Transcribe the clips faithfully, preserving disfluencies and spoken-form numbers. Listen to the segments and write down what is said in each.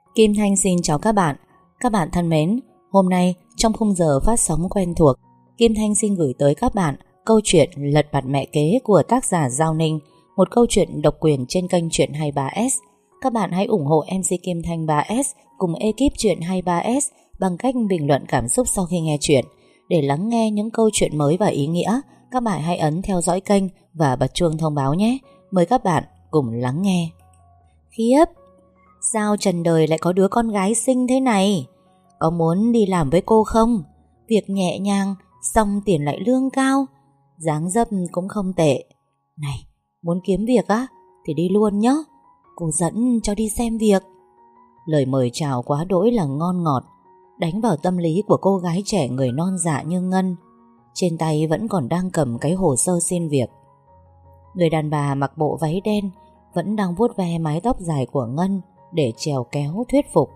Kim Thanh xin chào các bạn. Các bạn thân mến, hôm nay trong khung giờ phát sóng quen thuộc, Kim Thanh xin gửi tới các bạn câu chuyện Lật Mặt Mẹ Kế của tác giả Giao Ninh, một câu chuyện độc quyền trên kênh Chuyện hai mươi ba ét. Các bạn hãy ủng hộ em xê Kim Thanh ba ét cùng ekip Chuyện hai mươi ba ét bằng cách bình luận cảm xúc sau khi nghe chuyện. Để lắng nghe những câu chuyện mới và ý nghĩa, các bạn hãy ấn theo dõi kênh và bật chuông thông báo nhé. Mời các bạn cùng lắng nghe. Khiếp! Sao trần đời lại có đứa con gái xinh thế này? Có muốn đi làm với cô không? Việc nhẹ nhàng, xong tiền lại lương cao, dáng dấp cũng không tệ. Này, muốn kiếm việc á thì đi luôn nhé. Cô dẫn cho đi xem việc. Lời mời chào quá đỗi là ngon ngọt, đánh vào tâm lý của cô gái trẻ người non dạ như Ngân. Trên tay vẫn còn đang cầm cái hồ sơ xin việc. Người đàn bà mặc bộ váy đen vẫn đang vuốt ve mái tóc dài của Ngân để trèo kéo thuyết phục.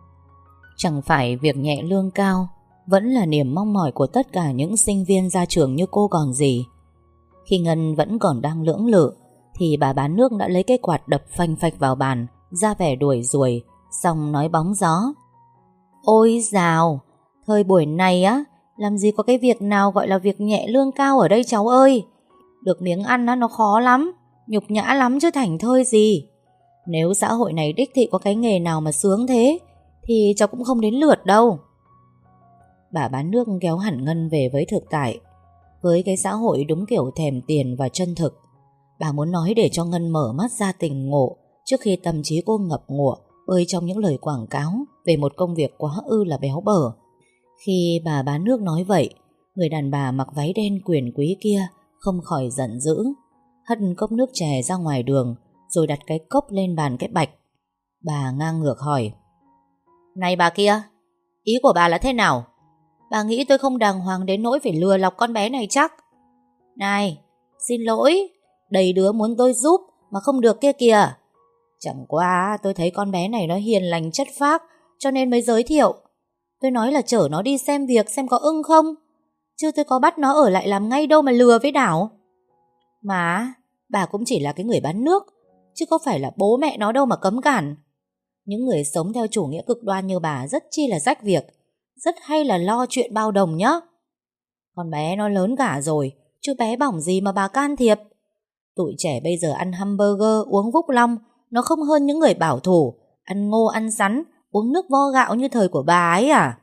Chẳng phải việc nhẹ lương cao vẫn là niềm mong mỏi của tất cả những sinh viên ra trường như cô còn gì. Khi Ngân vẫn còn đang lưỡng lự thì bà bán nước đã lấy cái quạt đập phanh phạch vào bàn, ra vẻ đuổi ruồi, xong nói bóng gió: Ôi dào, thời buổi này á, làm gì có cái việc nào gọi là việc nhẹ lương cao ở đây cháu ơi. Được miếng ăn á, nó khó lắm, nhục nhã lắm chứ thảnh thơi gì. Nếu xã hội này đích thị có cái nghề nào mà sướng thế thì cháu cũng không đến lượt đâu. Bà bán nước kéo hẳn Ngân về với thực tại, với cái xã hội đúng kiểu thèm tiền và chân thực. Bà muốn nói để cho Ngân mở mắt ra tỉnh ngộ trước khi tâm trí cô ngập ngụa bơi trong những lời quảng cáo về một công việc quá ư là béo bở. Khi bà bán nước nói vậy, người đàn bà mặc váy đen quyền quý kia không khỏi giận dữ, hất cốc nước chè ra ngoài đường rồi đặt cái cốc lên bàn cái bạch. Bà ngang ngược hỏi: Này bà kia, ý của bà là thế nào? Bà nghĩ tôi không đàng hoàng đến nỗi phải lừa lọc con bé này chắc? Này, xin lỗi, đầy đứa muốn tôi giúp mà không được kia kìa. Chẳng qua tôi thấy con bé này nó hiền lành chất phác cho nên mới giới thiệu. Tôi nói là chở nó đi xem việc xem có ưng không, chứ tôi có bắt nó ở lại làm ngay đâu mà lừa với đảo. Mà bà cũng chỉ là cái người bán nước, chứ có phải là bố mẹ nó đâu mà cấm cản. Những người sống theo chủ nghĩa cực đoan như bà rất chi là rách việc, rất hay là lo chuyện bao đồng nhá. Con bé nó lớn cả rồi, chứ bé bỏng gì mà bà can thiệp. Tụi trẻ bây giờ ăn hamburger, uống Vúc Long, nó không hơn những người bảo thủ, ăn ngô ăn sắn, uống nước vo gạo như thời của bà ấy à?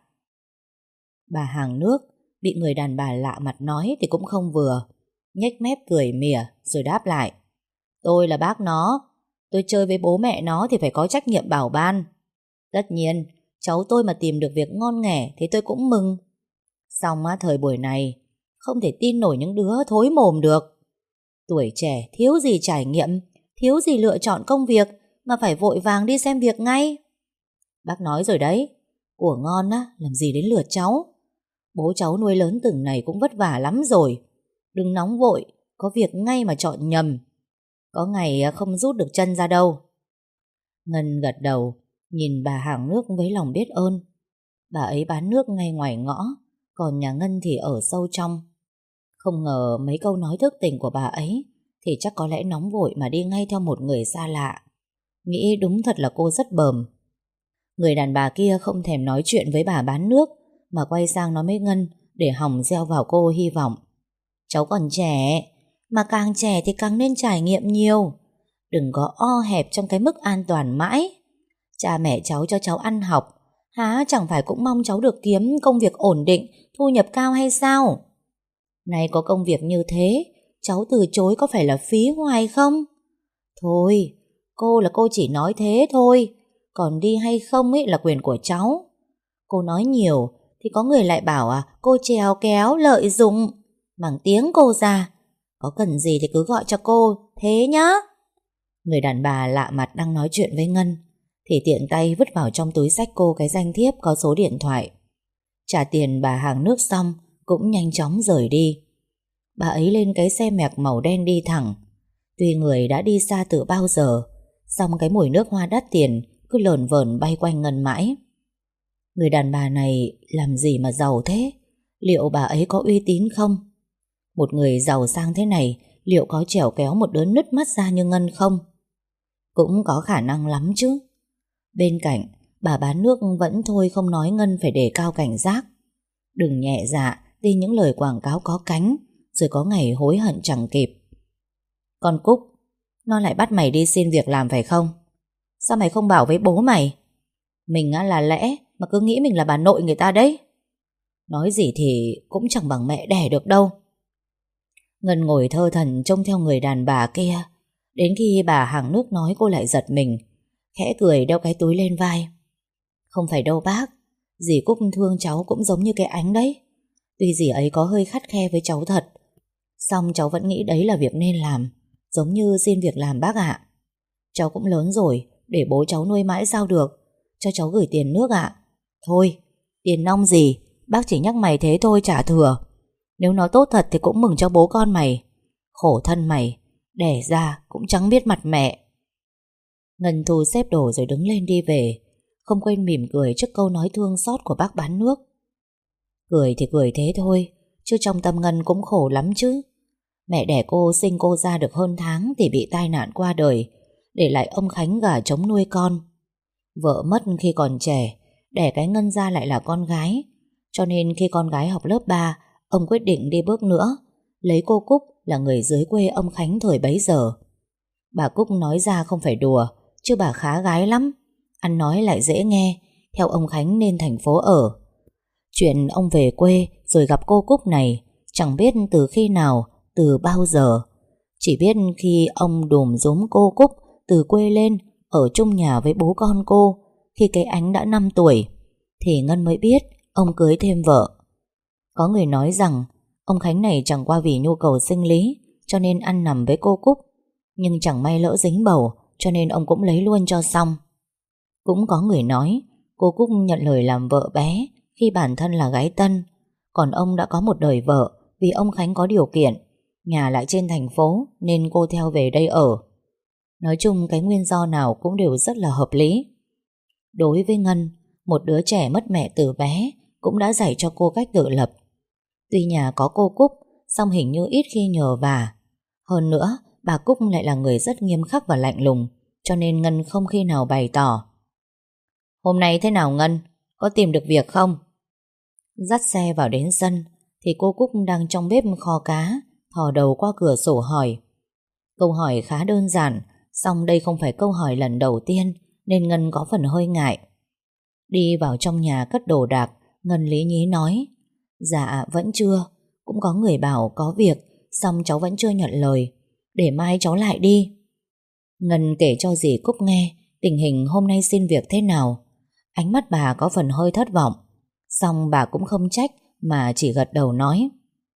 Bà hàng nước bị người đàn bà lạ mặt nói thì cũng không vừa, nhếch mép cười mỉa rồi đáp lại: Tôi là bác nó, tôi chơi với bố mẹ nó thì phải có trách nhiệm bảo ban. Tất nhiên, cháu tôi mà tìm được việc ngon nghẻ thì tôi cũng mừng. Xong á, thời buổi này không thể tin nổi những đứa thối mồm được. Tuổi trẻ thiếu gì trải nghiệm, thiếu gì lựa chọn công việc mà phải vội vàng đi xem việc ngay. Bác nói rồi đấy, của ngon á, làm gì đến lượt cháu. Bố cháu nuôi lớn từng này cũng vất vả lắm rồi. Đừng nóng vội, có việc ngay mà chọn nhầm, có ngày không rút được chân ra đâu. Ngân gật đầu, nhìn bà hàng nước với lòng biết ơn. Bà ấy bán nước ngay ngoài ngõ, còn nhà Ngân thì ở sâu trong. Không ngờ mấy câu nói thức tình của bà ấy thì chắc có lẽ nóng vội mà đi ngay theo một người xa lạ. Nghĩ đúng thật là cô rất bờm. Người đàn bà kia không thèm nói chuyện với bà bán nước, mà quay sang nói với Ngân để hòng gieo vào cô hy vọng. Cháu còn trẻ, mà càng trẻ thì càng nên trải nghiệm nhiều. Đừng có o hẹp trong cái mức an toàn mãi. Cha mẹ cháu cho cháu ăn học, há chẳng phải cũng mong cháu được kiếm công việc ổn định, thu nhập cao hay sao? Nay có công việc như thế, cháu từ chối có phải là phí hoài không? Thôi, cô là cô chỉ nói thế thôi, còn đi hay không ấy là quyền của cháu. Cô nói nhiều thì có người lại bảo à cô trèo kéo lợi dụng. Bằng tiếng cô ra, có cần gì thì cứ gọi cho cô, thế nhá. Người đàn bà lạ mặt đang nói chuyện với Ngân thì tiện tay vứt vào trong túi xách cô cái danh thiếp có số điện thoại. Trả tiền bà hàng nước xong cũng nhanh chóng rời đi. Bà ấy lên cái xe mẹc màu đen đi thẳng. Tuy người đã đi xa từ bao giờ, song cái mùi nước hoa đắt tiền cứ lờn vờn bay quanh Ngân mãi. Người đàn bà này làm gì mà giàu thế? Liệu bà ấy có uy tín không? Một người giàu sang thế này liệu có trèo kéo một đứa nứt mắt ra như Ngân không? Cũng có khả năng lắm chứ. Bên cạnh, bà bán nước vẫn thôi không nói Ngân phải đề cao cảnh giác. Đừng nhẹ dạ tin những lời quảng cáo có cánh, rồi có ngày hối hận chẳng kịp. Con Cúc, nó lại bắt mày đi xin việc làm phải không? Sao mày không bảo với bố mày? Mình á là lẽ mà cứ nghĩ mình là bà nội người ta đấy. Nói gì thì cũng chẳng bằng mẹ đẻ được đâu. Ngân ngồi thơ thẩn trông theo người đàn bà kia. Đến khi bà hàng nước nói cô lại giật mình, khẽ cười đeo cái túi lên vai. Không phải đâu bác, dì Cúc thương cháu cũng giống như cái Ánh đấy. Tuy dì ấy có hơi khắt khe với cháu thật, song cháu vẫn nghĩ đấy là việc nên làm, giống như xin việc làm bác ạ. Cháu cũng lớn rồi, để bố cháu nuôi mãi sao được. Cho cháu gửi tiền nước ạ. Thôi, tiền nong gì, bác chỉ nhắc mày thế thôi chả thừa. Nếu nó tốt thật thì cũng mừng cho bố con mày. Khổ thân mày, đẻ ra cũng chẳng biết mặt mẹ. Ngân thu xếp đồ rồi đứng lên đi về, không quên mỉm cười trước câu nói thương xót của bác bán nước. Cười thì cười thế thôi, chứ trong tâm Ngân cũng khổ lắm chứ. Mẹ đẻ cô sinh cô ra được hơn tháng thì bị tai nạn qua đời, để lại ông Khánh gà trống nuôi con. Vợ mất khi còn trẻ, đẻ cái Ngân ra lại là con gái. Cho nên khi con gái học lớp ba, ông quyết định đi bước nữa, lấy cô Cúc là người dưới quê ông Khánh thời bấy giờ. Bà Cúc nói ra không phải đùa, chứ bà khá gái lắm, ăn nói lại dễ nghe. Theo ông Khánh nên thành phố ở. Chuyện ông về quê rồi gặp cô Cúc này chẳng biết từ khi nào, từ bao giờ. Chỉ biết khi ông đùm rúm cô Cúc từ quê lên ở chung nhà với bố con cô khi cái Ánh đã năm tuổi, thì Ngân mới biết ông cưới thêm vợ. Có người nói rằng ông Khánh này chẳng qua vì nhu cầu sinh lý cho nên ăn nằm với cô Cúc, nhưng chẳng may lỡ dính bầu cho nên ông cũng lấy luôn cho xong. Cũng có người nói cô Cúc nhận lời làm vợ bé khi bản thân là gái tân, còn ông đã có một đời vợ vì ông Khánh có điều kiện, nhà lại trên thành phố nên cô theo về đây ở. Nói chung cái nguyên do nào cũng đều rất là hợp lý. Đối với Ngân, một đứa trẻ mất mẹ từ bé cũng đã dạy cho cô cách tự lập. Tuy nhà có cô Cúc, song hình như ít khi nhờ vả. Hơn nữa, bà Cúc lại là người rất nghiêm khắc và lạnh lùng, cho nên Ngân không khi nào bày tỏ. Hôm nay thế nào Ngân? Có tìm được việc không? Dắt xe vào đến sân thì cô Cúc đang trong bếp kho cá, thò đầu qua cửa sổ hỏi. Câu hỏi khá đơn giản, song đây không phải câu hỏi lần đầu tiên nên Ngân có phần hơi ngại. Đi vào trong nhà cất đồ đạc, Ngân lý nhí nói. Dạ vẫn chưa, cũng có người bảo có việc, song cháu vẫn chưa nhận lời, để mai cháu lại đi. Ngân kể cho dì Cúc nghe tình hình hôm nay xin việc thế nào. Ánh mắt bà có phần hơi thất vọng, song bà cũng không trách mà chỉ gật đầu nói.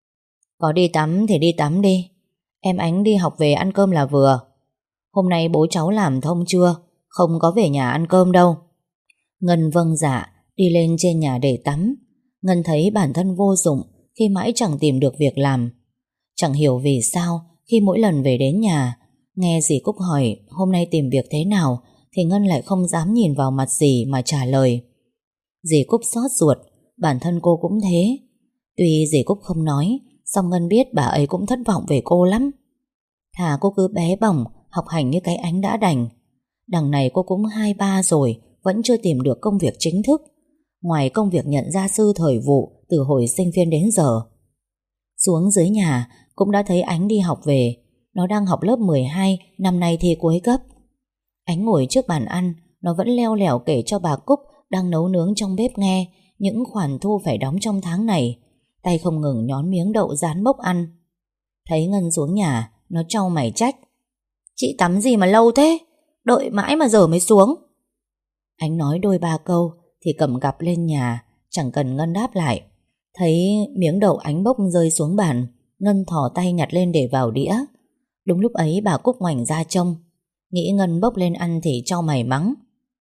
Có đi tắm thì đi tắm đi, em Ánh đi học về ăn cơm là vừa. Hôm nay bố cháu làm thông chưa, không có về nhà ăn cơm đâu. Ngân vâng dạ, đi lên trên nhà để tắm. Ngân thấy bản thân vô dụng khi mãi chẳng tìm được việc làm. Chẳng hiểu vì sao khi mỗi lần về đến nhà, nghe dì Cúc hỏi hôm nay tìm việc thế nào, thì Ngân lại không dám nhìn vào mặt dì mà trả lời. Dì Cúc xót ruột, bản thân cô cũng thế. Tuy dì Cúc không nói, song Ngân biết bà ấy cũng thất vọng về cô lắm. Thà cô cứ bé bỏng học hành như cái Ánh đã đành. Đằng này cô cũng hai ba rồi vẫn chưa tìm được công việc chính thức, ngoài công việc nhận gia sư thời vụ từ hồi sinh viên đến giờ. Xuống dưới nhà cũng đã thấy Ánh đi học về. Nó đang học lớp mười hai, năm nay thi cuối cấp. Ánh ngồi trước bàn ăn, nó vẫn leo lẻo kể cho bà Cúc đang nấu nướng trong bếp nghe những khoản thu phải đóng trong tháng này, tay không ngừng nhón miếng đậu rán bốc ăn. Thấy Ngân xuống nhà, nó trao mày trách. Chị tắm gì mà lâu thế, đợi mãi mà giờ mới xuống. Ánh nói đôi ba câu thì cầm cặp lên nhà, chẳng cần Ngân đáp lại. Thấy miếng đậu Ánh bốc rơi xuống bàn, Ngân thò tay nhặt lên để vào đĩa. Đúng lúc ấy bà Cúc ngoảnh ra trông, nghĩ Ngân bốc lên ăn thì cho mày mắng.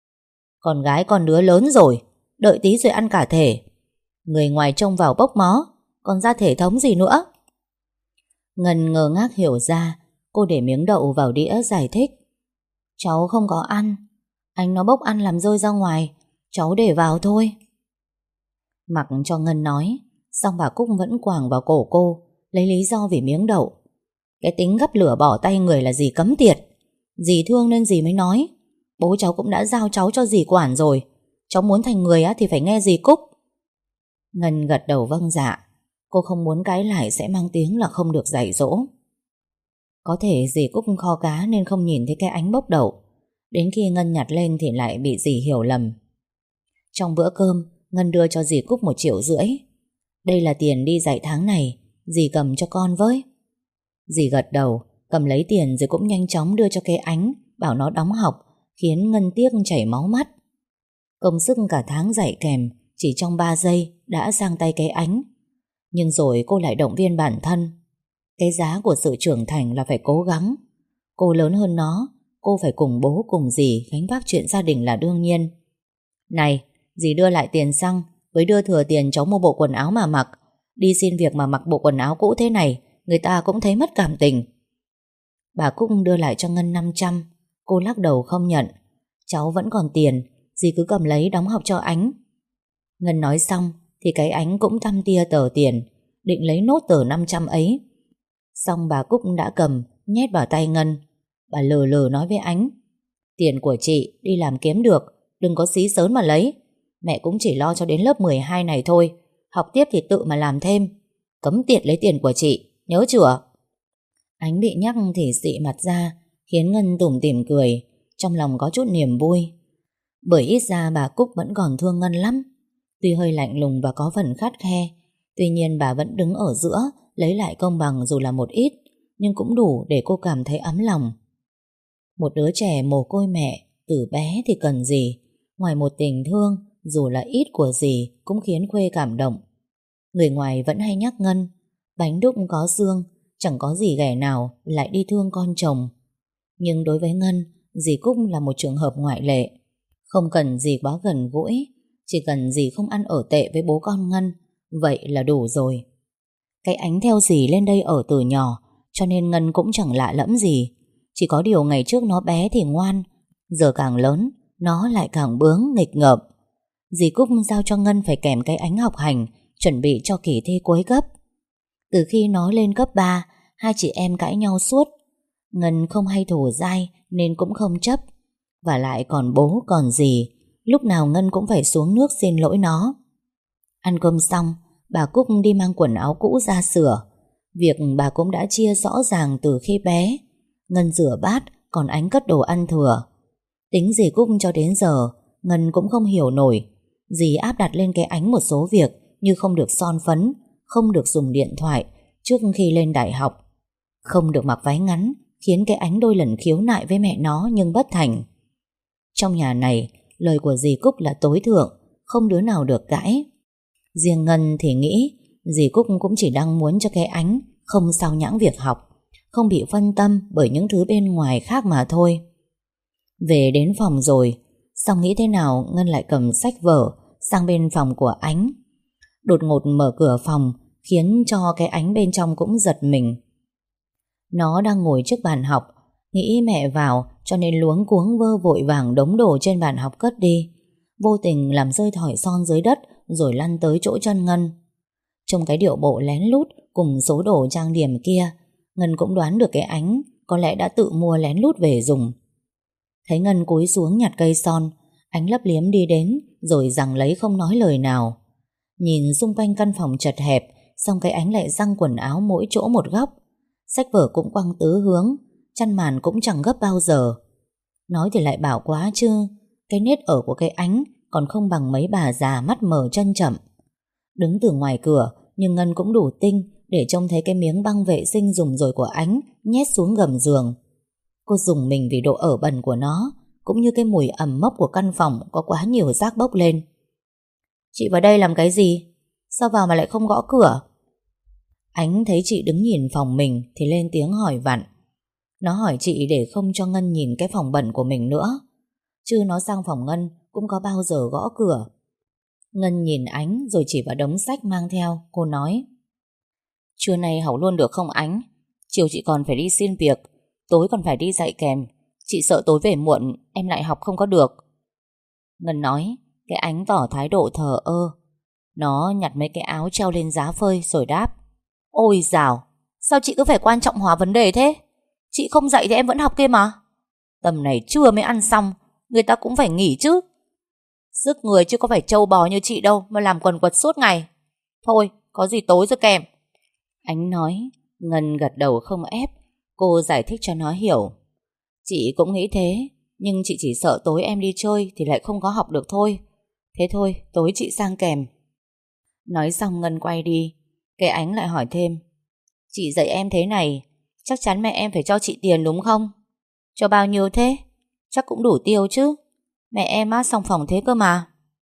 Con gái con đứa lớn rồi, đợi tí rồi ăn cả thể. Người ngoài trông vào bốc mó, còn ra thể thống gì nữa. Ngân ngơ ngác hiểu ra. Cô để miếng đậu vào đĩa giải thích. Cháu không có ăn, anh nó bốc ăn làm rơi ra ngoài, cháu để vào thôi. Mặc cho Ngân nói, song bà Cúc vẫn quàng vào cổ cô, lấy lý do vì miếng đậu. Cái tính gấp lửa bỏ tay người là dì cấm tiệt. Dì thương nên dì mới nói. Bố cháu cũng đã giao cháu cho dì quản rồi, Cháu muốn thành người á thì phải nghe dì Cúc. Ngân gật đầu vâng dạ. Cô không muốn cãi lại sẽ mang tiếng là không được dạy dỗ. Có thể dì Cúc kho cá nên không nhìn thấy cái ánh bốc đậu. Đến khi Ngân nhặt lên thì lại bị dì hiểu lầm. Trong bữa cơm, Ngân đưa cho dì Cúc một triệu rưỡi. Đây là tiền đi dạy tháng này, dì cầm cho con với. Dì gật đầu, cầm lấy tiền rồi cũng nhanh chóng đưa cho cái Ánh, bảo nó đóng học, khiến Ngân tiếc chảy máu mắt. Công sức cả tháng dạy kèm, chỉ trong ba giây đã sang tay cái Ánh. Nhưng rồi cô lại động viên bản thân. Cái giá của sự trưởng thành là phải cố gắng. Cô lớn hơn nó, cô phải cùng bố cùng dì gánh vác chuyện gia đình là đương nhiên. Này, dì đưa lại tiền xăng với đưa thừa tiền cháu mua bộ quần áo mà mặc. Đi xin việc mà mặc bộ quần áo cũ thế này, người ta cũng thấy mất cảm tình. Bà Cúc đưa lại cho Ngân năm trăm. Cô lắc đầu không nhận. Cháu vẫn còn tiền, dì cứ cầm lấy đóng học cho Ánh. Ngân nói xong thì cái Ánh cũng tăm tia tờ tiền, định lấy nốt tờ năm trăm ấy. Xong bà Cúc đã cầm, nhét vào tay Ngân. Bà lờ lờ nói với Ánh: Tiền của chị đi làm kiếm được, đừng có xí xớn mà lấy. Mẹ cũng chỉ lo cho đến lớp mười hai này thôi, học tiếp thì tự mà làm thêm. Cấm tiệt lấy tiền của chị, nhớ chưa? Ánh bị nhắc thì xị mặt ra, khiến Ngân tủm tỉm cười, trong lòng có chút niềm vui. Bởi ít ra bà Cúc vẫn còn thương Ngân lắm. Tuy hơi lạnh lùng và có phần khắt khe, tuy nhiên bà vẫn đứng ở giữa, lấy lại công bằng dù là một ít, nhưng cũng đủ để cô cảm thấy ấm lòng. Một đứa trẻ mồ côi mẹ, từ bé thì cần gì, ngoài một tình thương, dù là ít của dì, cũng khiến Khuê cảm động. Người ngoài vẫn hay nhắc Ngân, bánh đúc có xương, chẳng có gì ghẻ nào lại đi thương con chồng. Nhưng đối với Ngân, dì Cúc là một trường hợp ngoại lệ. Không cần dì quá gần gũi, chỉ cần dì không ăn ở tệ với bố con Ngân, vậy là đủ rồi. Cái Ánh theo dì lên đây ở từ nhỏ, cho nên Ngân cũng chẳng lạ lẫm gì. Chỉ có điều ngày trước nó bé thì ngoan, giờ càng lớn, nó lại càng bướng nghịch ngợm. Dì Cúc giao cho Ngân phải kèm cái Ánh học hành, chuẩn bị cho kỳ thi cuối cấp. Từ khi nó lên cấp ba, hai chị em cãi nhau suốt. Ngân không hay thù dai nên cũng không chấp. Và lại còn bố còn dì, lúc nào Ngân cũng phải xuống nước xin lỗi nó. Ăn cơm xong, bà Cúc đi mang quần áo cũ ra sửa. Việc bà cũng đã chia rõ ràng từ khi bé. Ngân rửa bát, còn Ánh cất đồ ăn thừa. Tính dì Cúc cho đến giờ, Ngân cũng không hiểu nổi. Dì áp đặt lên cái Ánh một số việc như không được son phấn, không được dùng điện thoại trước khi lên đại học, không được mặc váy ngắn, khiến cái Ánh đôi lần khiếu nại với mẹ nó nhưng bất thành. Trong nhà này, lời của dì Cúc là tối thượng, không đứa nào được cãi. Riêng Ngân thì nghĩ dì Cúc cũng chỉ đang muốn cho cái Ánh không sao nhãng việc học, không bị phân tâm bởi những thứ bên ngoài khác mà thôi. Về đến phòng rồi, xong nghĩ thế nào Ngân lại cầm sách vở sang bên phòng của Ánh. Đột ngột mở cửa phòng, khiến cho cái Ánh bên trong cũng giật mình. Nó đang ngồi trước bàn học, nghĩ mẹ vào cho nên luống cuống vơ vội vàng đống đồ trên bàn học cất đi. Vô tình làm rơi thỏi son dưới đất rồi lăn tới chỗ chân Ngân. Trong cái điệu bộ lén lút cùng số đồ trang điểm kia, Ngân cũng đoán được cái Ánh có lẽ đã tự mua lén lút về dùng. Thấy Ngân cúi xuống nhặt cây son, Ánh lấp liếm đi đến rồi giằng lấy không nói lời nào. Nhìn xung quanh căn phòng chật hẹp, xong cái Ánh lại giăng quần áo mỗi chỗ một góc. Sách vở cũng quăng tứ hướng, chăn màn cũng chẳng gấp bao giờ. Nói thì lại bảo quá chứ, cái nết ở của cái Ánh còn không bằng mấy bà già mắt mờ chân chậm. Đứng từ ngoài cửa, nhưng Ngân cũng đủ tinh để trông thấy cái miếng băng vệ sinh dùng rồi của Ánh nhét xuống gầm giường. Cô dùng mình vì độ ở bẩn của nó, cũng như cái mùi ẩm mốc của căn phòng có quá nhiều rác bốc lên. Chị vào đây làm cái gì? Sao vào mà lại không gõ cửa? Ánh thấy chị đứng nhìn phòng mình thì lên tiếng hỏi vặn. Nó hỏi chị để không cho Ngân nhìn cái phòng bẩn của mình nữa, chứ nó sang phòng Ngân cũng có bao giờ gõ cửa. Ngân nhìn Ánh rồi chỉ vào đống sách mang theo. Cô nói: Trưa nay học luôn được không Ánh? Chiều chị còn phải đi xin việc, tối còn phải đi dạy kèm. Chị sợ tối về muộn em lại học không có được. Ngân nói. Cái Ánh tỏ thái độ thờ ơ. Nó nhặt mấy cái áo treo lên giá phơi rồi đáp: Ôi dào, sao chị cứ phải quan trọng hóa vấn đề thế? Chị không dạy thì em vẫn học kia mà. Tầm này trưa mới ăn xong, người ta cũng phải nghỉ chứ. Sức người chứ có phải trâu bò như chị đâu mà làm quần quật suốt ngày. Thôi, có gì tối rồi kèm. Ánh nói. Ngân gật đầu không ép. Cô giải thích cho nó hiểu. Chị cũng nghĩ thế, nhưng chị chỉ sợ tối em đi chơi thì lại không có học được thôi. Thế thôi, tối chị sang kèm. Nói xong Ngân quay đi. Cái Ánh lại hỏi thêm. Chị dạy em thế này, chắc chắn mẹ em phải cho chị tiền đúng không? Cho bao nhiêu thế? Chắc cũng đủ tiêu chứ. Mẹ em á xong phòng thế cơ mà.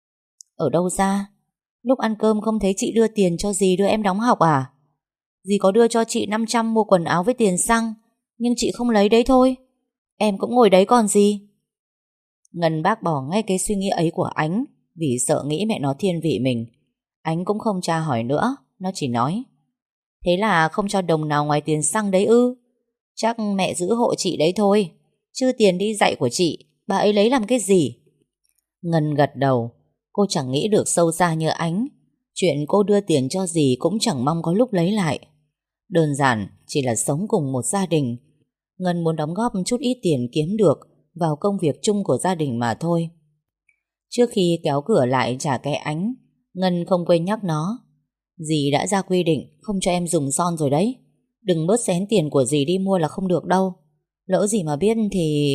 Ở đâu ra? Lúc ăn cơm không thấy chị đưa tiền cho dì đưa em đóng học à? Dì có đưa cho chị năm trăm mua quần áo với tiền xăng, nhưng chị không lấy đấy thôi. Em cũng ngồi đấy còn gì. Ngân bác bỏ ngay cái suy nghĩ ấy của Ánh, vì sợ nghĩ mẹ nó thiên vị mình. Ánh cũng không tra hỏi nữa. Nó chỉ nói. Thế là không cho đồng nào ngoài tiền xăng đấy ư? Chắc mẹ giữ hộ chị đấy thôi, chứ tiền đi dạy của chị bà ấy lấy làm cái gì? Ngân gật đầu. Cô chẳng nghĩ được sâu xa như Ánh. Chuyện cô đưa tiền cho dì cũng chẳng mong có lúc lấy lại. Đơn giản chỉ là sống cùng một gia đình. Ngân muốn đóng góp chút ít tiền kiếm được vào công việc chung của gia đình mà thôi. Trước khi kéo cửa lại trả cái Ánh, Ngân không quên nhắc nó. Dì đã ra quy định không cho em dùng son rồi đấy. Đừng bớt xén tiền của dì đi mua là không được đâu. Lỡ gì mà biết thì...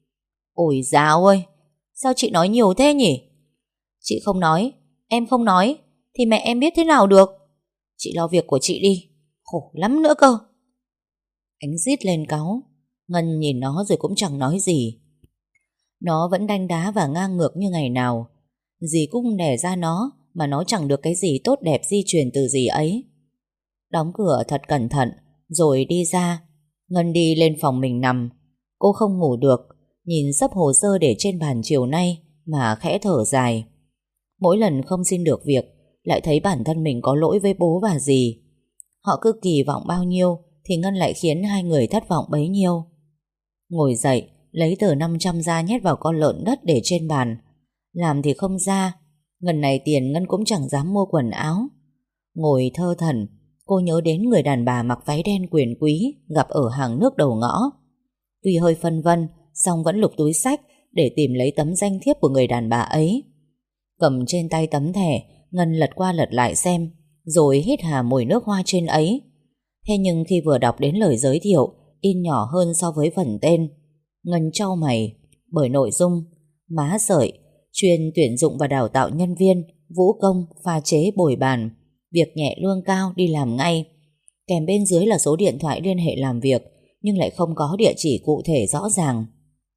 Ôi dào ơi, sao chị nói nhiều thế nhỉ? Chị không nói, em không nói thì mẹ em biết thế nào được. Chị lo việc của chị đi, khổ lắm nữa cơ. Ánh rít lên cáu. Ngân nhìn nó rồi cũng chẳng nói gì. Nó vẫn đanh đá và ngang ngược như ngày nào. Dì cũng đẻ ra nó mà nó chẳng được cái gì tốt đẹp di truyền từ dì ấy. Đóng cửa thật cẩn thận rồi đi ra. Ngân đi lên phòng mình nằm. Cô không ngủ được, nhìn sấp hồ sơ để trên bàn chiều nay mà khẽ thở dài. Mỗi lần không xin được việc lại thấy bản thân mình có lỗi với bố và dì. Họ cứ kỳ vọng bao nhiêu thì Ngân lại khiến hai người thất vọng bấy nhiêu. Ngồi dậy, lấy tờ năm trăm ra nhét vào con lợn đất để trên bàn. Làm thì không ra. Ngần này tiền Ngân cũng chẳng dám mua quần áo. Ngồi thơ thẩn, cô nhớ đến người đàn bà mặc váy đen quyền quý gặp ở hàng nước đầu ngõ. Tuy hơi phân vân, song vẫn lục túi xách để tìm lấy tấm danh thiếp của người đàn bà ấy. Cầm trên tay tấm thẻ, Ngân lật qua lật lại xem, rồi hít hà mùi nước hoa trên ấy. Thế nhưng khi vừa đọc đến lời giới thiệu in nhỏ hơn so với phần tên, Ngân chau mày bởi nội dung má sợi, chuyên tuyển dụng và đào tạo nhân viên, vũ công, pha chế bồi bàn, việc nhẹ lương cao, đi làm ngay. Kèm bên dưới là số điện thoại liên hệ làm việc, nhưng lại không có địa chỉ cụ thể rõ ràng.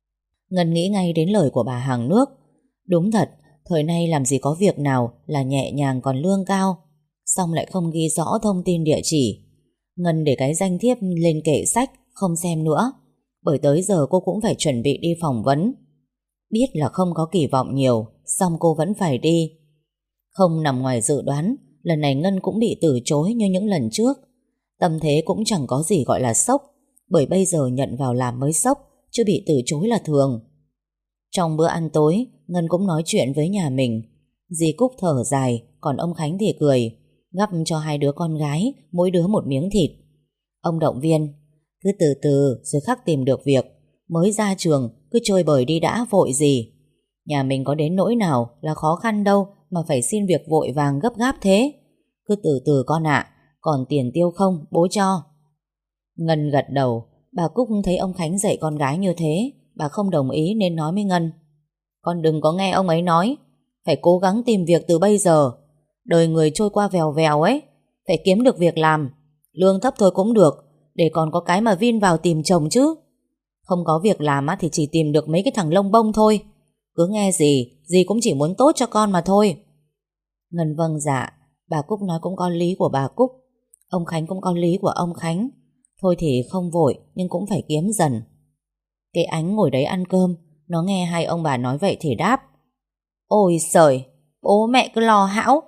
Ngân nghĩ ngay đến lời của bà hàng nước. Đúng thật, thời nay làm gì có việc nào là nhẹ nhàng còn lương cao, xong lại không ghi rõ thông tin địa chỉ. Ngân để cái danh thiếp lên kệ sách, không xem nữa, bởi tới giờ cô cũng phải chuẩn bị đi phỏng vấn. Biết là không có kỳ vọng nhiều, song cô vẫn phải đi. Không nằm ngoài dự đoán, lần này Ngân cũng bị từ chối như những lần trước. Tâm thế cũng chẳng có gì gọi là sốc, bởi bây giờ nhận vào làm mới sốc, chứ bị từ chối là thường. Trong bữa ăn tối, Ngân cũng nói chuyện với nhà mình. Dì Cúc thở dài, còn ông Khánh thì cười, gắp cho hai đứa con gái mỗi đứa một miếng thịt. Ông động viên, cứ từ từ rồi khắc tìm được việc. Mới ra trường cứ chơi bời đi đã, vội gì. Nhà mình có đến nỗi nào là khó khăn đâu mà phải xin việc vội vàng gấp gáp thế. Cứ từ từ con ạ, còn tiền tiêu không bố cho. Ngân gật đầu. Bà Cúc thấy ông Khánh dạy con gái như thế, bà không đồng ý nên nói với Ngân, con đừng có nghe ông ấy nói, phải cố gắng tìm việc từ bây giờ. Đời người trôi qua vèo vèo ấy, phải kiếm được việc làm. Lương thấp thôi cũng được, để còn có cái mà vin vào tìm chồng chứ. Không có việc làm á thì chỉ tìm được mấy cái thằng lông bông thôi. Cứ nghe gì, gì cũng chỉ muốn tốt cho con mà thôi. Ngân vâng dạ. Bà Cúc nói cũng có lý của bà Cúc, ông Khánh cũng có lý của ông Khánh. Thôi thì không vội, nhưng cũng phải kiếm dần. Cái Ánh ngồi đấy ăn cơm, nó nghe hai ông bà nói vậy thì đáp, ôi giời, bố mẹ cứ lo hão.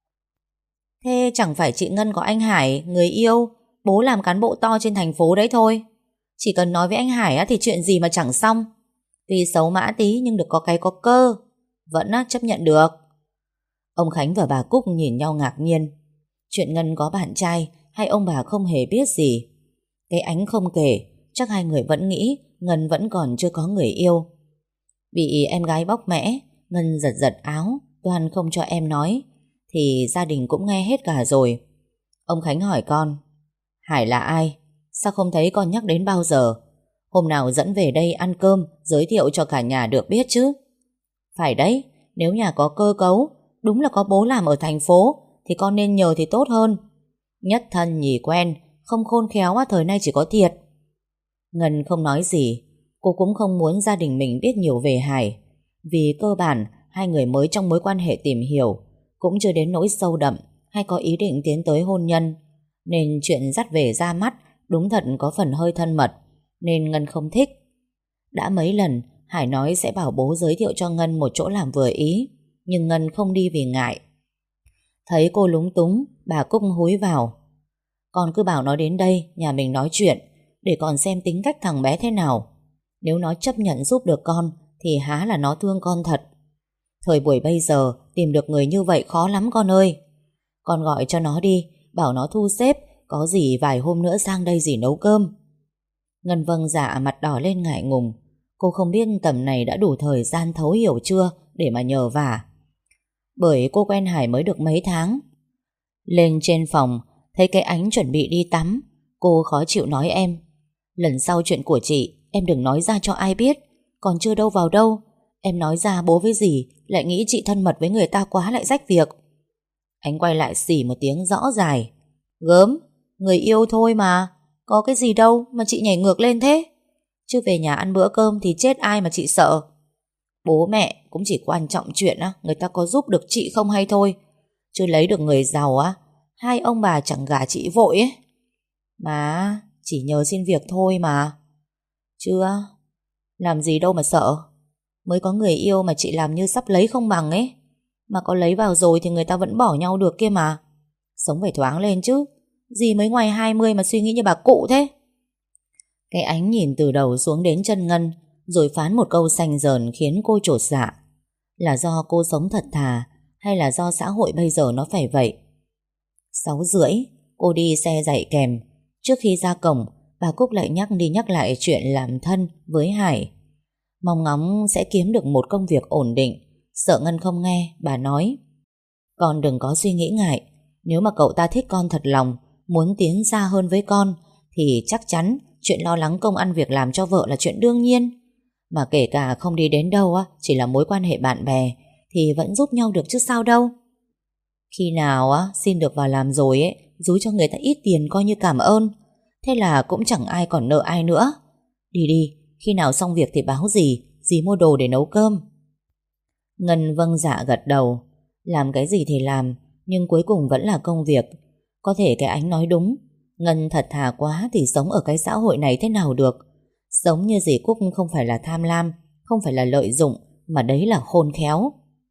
Thế chẳng phải chị Ngân có anh Hải, người yêu, bố làm cán bộ to trên thành phố đấy thôi. Chỉ cần nói với anh Hải á, thì chuyện gì mà chẳng xong. Tuy xấu mã tí nhưng được có cái có cơ, vẫn á, chấp nhận được. Ông Khánh và bà Cúc nhìn nhau ngạc nhiên. Chuyện Ngân có bạn trai hai ông bà không hề biết gì. Cái Ánh không kể, chắc hai người vẫn nghĩ Ngân vẫn còn chưa có người yêu. Bị em gái bóc mẽ, Ngân giật giật áo, toan không cho em nói, thì gia đình cũng nghe hết cả rồi. Ông Khánh hỏi con: Hải là ai? Sao không thấy con nhắc đến bao giờ? Hôm nào dẫn về đây ăn cơm, giới thiệu cho cả nhà được biết chứ. Phải đấy, nếu nhà có cơ cấu, đúng là có bố làm ở thành phố, thì con nên nhờ thì tốt hơn. Nhất thân nhì quen, không khôn khéo á, thời nay chỉ có thiệt. Ngân không nói gì. Cô cũng không muốn gia đình mình biết nhiều về Hải, vì cơ bản hai người mới trong mối quan hệ tìm hiểu, cũng chưa đến nỗi sâu đậm hay có ý định tiến tới hôn nhân, nên chuyện dắt về ra mắt đúng thật có phần hơi thân mật, nên Ngân không thích. Đã mấy lần Hải nói sẽ bảo bố giới thiệu cho Ngân một chỗ làm vừa ý, nhưng Ngân không đi vì ngại. Thấy cô lúng túng, bà Cúc húi vào: Con cứ bảo nó đến đây nhà mình nói chuyện, để con xem tính cách thằng bé thế nào. Nếu nó chấp nhận giúp được con thì há là nó thương con thật. Thời buổi bây giờ tìm được người như vậy khó lắm con ơi. Con gọi cho nó đi, bảo nó thu xếp, có gì vài hôm nữa sang đây dì nấu cơm. Ngân vâng dạ, mặt đỏ lên ngại ngùng. Cô không biết tầm này đã đủ thời gian thấu hiểu chưa để mà nhờ vả, bởi cô quen Hải mới được mấy tháng. Lên trên phòng, thấy cái Ánh chuẩn bị đi tắm, cô khó chịu nói em: Lần sau chuyện của chị em đừng nói ra cho ai biết, còn chưa đâu vào đâu. Em nói ra bố với dì lại nghĩ chị thân mật với người ta quá, lại rách việc. Ánh quay lại xỉ một tiếng rõ dài: Gớm, người yêu thôi mà, có cái gì đâu mà chị nhảy ngược lên thế. Chứ về nhà ăn bữa cơm thì chết ai mà chị sợ. Bố mẹ cũng chỉ quan trọng chuyện á, người ta có giúp được chị không hay thôi. Chứ lấy được người giàu á, hai ông bà chẳng gả chị vội ấy. Mà chỉ nhờ xin việc thôi mà. Chưa, làm gì đâu mà sợ. Mới có người yêu mà chị làm như sắp lấy không bằng ấy. Mà có lấy vào rồi thì người ta vẫn bỏ nhau được kia mà. Sống phải thoáng lên chứ. Gì mới ngoài hai mươi mà suy nghĩ như bà cụ thế. Cái Ánh nhìn từ đầu xuống đến chân Ngân, rồi phán một câu xanh dờn khiến cô chột dạ. Là do cô sống thật thà, hay là do xã hội bây giờ nó phải vậy? Sáu rưỡi, cô đi xe dạy kèm. Trước khi ra cổng, bà Cúc lại nhắc đi nhắc lại chuyện làm thân với Hải. Mong ngóng sẽ kiếm được một công việc ổn định. Sợ Ngân không nghe, bà nói: Con đừng có suy nghĩ ngại. Nếu mà cậu ta thích con thật lòng, muốn tiến xa hơn với con, thì chắc chắn chuyện lo lắng công ăn việc làm cho vợ là chuyện đương nhiên. Mà kể cả không đi đến đâu á, chỉ là mối quan hệ bạn bè, thì vẫn giúp nhau được chứ sao đâu. Khi nào á xin được vào làm rồi ấy, rúi cho người ta ít tiền coi như cảm ơn. Thế là cũng chẳng ai còn nợ ai nữa. Đi đi, khi nào xong việc thì báo dì, dì mua đồ để nấu cơm. Ngân vâng dạ gật đầu. Làm cái gì thì làm, nhưng cuối cùng vẫn là công việc. Có thể cái Ánh nói đúng, Ngân thật thà quá thì sống ở cái xã hội này thế nào được. Sống như dì Cúc không phải là tham lam, không phải là lợi dụng, mà đấy là khôn khéo.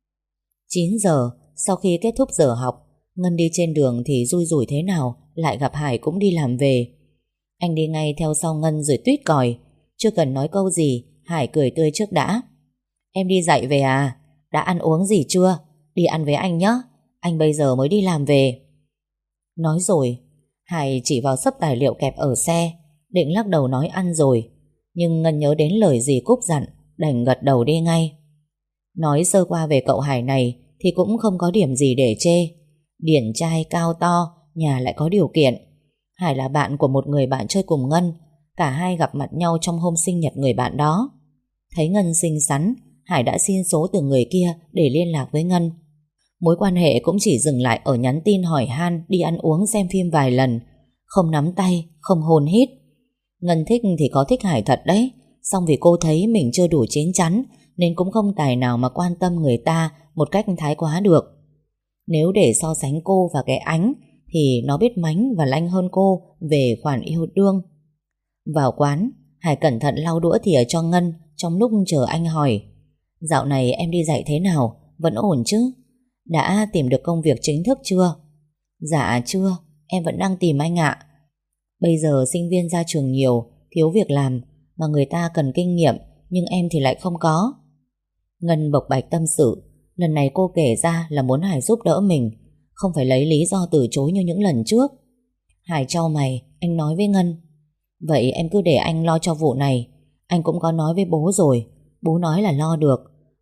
Chín giờ, sau khi kết thúc giờ học, Ngân đi trên đường thì rui rủi thế nào lại gặp Hải cũng đi làm về. Anh đi ngay theo sau Ngân rồi tuýt còi. Chưa cần nói câu gì, Hải cười tươi trước đã. Em đi dạy về à? Đã ăn uống gì chưa? Đi ăn với anh nhé, anh bây giờ mới đi làm về. Nói rồi, Hải chỉ vào xấp tài liệu kẹp ở xe, định lắc đầu nói ăn rồi. Nhưng Ngân nhớ đến lời dì Cúc dặn, đành gật đầu đi ngay. Nói sơ qua về cậu Hải này thì cũng không có điểm gì để chê. Điển trai cao to, nhà lại có điều kiện. Hải là bạn của một người bạn chơi cùng Ngân. Cả hai gặp mặt nhau trong hôm sinh nhật người bạn đó. Thấy Ngân xinh xắn, Hải đã xin số từ người kia để liên lạc với Ngân. Mối quan hệ cũng chỉ dừng lại ở nhắn tin hỏi han, đi ăn uống xem phim vài lần. Không nắm tay, không hôn hít. Ngân thích thì có thích Hải thật đấy, song vì cô thấy mình chưa đủ chín chắn nên cũng không tài nào mà quan tâm người ta một cách thái quá được. Nếu để so sánh cô và cái Ánh thì nó biết mánh và lanh hơn cô về khoản yêu đương. Vào quán, Hải cẩn thận lau đũa thìa cho Ngân trong lúc chờ anh hỏi: Dạo này em đi dạy thế nào? Vẫn ổn chứ? Đã tìm được công việc chính thức chưa? Dạ chưa, em vẫn đang tìm anh ạ. Bây giờ sinh viên ra trường nhiều, thiếu việc làm, mà người ta cần kinh nghiệm, nhưng em thì lại không có. Ngân bộc bạch tâm sự. Lần này cô kể ra là muốn Hải giúp đỡ mình, không phải lấy lý do từ chối như những lần trước. Hải chau mày, anh nói với Ngân: Vậy em cứ để anh lo cho vụ này. Anh cũng có nói với bố rồi, bố nói là lo được.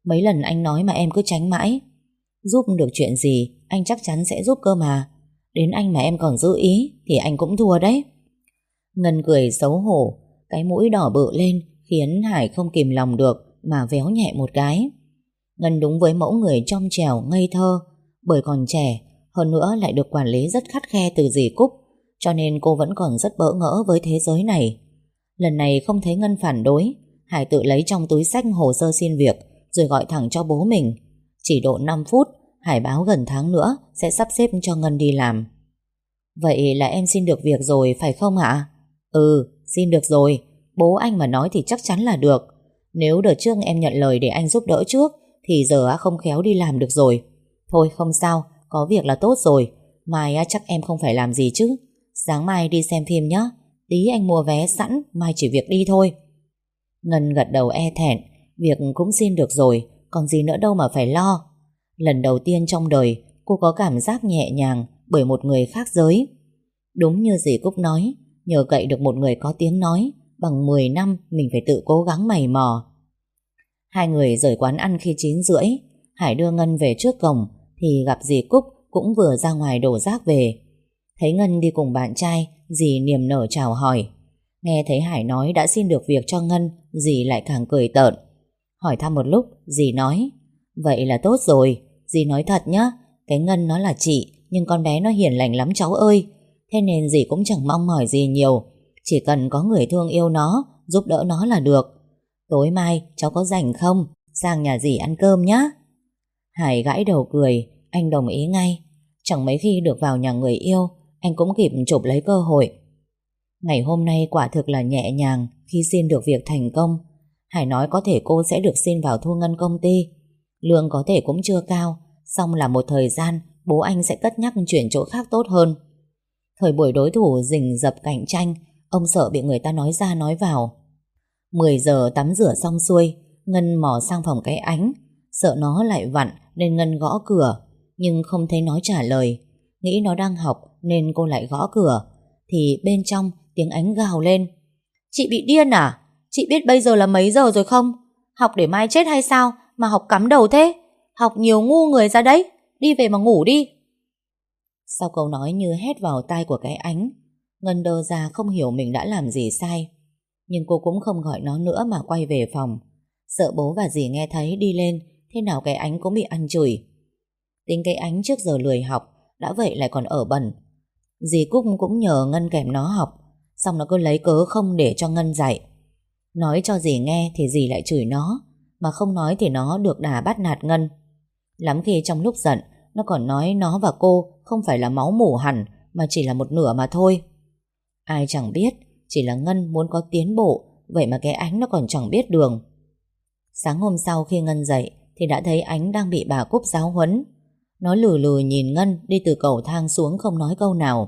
Mấy lần anh nói mà em cứ tránh mãi. Giúp được chuyện gì anh chắc chắn sẽ giúp cơ mà. Đến anh mà em còn giữ ý thì anh cũng thua đấy. Ngân cười xấu hổ, cái mũi đỏ bự lên khiến Hải không kìm lòng được mà véo nhẹ một cái. Ngân đúng với mẫu người trong trẻo ngây thơ, bởi còn trẻ, hơn nữa lại được quản lý rất khắt khe từ dì Cúc, cho nên cô vẫn còn rất bỡ ngỡ với thế giới này. Lần này không thấy Ngân phản đối, Hải tự lấy trong túi xách hồ sơ xin việc rồi gọi thẳng cho bố mình. Chỉ độ năm phút, Hải báo gần tháng nữa sẽ sắp xếp cho Ngân đi làm. Vậy là em xin được việc rồi phải không ạ? Ừ, xin được rồi. Bố anh mà nói thì chắc chắn là được. Nếu đợt trước em nhận lời để anh giúp đỡ trước thì giờ không khéo đi làm được rồi. Thôi không sao, có việc là tốt rồi. Mai chắc em không phải làm gì chứ. Sáng mai đi xem phim nhé. Tí anh mua vé sẵn, mai chỉ việc đi thôi. Ngân gật đầu e thẹn. Việc cũng xin được rồi, còn gì nữa đâu mà phải lo. Lần đầu tiên trong đời cô có cảm giác nhẹ nhàng bởi một người khác giới. Đúng như dì Cúc nói, nhờ cậy được một người có tiếng nói, bằng mười năm mình phải tự cố gắng mày mò. Hai người rời quán ăn khi chín rưỡi. Hải đưa Ngân về trước cổng thì gặp dì Cúc cũng vừa ra ngoài đổ rác về. Thấy Ngân đi cùng bạn trai, dì niềm nở chào hỏi. Nghe thấy Hải nói đã xin được việc cho Ngân, dì lại càng cười tợn. Hỏi thăm một lúc, dì nói: vậy là tốt rồi. Dì nói thật nhá, cái Ngân nó là chị, nhưng con bé nó hiền lành lắm cháu ơi. Thế nên dì cũng chẳng mong mỏi gì nhiều, chỉ cần có người thương yêu nó, giúp đỡ nó là được. Tối mai cháu có rảnh không? Sang nhà dì ăn cơm nhá. Hải gãi đầu cười, anh đồng ý ngay. Chẳng mấy khi được vào nhà người yêu, anh cũng kịp chụp lấy cơ hội. Ngày hôm nay quả thực là nhẹ nhàng khi xin được việc thành công. Hải nói có thể cô sẽ được xin vào thu ngân công ty. Lương có thể cũng chưa cao, xong là một thời gian bố anh sẽ cất nhắc chuyển chỗ khác tốt hơn. Thời buổi đối thủ rình rập cạnh tranh, ông sợ bị người ta nói ra nói vào. mười giờ tắm rửa xong xuôi, Ngân mò sang phòng cái Ánh. Sợ nó lại vặn nên Ngân gõ cửa, nhưng không thấy nó trả lời. Nghĩ nó đang học nên cô lại gõ cửa. Thì bên trong tiếng Ánh gào lên: chị bị điên à? Chị biết bây giờ là mấy giờ rồi không? Học để mai chết hay sao mà học cắm đầu thế? Học nhiều ngu người ra đấy. Đi về mà ngủ đi. Sau câu nói như hét vào tai của cái Ánh, Ngân đơ ra không hiểu mình đã làm gì sai. Nhưng cô cũng không gọi nó nữa mà quay về phòng. Sợ bố và dì nghe thấy đi lên, thế nào cái Ánh cũng bị ăn chửi. Tính cái Ánh trước giờ lười học, đã vậy lại còn ở bẩn. Dì Cúc cũng nhờ Ngân kèm nó học, xong nó cứ lấy cớ không để cho Ngân dạy. Nói cho dì nghe thì dì lại chửi nó, mà không nói thì nó được đà bắt nạt Ngân. Lắm khi trong lúc giận, nó còn nói nó và cô không phải là máu mủ hẳn, mà chỉ là một nửa mà thôi. Ai chẳng biết, chỉ là Ngân muốn có tiến bộ, vậy mà cái Ánh nó còn chẳng biết đường. Sáng hôm sau khi Ngân dậy thì đã thấy Ánh đang bị bà Cúc giáo huấn. Nó lừ lừ nhìn Ngân đi từ cầu thang xuống không nói câu nào.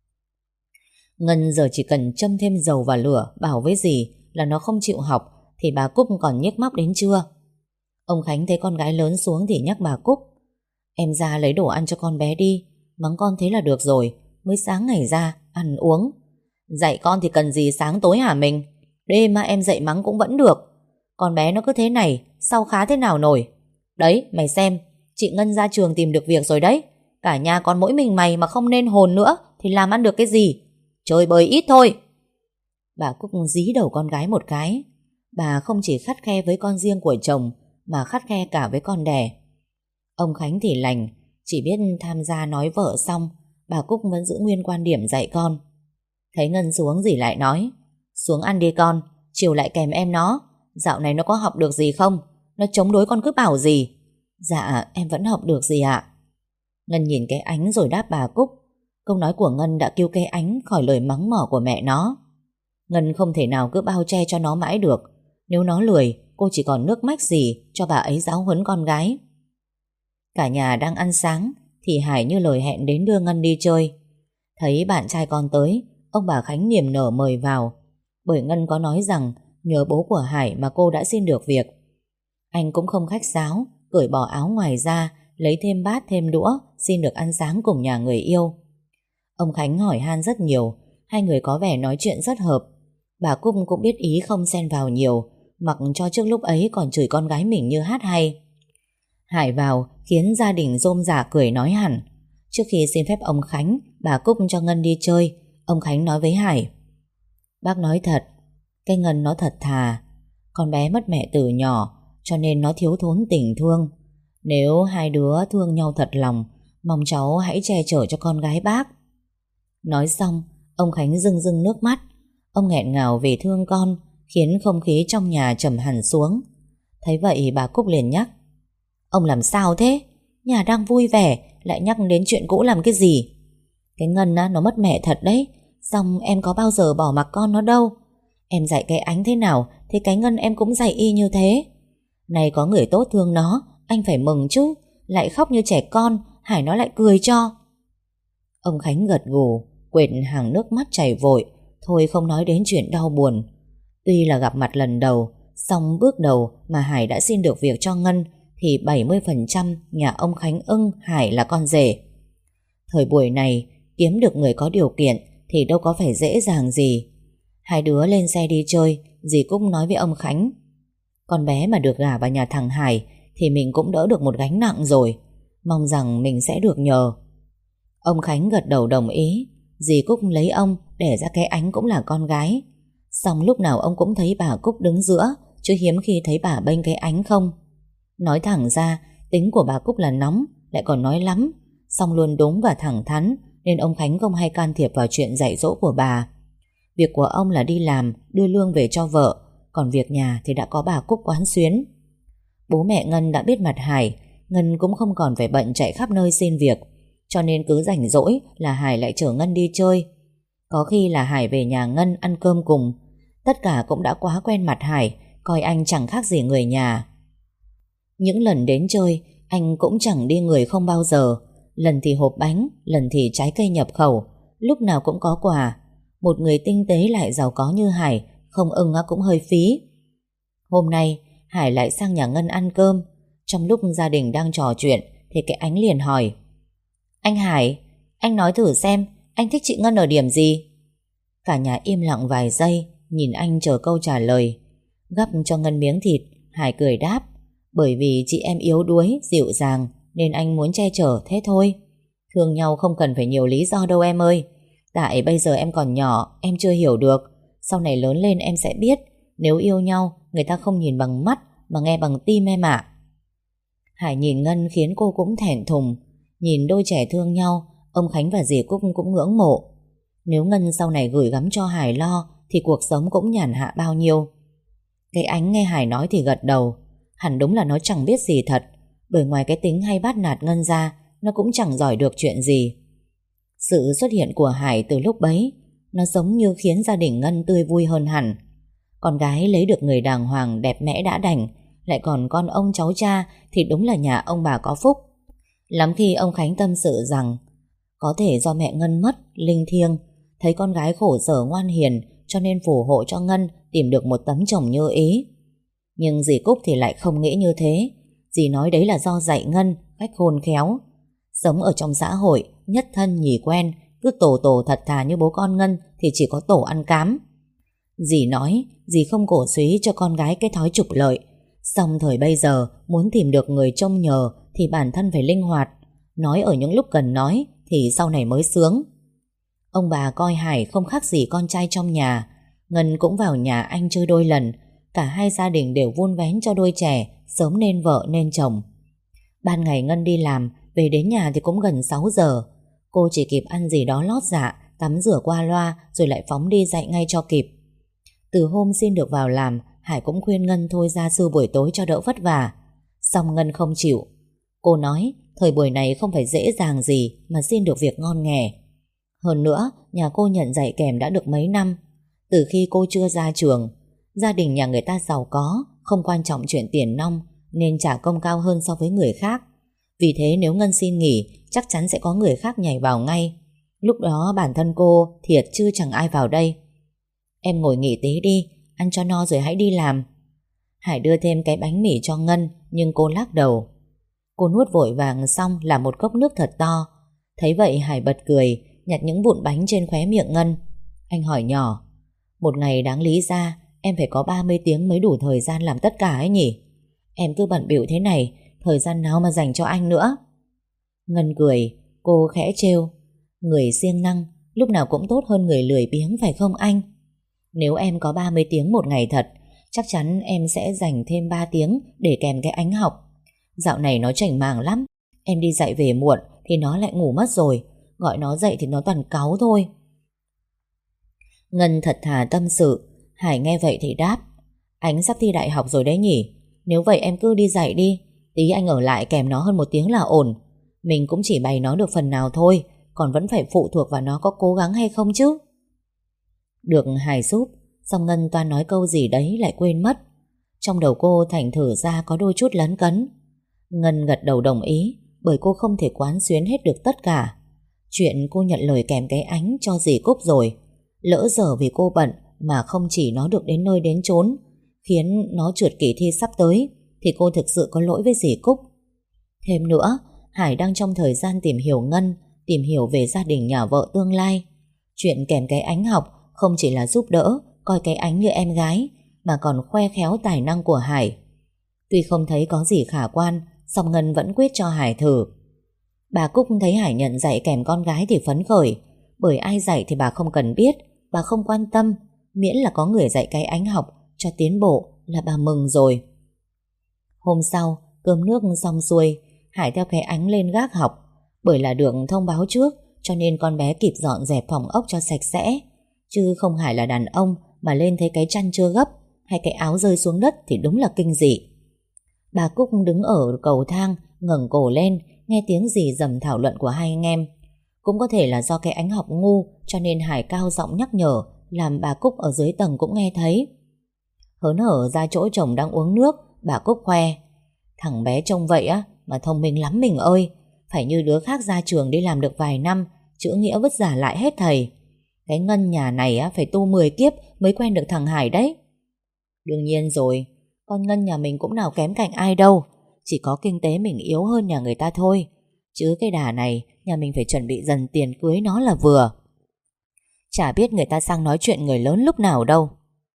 Ngân giờ chỉ cần châm thêm dầu vào lửa bảo với dì là nó không chịu học thì bà Cúc còn nhức móc đến trưa. Ông Khánh thấy con gái lớn xuống thì nhắc bà Cúc: em ra lấy đồ ăn cho con bé đi, mắng con thế là được rồi, mới sáng ngày ra ăn uống. Dạy con thì cần gì sáng tối hả mình? Đêm mà em dạy mắng cũng vẫn được. Con bé nó cứ thế này, sau khá thế nào nổi. Đấy mày xem, chị Ngân ra trường tìm được việc rồi đấy. Cả nhà còn mỗi mình mày mà không nên hồn nữa thì làm ăn được cái gì? Chơi bời ít thôi. Bà Cúc dí đầu con gái một cái. Bà không chỉ khắt khe với con riêng của chồng mà khắt khe cả với con đẻ. Ông Khánh thì lành, chỉ biết tham gia nói vợ xong, bà Cúc vẫn giữ nguyên quan điểm dạy con. Thấy Ngân xuống dì lại nói: xuống ăn đi con, chiều lại kèm em nó. Dạo này nó có học được gì không? Nó chống đối con cứ bảo gì. Dạ em vẫn học được dì ạ. Ngân nhìn cái Ánh rồi đáp bà Cúc. Câu nói của Ngân đã cứu cái Ánh khỏi lời mắng mỏ của mẹ nó. Ngân không thể nào cứ bao che cho nó mãi được. Nếu nó lười, cô chỉ còn nước mách gì cho bà ấy giáo huấn con gái. Cả nhà đang ăn sáng thì Hải như lời hẹn đến đưa Ngân đi chơi. Thấy bạn trai con tới, ông bà Khánh niềm nở mời vào. Bởi Ngân có nói rằng nhờ bố của Hải mà cô đã xin được việc. Anh cũng không khách sáo, cởi bỏ áo ngoài ra, lấy thêm bát thêm đũa, xin được ăn sáng cùng nhà người yêu. Ông Khánh hỏi han rất nhiều, hai người có vẻ nói chuyện rất hợp. Bà Cúc cũng biết ý không xen vào nhiều, mặc cho trước lúc ấy còn chửi con gái mình như hát hay. Hải vào khiến gia đình rôm rả cười nói hẳn. Trước khi xin phép ông Khánh, bà Cúc cho Ngân đi chơi, ông Khánh nói với Hải: "Bác nói thật, cái Ngân nó thật thà. Con bé mất mẹ từ nhỏ, cho nên nó thiếu thốn tình thương. Nếu hai đứa thương nhau thật lòng, mong cháu hãy che chở cho con gái bác." Nói xong, ông Khánh rưng rưng nước mắt. Ông nghẹn ngào vì thương con, khiến không khí trong nhà trầm hẳn xuống. Thấy vậy bà Cúc liền nhắc: "Ông làm sao thế? Nhà đang vui vẻ, lại nhắc đến chuyện cũ làm cái gì? Cái Ngân á, nó mất mẹ thật đấy. Xong em có bao giờ bỏ mặc con nó đâu. Em dạy cái Ánh thế nào thì cái Ngân em cũng dạy y như thế. Này có người tốt thương nó, anh phải mừng chứ. Lại khóc như trẻ con, Hải nó lại cười cho." Ông Khánh gật gù, quệt hàng nước mắt chảy vội. Thôi không nói đến chuyện đau buồn. Tuy là gặp mặt lần đầu, song bước đầu mà Hải đã xin được việc cho Ngân thì bảy mươi phần trăm nhà ông Khánh ưng Hải là con rể. Thời buổi này, kiếm được người có điều kiện thì đâu có phải dễ dàng gì. Hai đứa lên xe đi chơi, dì Cúc nói với ông Khánh: "Con bé mà được gả vào nhà thằng Hải thì mình cũng đỡ được một gánh nặng rồi. Mong rằng mình sẽ được nhờ." Ông Khánh gật đầu đồng ý. Dì Cúc lấy ông để ra cái Ánh cũng là con gái. Xong lúc nào ông cũng thấy bà Cúc đứng giữa, chứ hiếm khi thấy bà bênh cái Ánh không. Nói thẳng ra, tính của bà Cúc là nóng, lại còn nói lắm, xong luôn đúng và thẳng thắn, nên ông Khánh không hay can thiệp vào chuyện dạy dỗ của bà. Việc của ông là đi làm, đưa lương về cho vợ, còn việc nhà thì đã có bà Cúc quán xuyến. Bố mẹ Ngân đã biết mặt Hải, Ngân cũng không còn phải bận chạy khắp nơi xin việc, cho nên cứ rảnh rỗi là Hải lại chở Ngân đi chơi. Có khi là Hải về nhà Ngân ăn cơm cùng. Tất cả cũng đã quá quen mặt Hải, coi anh chẳng khác gì người nhà. Những lần đến chơi, anh cũng chẳng đi người không bao giờ. Lần thì hộp bánh, lần thì trái cây nhập khẩu, lúc nào cũng có quà. Một người tinh tế lại giàu có như Hải, không ưng cũng hơi phí. Hôm nay, Hải lại sang nhà Ngân ăn cơm. Trong lúc gia đình đang trò chuyện thì cái Ánh liền hỏi: "Anh Hải, anh nói thử xem, anh thích chị Ngân ở điểm gì?" Cả nhà im lặng vài giây, nhìn anh chờ câu trả lời. Gắp cho Ngân miếng thịt, Hải cười đáp: "Bởi vì chị em yếu đuối, dịu dàng, nên anh muốn che chở thế thôi. Thương nhau không cần phải nhiều lý do đâu em ơi. Tại bây giờ em còn nhỏ, em chưa hiểu được. Sau này lớn lên em sẽ biết, nếu yêu nhau, người ta không nhìn bằng mắt mà nghe bằng tim em ạ." Hải nhìn Ngân khiến cô cũng thẹn thùng. Nhìn đôi trẻ thương nhau, ông Khánh và dì Cúc cũng ngưỡng mộ. Nếu Ngân sau này gửi gắm cho Hải lo thì cuộc sống cũng nhàn hạ bao nhiêu. Cái Ánh nghe Hải nói thì gật đầu. Hẳn đúng là nó chẳng biết gì thật, bởi ngoài cái tính hay bắt nạt Ngân ra, nó cũng chẳng giỏi được chuyện gì. Sự xuất hiện của Hải từ lúc bấy, nó giống như khiến gia đình Ngân tươi vui hơn hẳn. Con gái lấy được người đàng hoàng đẹp mẽ đã đành, lại còn con ông cháu cha thì đúng là nhà ông bà có phúc. Lắm khi ông Khánh tâm sự rằng có thể do mẹ Ngân mất, linh thiêng, thấy con gái khổ sở ngoan hiền cho nên phù hộ cho Ngân tìm được một tấm chồng như ý. Nhưng dì Cúc thì lại không nghĩ như thế. Dì nói đấy là do dạy Ngân cách khôn khéo. Sống ở trong xã hội, nhất thân nhì quen, cứ tổ tổ thật thà như bố con Ngân thì chỉ có tổ ăn cám. Dì nói dì không cổ suý cho con gái cái thói trục lợi. Xong thời bây giờ muốn tìm được người trông nhờ thì bản thân phải linh hoạt, nói ở những lúc cần nói thì sau này mới sướng. Ông bà coi Hải không khác gì con trai trong nhà. Ngân cũng vào nhà anh chơi đôi lần. Cả hai gia đình đều vun vén cho đôi trẻ sớm nên vợ nên chồng. Ban ngày Ngân đi làm, về đến nhà thì cũng gần sáu giờ. Cô chỉ kịp ăn gì đó lót dạ, tắm rửa qua loa rồi lại phóng đi dạy ngay cho kịp. Từ hôm xin được vào làm, Hải cũng khuyên Ngân thôi gia sư buổi tối cho đỡ vất vả. Xong Ngân không chịu. Cô nói thời buổi này không phải dễ dàng gì mà xin được việc ngon nghẻ. Hơn nữa, nhà cô nhận dạy kèm đã được mấy năm. Từ khi cô chưa ra trường, gia đình nhà người ta giàu có, không quan trọng chuyện tiền nong, nên trả công cao hơn so với người khác. Vì thế nếu Ngân xin nghỉ, chắc chắn sẽ có người khác nhảy vào ngay. Lúc đó bản thân cô thiệt chứ chẳng ai vào đây. Em ngồi nghỉ tí đi, ăn cho no rồi hãy đi làm. Hải đưa thêm cái bánh mì cho Ngân, nhưng cô lắc đầu. Cô nuốt vội vàng xong làm một cốc nước thật to. Thấy vậy Hải bật cười, nhặt những vụn bánh trên khóe miệng Ngân. Anh hỏi nhỏ: một ngày đáng lý ra em phải có ba mươi tiếng mới đủ thời gian làm tất cả ấy nhỉ? Em cứ bận bịu thế này, thời gian nào mà dành cho anh nữa. Ngân cười, cô khẽ trêu. Người siêng năng lúc nào cũng tốt hơn người lười biếng phải không anh? Nếu em có ba mươi tiếng một ngày thật, chắc chắn em sẽ dành thêm ba tiếng để kèm cái Ánh học. Dạo này nó chảnh màng lắm. Em đi dạy về muộn thì nó lại ngủ mất rồi. Gọi nó dậy thì nó toàn cáu thôi. Ngân thật thà tâm sự. Hải nghe vậy thì đáp: Ánh sắp thi đại học rồi đấy nhỉ? Nếu vậy em cứ đi dạy đi. Tí anh ở lại kèm nó hơn một tiếng là ổn. Mình cũng chỉ bày nó được phần nào thôi, còn vẫn phải phụ thuộc vào nó có cố gắng hay không chứ. Được Hải giúp, xong Ngân toan nói câu gì đấy lại quên mất. Trong đầu cô thành thử ra có đôi chút lấn cấn. Ngân gật đầu đồng ý, bởi cô không thể quán xuyến hết được tất cả. Chuyện cô nhận lời kèm cái Ánh cho dì Cúc rồi, lỡ giờ vì cô bận mà không chỉ nó được đến nơi đến chốn, khiến nó trượt kỳ thi sắp tới, thì cô thực sự có lỗi với dì Cúc. Thêm nữa, Hải đang trong thời gian tìm hiểu Ngân, tìm hiểu về gia đình nhà vợ tương lai. Chuyện kèm cái Ánh học không chỉ là giúp đỡ, coi cái Ánh như em gái, mà còn khoe khéo tài năng của Hải. Tuy không thấy có gì khả quan, song Ngân vẫn quyết cho Hải thử. Bà Cúc thấy Hải nhận dạy kèm con gái thì phấn khởi, bởi ai dạy thì bà không cần biết, bà không quan tâm, miễn là có người dạy cái Ánh học cho tiến bộ là bà mừng rồi. Hôm sau, cơm nước xong xuôi, Hải theo cái Ánh lên gác học. Bởi là được thông báo trước, cho nên con bé kịp dọn dẹp phòng ốc cho sạch sẽ. Chứ không Hải là đàn ông mà lên thấy cái chăn chưa gấp hay cái áo rơi xuống đất thì đúng là kinh dị. Bà Cúc đứng ở cầu thang, ngẩng cổ lên, nghe tiếng rì rầm thảo luận của hai anh em. Cũng có thể là do cái Ánh học ngu, cho nên Hải cao giọng nhắc nhở, làm bà Cúc ở dưới tầng cũng nghe thấy. Hớn hở ra chỗ chồng đang uống nước, bà Cúc khoe: Thằng bé trông vậy á mà thông minh lắm mình ơi. Phải như đứa khác ra trường đi làm được vài năm, chữ nghĩa vứt giả lại hết thầy. Cái Ngân nhà này á phải tu mười kiếp mới quen được thằng Hải đấy. Đương nhiên rồi, con Ngân nhà mình cũng nào kém cạnh ai đâu, chỉ có kinh tế mình yếu hơn nhà người ta thôi. Chứ cái đà này, nhà mình phải chuẩn bị dần tiền cưới nó là vừa. Chả biết người ta sang nói chuyện người lớn lúc nào đâu.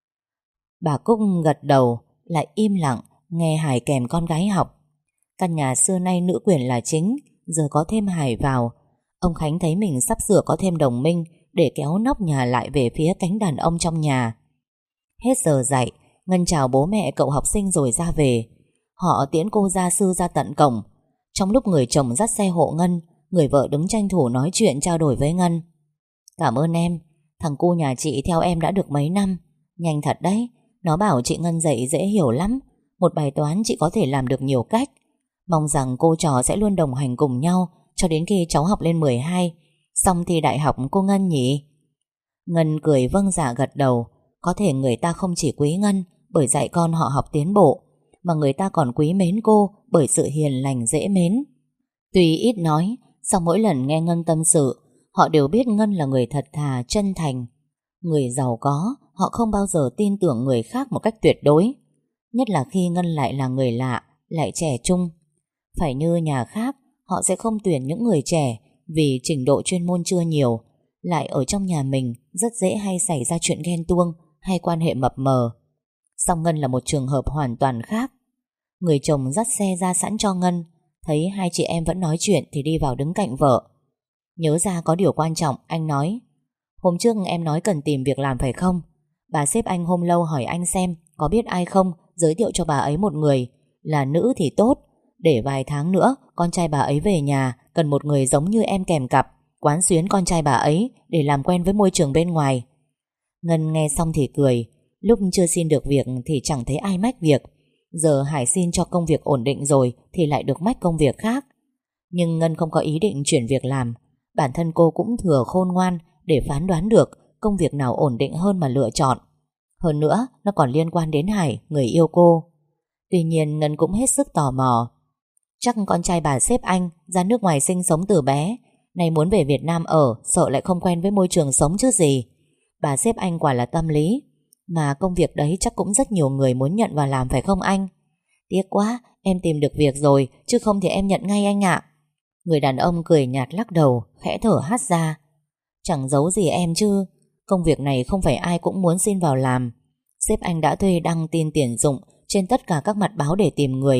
Bà Cúc gật đầu, lại im lặng nghe Hải kèm con gái học. Căn nhà xưa nay nữ quyền là chính, giờ có thêm Hải vào, ông Khánh thấy mình sắp sửa có thêm đồng minh để kéo nóc nhà lại về phía cánh đàn ông trong nhà. Hết giờ dạy, Ngân chào bố mẹ cậu học sinh rồi ra về. Họ tiễn cô gia sư ra tận cổng. Trong lúc người chồng dắt xe hộ Ngân, người vợ đứng tranh thủ nói chuyện trao đổi với Ngân. Cảm ơn em, thằng cu nhà chị theo em đã được mấy năm. Nhanh thật đấy, nó bảo chị Ngân dạy dễ hiểu lắm. Một bài toán chị có thể làm được nhiều cách. Mong rằng cô trò sẽ luôn đồng hành cùng nhau cho đến khi cháu học lên mười hai, xong thi đại học cô Ngân nhỉ? Ngân cười vâng dạ gật đầu. Có thể người ta không chỉ quý Ngân bởi dạy con họ học tiến bộ, mà người ta còn quý mến cô bởi sự hiền lành dễ mến. Tuy ít nói, song mỗi lần nghe Ngân tâm sự, họ đều biết Ngân là người thật thà, chân thành. Người giàu có, họ không bao giờ tin tưởng người khác một cách tuyệt đối. Nhất là khi Ngân lại là người lạ, lại trẻ trung. Phải như nhà khác, họ sẽ không tuyển những người trẻ vì trình độ chuyên môn chưa nhiều. Lại ở trong nhà mình rất dễ hay xảy ra chuyện ghen tuông hay quan hệ mập mờ. Song Ngân là một trường hợp hoàn toàn khác. Người chồng dắt xe ra sẵn cho Ngân, thấy hai chị em vẫn nói chuyện thì đi vào đứng cạnh vợ. Nhớ ra có điều quan trọng, anh nói: Hôm trước em nói cần tìm việc làm phải không? Bà sếp anh hôm lâu hỏi anh xem có biết ai không, giới thiệu cho bà ấy một người. Là nữ thì tốt, để vài tháng nữa con trai bà ấy về nhà, cần một người giống như em kèm cặp, quán xuyến con trai bà ấy để làm quen với môi trường bên ngoài. Ngân nghe xong thì cười. Lúc chưa xin được việc thì chẳng thấy ai mách việc. Giờ Hải xin cho công việc ổn định rồi thì lại được mách công việc khác. Nhưng Ngân không có ý định chuyển việc làm. Bản thân cô cũng thừa khôn ngoan để phán đoán được công việc nào ổn định hơn mà lựa chọn. Hơn nữa, nó còn liên quan đến Hải, người yêu cô. Tuy nhiên Ngân cũng hết sức tò mò. Chắc con trai bà sếp anh ra nước ngoài sinh sống từ bé, nay muốn về Việt Nam ở, sợ lại không quen với môi trường sống chứ gì. Bà sếp anh quả là tâm lý. Mà công việc đấy chắc cũng rất nhiều người muốn nhận vào làm phải không anh? Tiếc quá, em tìm được việc rồi, chứ không thì em nhận ngay anh ạ. Người đàn ông cười nhạt lắc đầu, khẽ thở hắt ra. Chẳng giấu gì em chứ, công việc này không phải ai cũng muốn xin vào làm. Sếp anh đã thuê đăng tin tuyển dụng trên tất cả các mặt báo để tìm người.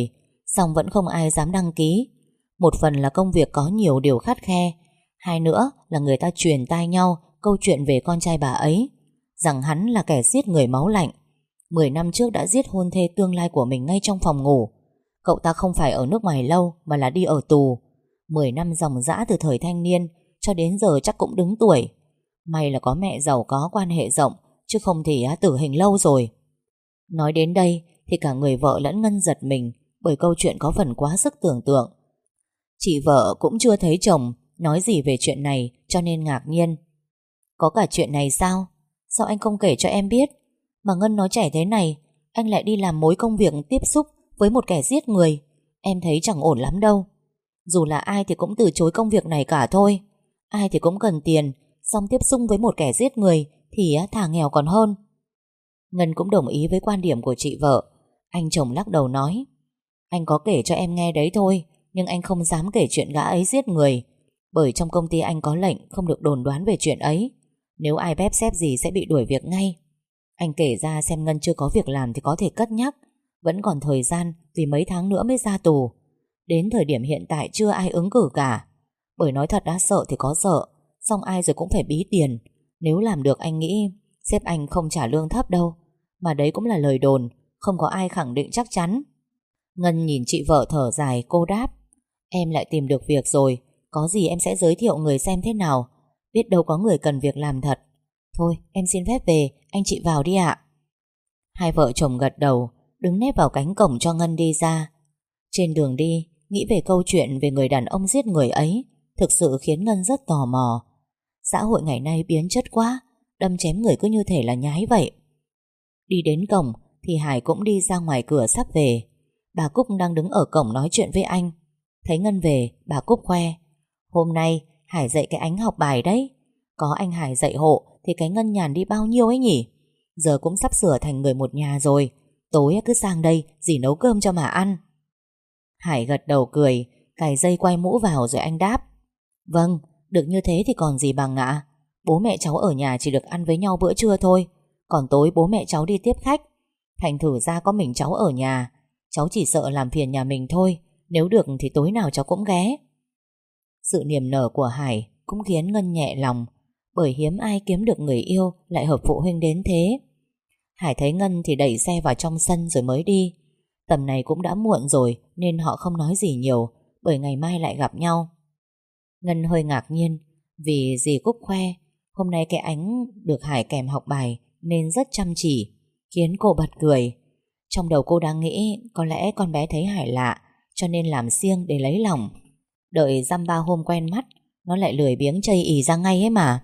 song vẫn không ai dám đăng ký. Một phần là công việc có nhiều điều khắt khe, hai nữa là người ta truyền tai nhau câu chuyện về con trai bà ấy, rằng hắn là kẻ giết người máu lạnh. Mười năm trước đã giết hôn thê tương lai của mình ngay trong phòng ngủ. Cậu ta không phải ở nước ngoài lâu mà là đi ở tù. Mười năm dòng dã từ thời thanh niên cho đến giờ chắc cũng đứng tuổi. May là có mẹ giàu có quan hệ rộng, chứ không thì tử hình lâu rồi. Nói đến đây thì cả người vợ lẫn Ngân giật mình, bởi câu chuyện có phần quá sức tưởng tượng. Chị vợ cũng chưa thấy chồng nói gì về chuyện này, cho nên ngạc nhiên. Có cả chuyện này sao? Sao anh không kể cho em biết? Mà Ngân nói trẻ thế này, anh lại đi làm mối công việc tiếp xúc với một kẻ giết người. Em thấy chẳng ổn lắm đâu. Dù là ai thì cũng từ chối công việc này cả thôi. Ai thì cũng cần tiền, xong tiếp xúc với một kẻ giết người thì thà nghèo còn hơn. Ngân cũng đồng ý với quan điểm của chị vợ. Anh chồng lắc đầu nói, anh có kể cho em nghe đấy thôi, nhưng anh không dám kể chuyện gã ấy giết người, bởi trong công ty anh có lệnh không được đồn đoán về chuyện ấy. Nếu ai bép xép gì sẽ bị đuổi việc ngay. Anh kể ra xem Ngân chưa có việc làm thì có thể cất nhắc. Vẫn còn thời gian, vì mấy tháng nữa mới ra tù. Đến thời điểm hiện tại chưa ai ứng cử cả. Bởi nói thật đã sợ thì có sợ, xong ai rồi cũng phải bí tiền. Nếu làm được anh nghĩ sếp anh không trả lương thấp đâu. Mà đấy cũng là lời đồn, không có ai khẳng định chắc chắn. Ngân nhìn chị vợ thở dài, cô đáp, em lại tìm được việc rồi, có gì em sẽ giới thiệu người xem thế nào. Biết đâu có người cần việc làm thật. Thôi em xin phép về, anh chị vào đi ạ. Hai vợ chồng gật đầu, đứng nép vào cánh cổng cho Ngân đi ra. Trên đường đi, nghĩ về câu chuyện về người đàn ông giết người ấy, thực sự khiến Ngân rất tò mò. Xã hội ngày nay biến chất quá, đâm chém người cứ như thể là nhái vậy. Đi đến cổng thì Hải cũng đi ra ngoài cửa sắp về. Bà Cúc đang đứng ở cổng nói chuyện với anh. Thấy Ngân về, bà Cúc khoe, hôm nay Hải dạy cái Ánh học bài đấy. Có anh Hải dạy hộ thì cái Ngân nhàn đi bao nhiêu ấy nhỉ. Giờ cũng sắp sửa thành người một nhà rồi. Tối cứ sang đây dì nấu cơm cho mà ăn. Hải gật đầu cười, cài dây quay mũ vào rồi anh đáp, vâng, được như thế thì còn gì bằng ạ. Bố mẹ cháu ở nhà chỉ được ăn với nhau bữa trưa thôi, còn tối bố mẹ cháu đi tiếp khách. Thành thử ra có mình cháu ở nhà. Cháu chỉ sợ làm phiền nhà mình thôi. Nếu được thì tối nào cháu cũng ghé. Sự niềm nở của Hải cũng khiến Ngân nhẹ lòng, bởi hiếm ai kiếm được người yêu lại hợp phụ huynh đến thế. Hải thấy Ngân thì đẩy xe vào trong sân rồi mới đi. Tầm này cũng đã muộn rồi nên họ không nói gì nhiều, bởi ngày mai lại gặp nhau. Ngân hơi ngạc nhiên vì dì Cúc khoe hôm nay cái Ánh được Hải kèm học bài nên rất chăm chỉ, khiến cô bật cười. Trong đầu cô đang nghĩ có lẽ con bé thấy Hải lạ cho nên làm siêng để lấy lòng. Đợi dăm ba hôm quen mắt, nó lại lười biếng chây ì ra ngay ấy mà.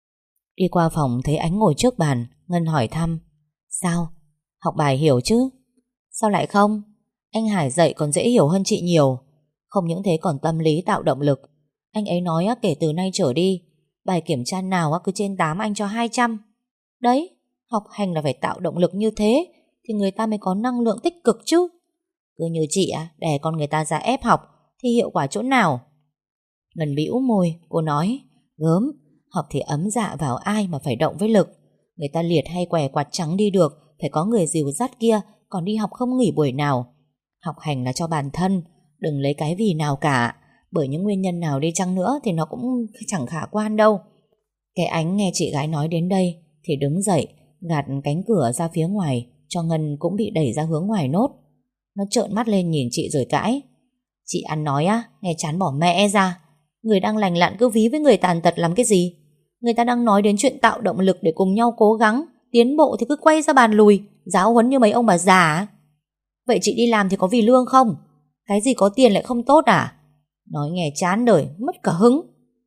Đi qua phòng thấy Ánh ngồi trước bàn, Ngân hỏi thăm, sao? Học bài hiểu chứ? Sao lại không? Anh Hải dạy còn dễ hiểu hơn chị nhiều. Không những thế còn tâm lý tạo động lực. Anh ấy nói kể từ nay trở đi, bài kiểm tra nào cứ trên tám anh cho hai trăm. Đấy, học hành là phải tạo động lực như thế thì người ta mới có năng lượng tích cực chứ. Cứ như chị đè con người ta ra ép học thì hiệu quả chỗ nào? Ngân bĩu môi, cô nói, gớm, học thì ấm dạ vào ai mà phải động với lực. Người ta liệt hay què quạt trắng đi được, phải có người dìu dắt kia, còn đi học không nghỉ buổi nào. Học hành là cho bản thân, đừng lấy cái vì nào cả, bởi những nguyên nhân nào đi chăng nữa thì nó cũng chẳng khả quan đâu. Cái Ánh nghe chị gái nói đến đây thì đứng dậy, gạt cánh cửa ra phía ngoài, cho Ngân cũng bị đẩy ra hướng ngoài nốt. Nó trợn mắt lên nhìn chị rồi cãi, chị ăn nói á, nghe chán bỏ mẹ ra. Người đang lành lặn cứ ví với người tàn tật làm cái gì? Người ta đang nói đến chuyện tạo động lực để cùng nhau cố gắng tiến bộ thì cứ quay ra bàn lùi, giáo huấn như mấy ông bà già. Vậy chị đi làm thì có vì lương không? Cái gì có tiền lại không tốt à? Nói nghe chán đời, mất cả hứng.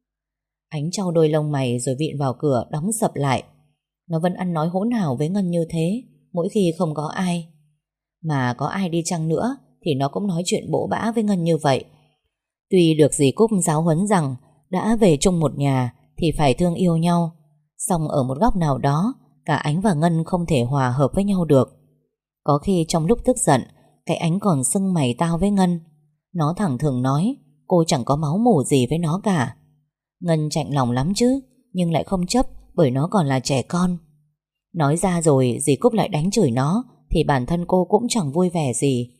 Ánh trao đôi lông mày rồi vịn vào cửa đóng sập lại. Nó vẫn ăn nói hỗn hào với Ngân như thế mỗi khi không có ai. Mà có ai đi chăng nữa thì nó cũng nói chuyện bỗ bã với Ngân như vậy. Tuy được dì Cúc giáo huấn rằng đã về chung một nhà thì phải thương yêu nhau, song ở một góc nào đó cả Ánh và Ngân không thể hòa hợp với nhau được. Có khi trong lúc tức giận, cái Ánh còn sưng mày tao với Ngân. Nó thẳng thừng nói cô chẳng có máu mủ gì với nó cả. Ngân chạnh lòng lắm chứ, nhưng lại không chấp bởi nó còn là trẻ con. Nói ra rồi dì Cúc lại đánh chửi nó thì bản thân cô cũng chẳng vui vẻ gì.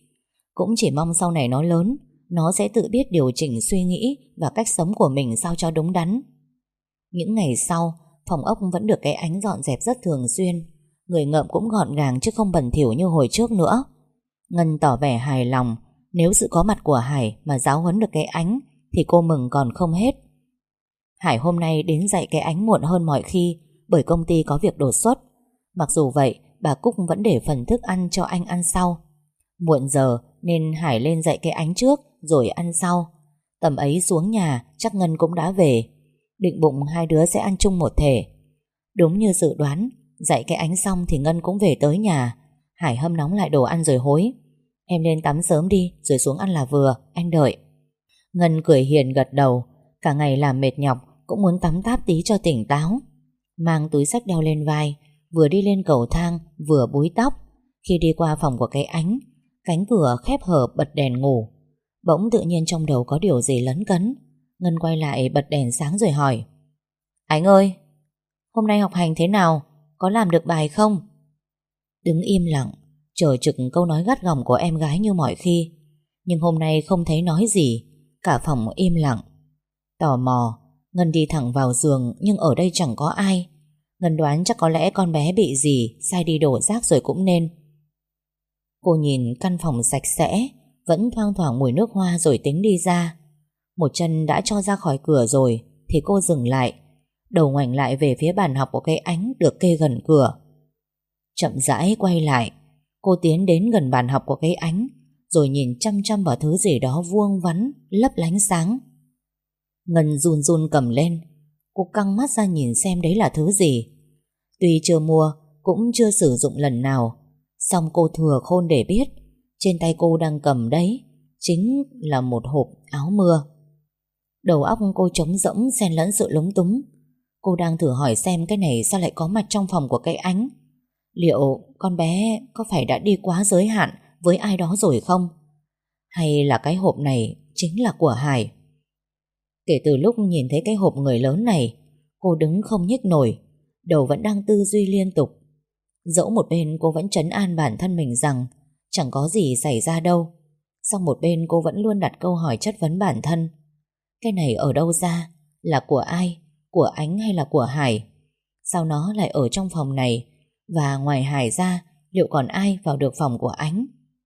Cũng chỉ mong sau này nó lớn, nó sẽ tự biết điều chỉnh suy nghĩ và cách sống của mình sao cho đúng đắn. Những ngày sau, phòng ốc vẫn được cái Ánh dọn dẹp rất thường xuyên. Người ngợm cũng gọn gàng chứ không bẩn thỉu như hồi trước nữa. Ngân tỏ vẻ hài lòng. Nếu sự có mặt của Hải mà giáo huấn được cái Ánh thì cô mừng còn không hết. Hải hôm nay đến dạy cái Ánh muộn hơn mọi khi, bởi công ty có việc đột xuất. Mặc dù vậy, bà Cúc vẫn để phần thức ăn cho anh ăn sau. Muộn giờ nên Hải lên dạy cái Ánh trước rồi ăn sau. Tầm ấy xuống nhà chắc Ngân cũng đã về. Định bụng hai đứa sẽ ăn chung một thể. Đúng như dự đoán, dạy cái Ánh xong thì Ngân cũng về tới nhà. Hải hâm nóng lại đồ ăn rồi hối: Em lên tắm sớm đi rồi xuống ăn là vừa, anh đợi. Ngân cười hiền gật đầu. Cả ngày làm mệt nhọc cũng muốn tắm táp tí cho tỉnh táo. Mang túi xách đeo lên vai, vừa đi lên cầu thang vừa búi tóc. Khi đi qua phòng của cái Ánh, cánh cửa khép hờ bật đèn ngủ. Bỗng tự nhiên trong đầu có điều gì lấn cấn. Ngân quay lại bật đèn sáng rồi hỏi: Ánh ơi, hôm nay học hành thế nào? Có làm được bài không? Đứng im lặng, chờ trực câu nói gắt gỏng của em gái như mọi khi. Nhưng hôm nay không thấy nói gì. Cả phòng im lặng. Tò mò, Ngân đi thẳng vào giường, nhưng ở đây chẳng có ai. Ngân đoán chắc có lẽ con bé bị gì sai đi đổ rác rồi cũng nên. Cô nhìn căn phòng sạch sẽ, vẫn thoang thoảng mùi nước hoa rồi tính đi ra. Một chân đã cho ra khỏi cửa rồi thì cô dừng lại, đầu ngoảnh lại về phía bàn học của cái Ánh được kê gần cửa. Chậm rãi quay lại, cô tiến đến gần bàn học của cái Ánh, rồi nhìn chăm chăm vào thứ gì đó vuông vắn, lấp lánh sáng. Ngân run run cầm lên. Cô căng mắt ra nhìn xem đấy là thứ gì. Tuy chưa mua, cũng chưa sử dụng lần nào, song cô thừa khôn để biết trên tay cô đang cầm đấy chính là một hộp áo mưa. Đầu óc cô trống rỗng xen lẫn sự lúng túng. Cô đang thử hỏi xem cái này sao lại có mặt trong phòng của cái Ánh. Liệu con bé có phải đã đi quá giới hạn với ai đó rồi không? Hay là cái hộp này chính là của Hải? Kể từ lúc nhìn thấy cái hộp người lớn này, cô đứng không nhích nổi, đầu vẫn đang tư duy liên tục. Dẫu một bên cô vẫn trấn an bản thân mình rằng chẳng có gì xảy ra đâu, song một bên cô vẫn luôn đặt câu hỏi chất vấn bản thân. Cái này ở đâu ra? Là của ai? Của Ánh hay là của Hải? Sao nó lại ở trong phòng này? Và ngoài Hải ra, liệu còn ai vào được phòng của Ánh?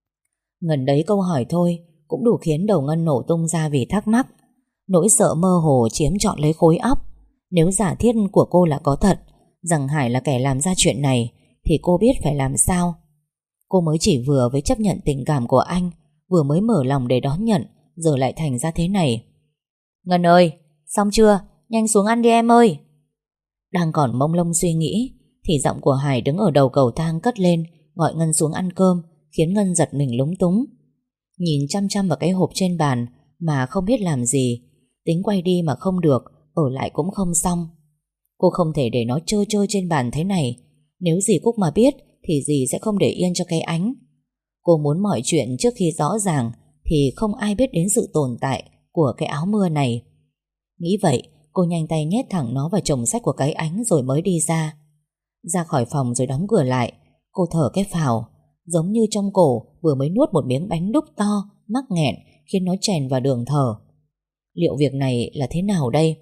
Ngần đấy câu hỏi thôi cũng đủ khiến đầu Ngân nổ tung ra vì thắc mắc. Nỗi sợ mơ hồ chiếm trọn lấy khối óc. Nếu giả thiết của cô là có thật, rằng Hải là kẻ làm ra chuyện này, thì cô biết phải làm sao. Cô mới chỉ vừa với chấp nhận tình cảm của anh, vừa mới mở lòng để đón nhận, giờ lại thành ra thế này. Ngân ơi, xong chưa? Nhanh xuống ăn đi em ơi. Đang còn mông lung suy nghĩ thì giọng của Hải đứng ở đầu cầu thang cất lên, gọi Ngân xuống ăn cơm, khiến Ngân giật mình lúng túng. Nhìn chăm chăm vào cái hộp trên bàn mà không biết làm gì. Tính quay đi mà không được, ở lại cũng không xong. Cô không thể để nó chơi chơi trên bàn thế này. Nếu dì Cúc mà biết thì dì sẽ không để yên cho cái Ánh. Cô muốn mọi chuyện trước khi rõ ràng thì không ai biết đến sự tồn tại của cái áo mưa này. Nghĩ vậy, cô nhanh tay nhét thẳng nó vào chồng sách của cái Ánh rồi mới đi ra. Ra khỏi phòng rồi đóng cửa lại, cô thở cái phào, giống như trong cổ vừa mới nuốt một miếng bánh đúc to, mắc nghẹn khiến nó chèn vào đường thở. Liệu việc này là thế nào đây?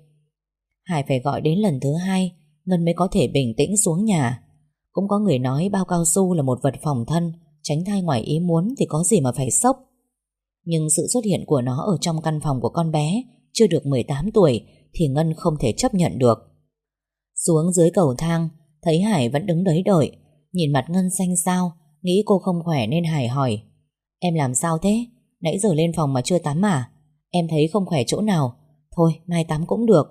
Hải phải gọi đến lần thứ hai, Ngân mới có thể bình tĩnh xuống nhà. Cũng có người nói bao cao su là một vật phòng thân, tránh thai ngoài ý muốn thì có gì mà phải sốc. Nhưng sự xuất hiện của nó ở trong căn phòng của con bé chưa được mười tám tuổi thì Ngân không thể chấp nhận được. Xuống dưới cầu thang, thấy Hải vẫn đứng đấy đợi. Nhìn mặt Ngân xanh xao, nghĩ cô không khỏe nên Hải hỏi: Em làm sao thế? Nãy giờ lên phòng mà chưa tắm à? Em thấy không khỏe chỗ nào? Thôi mai tắm cũng được.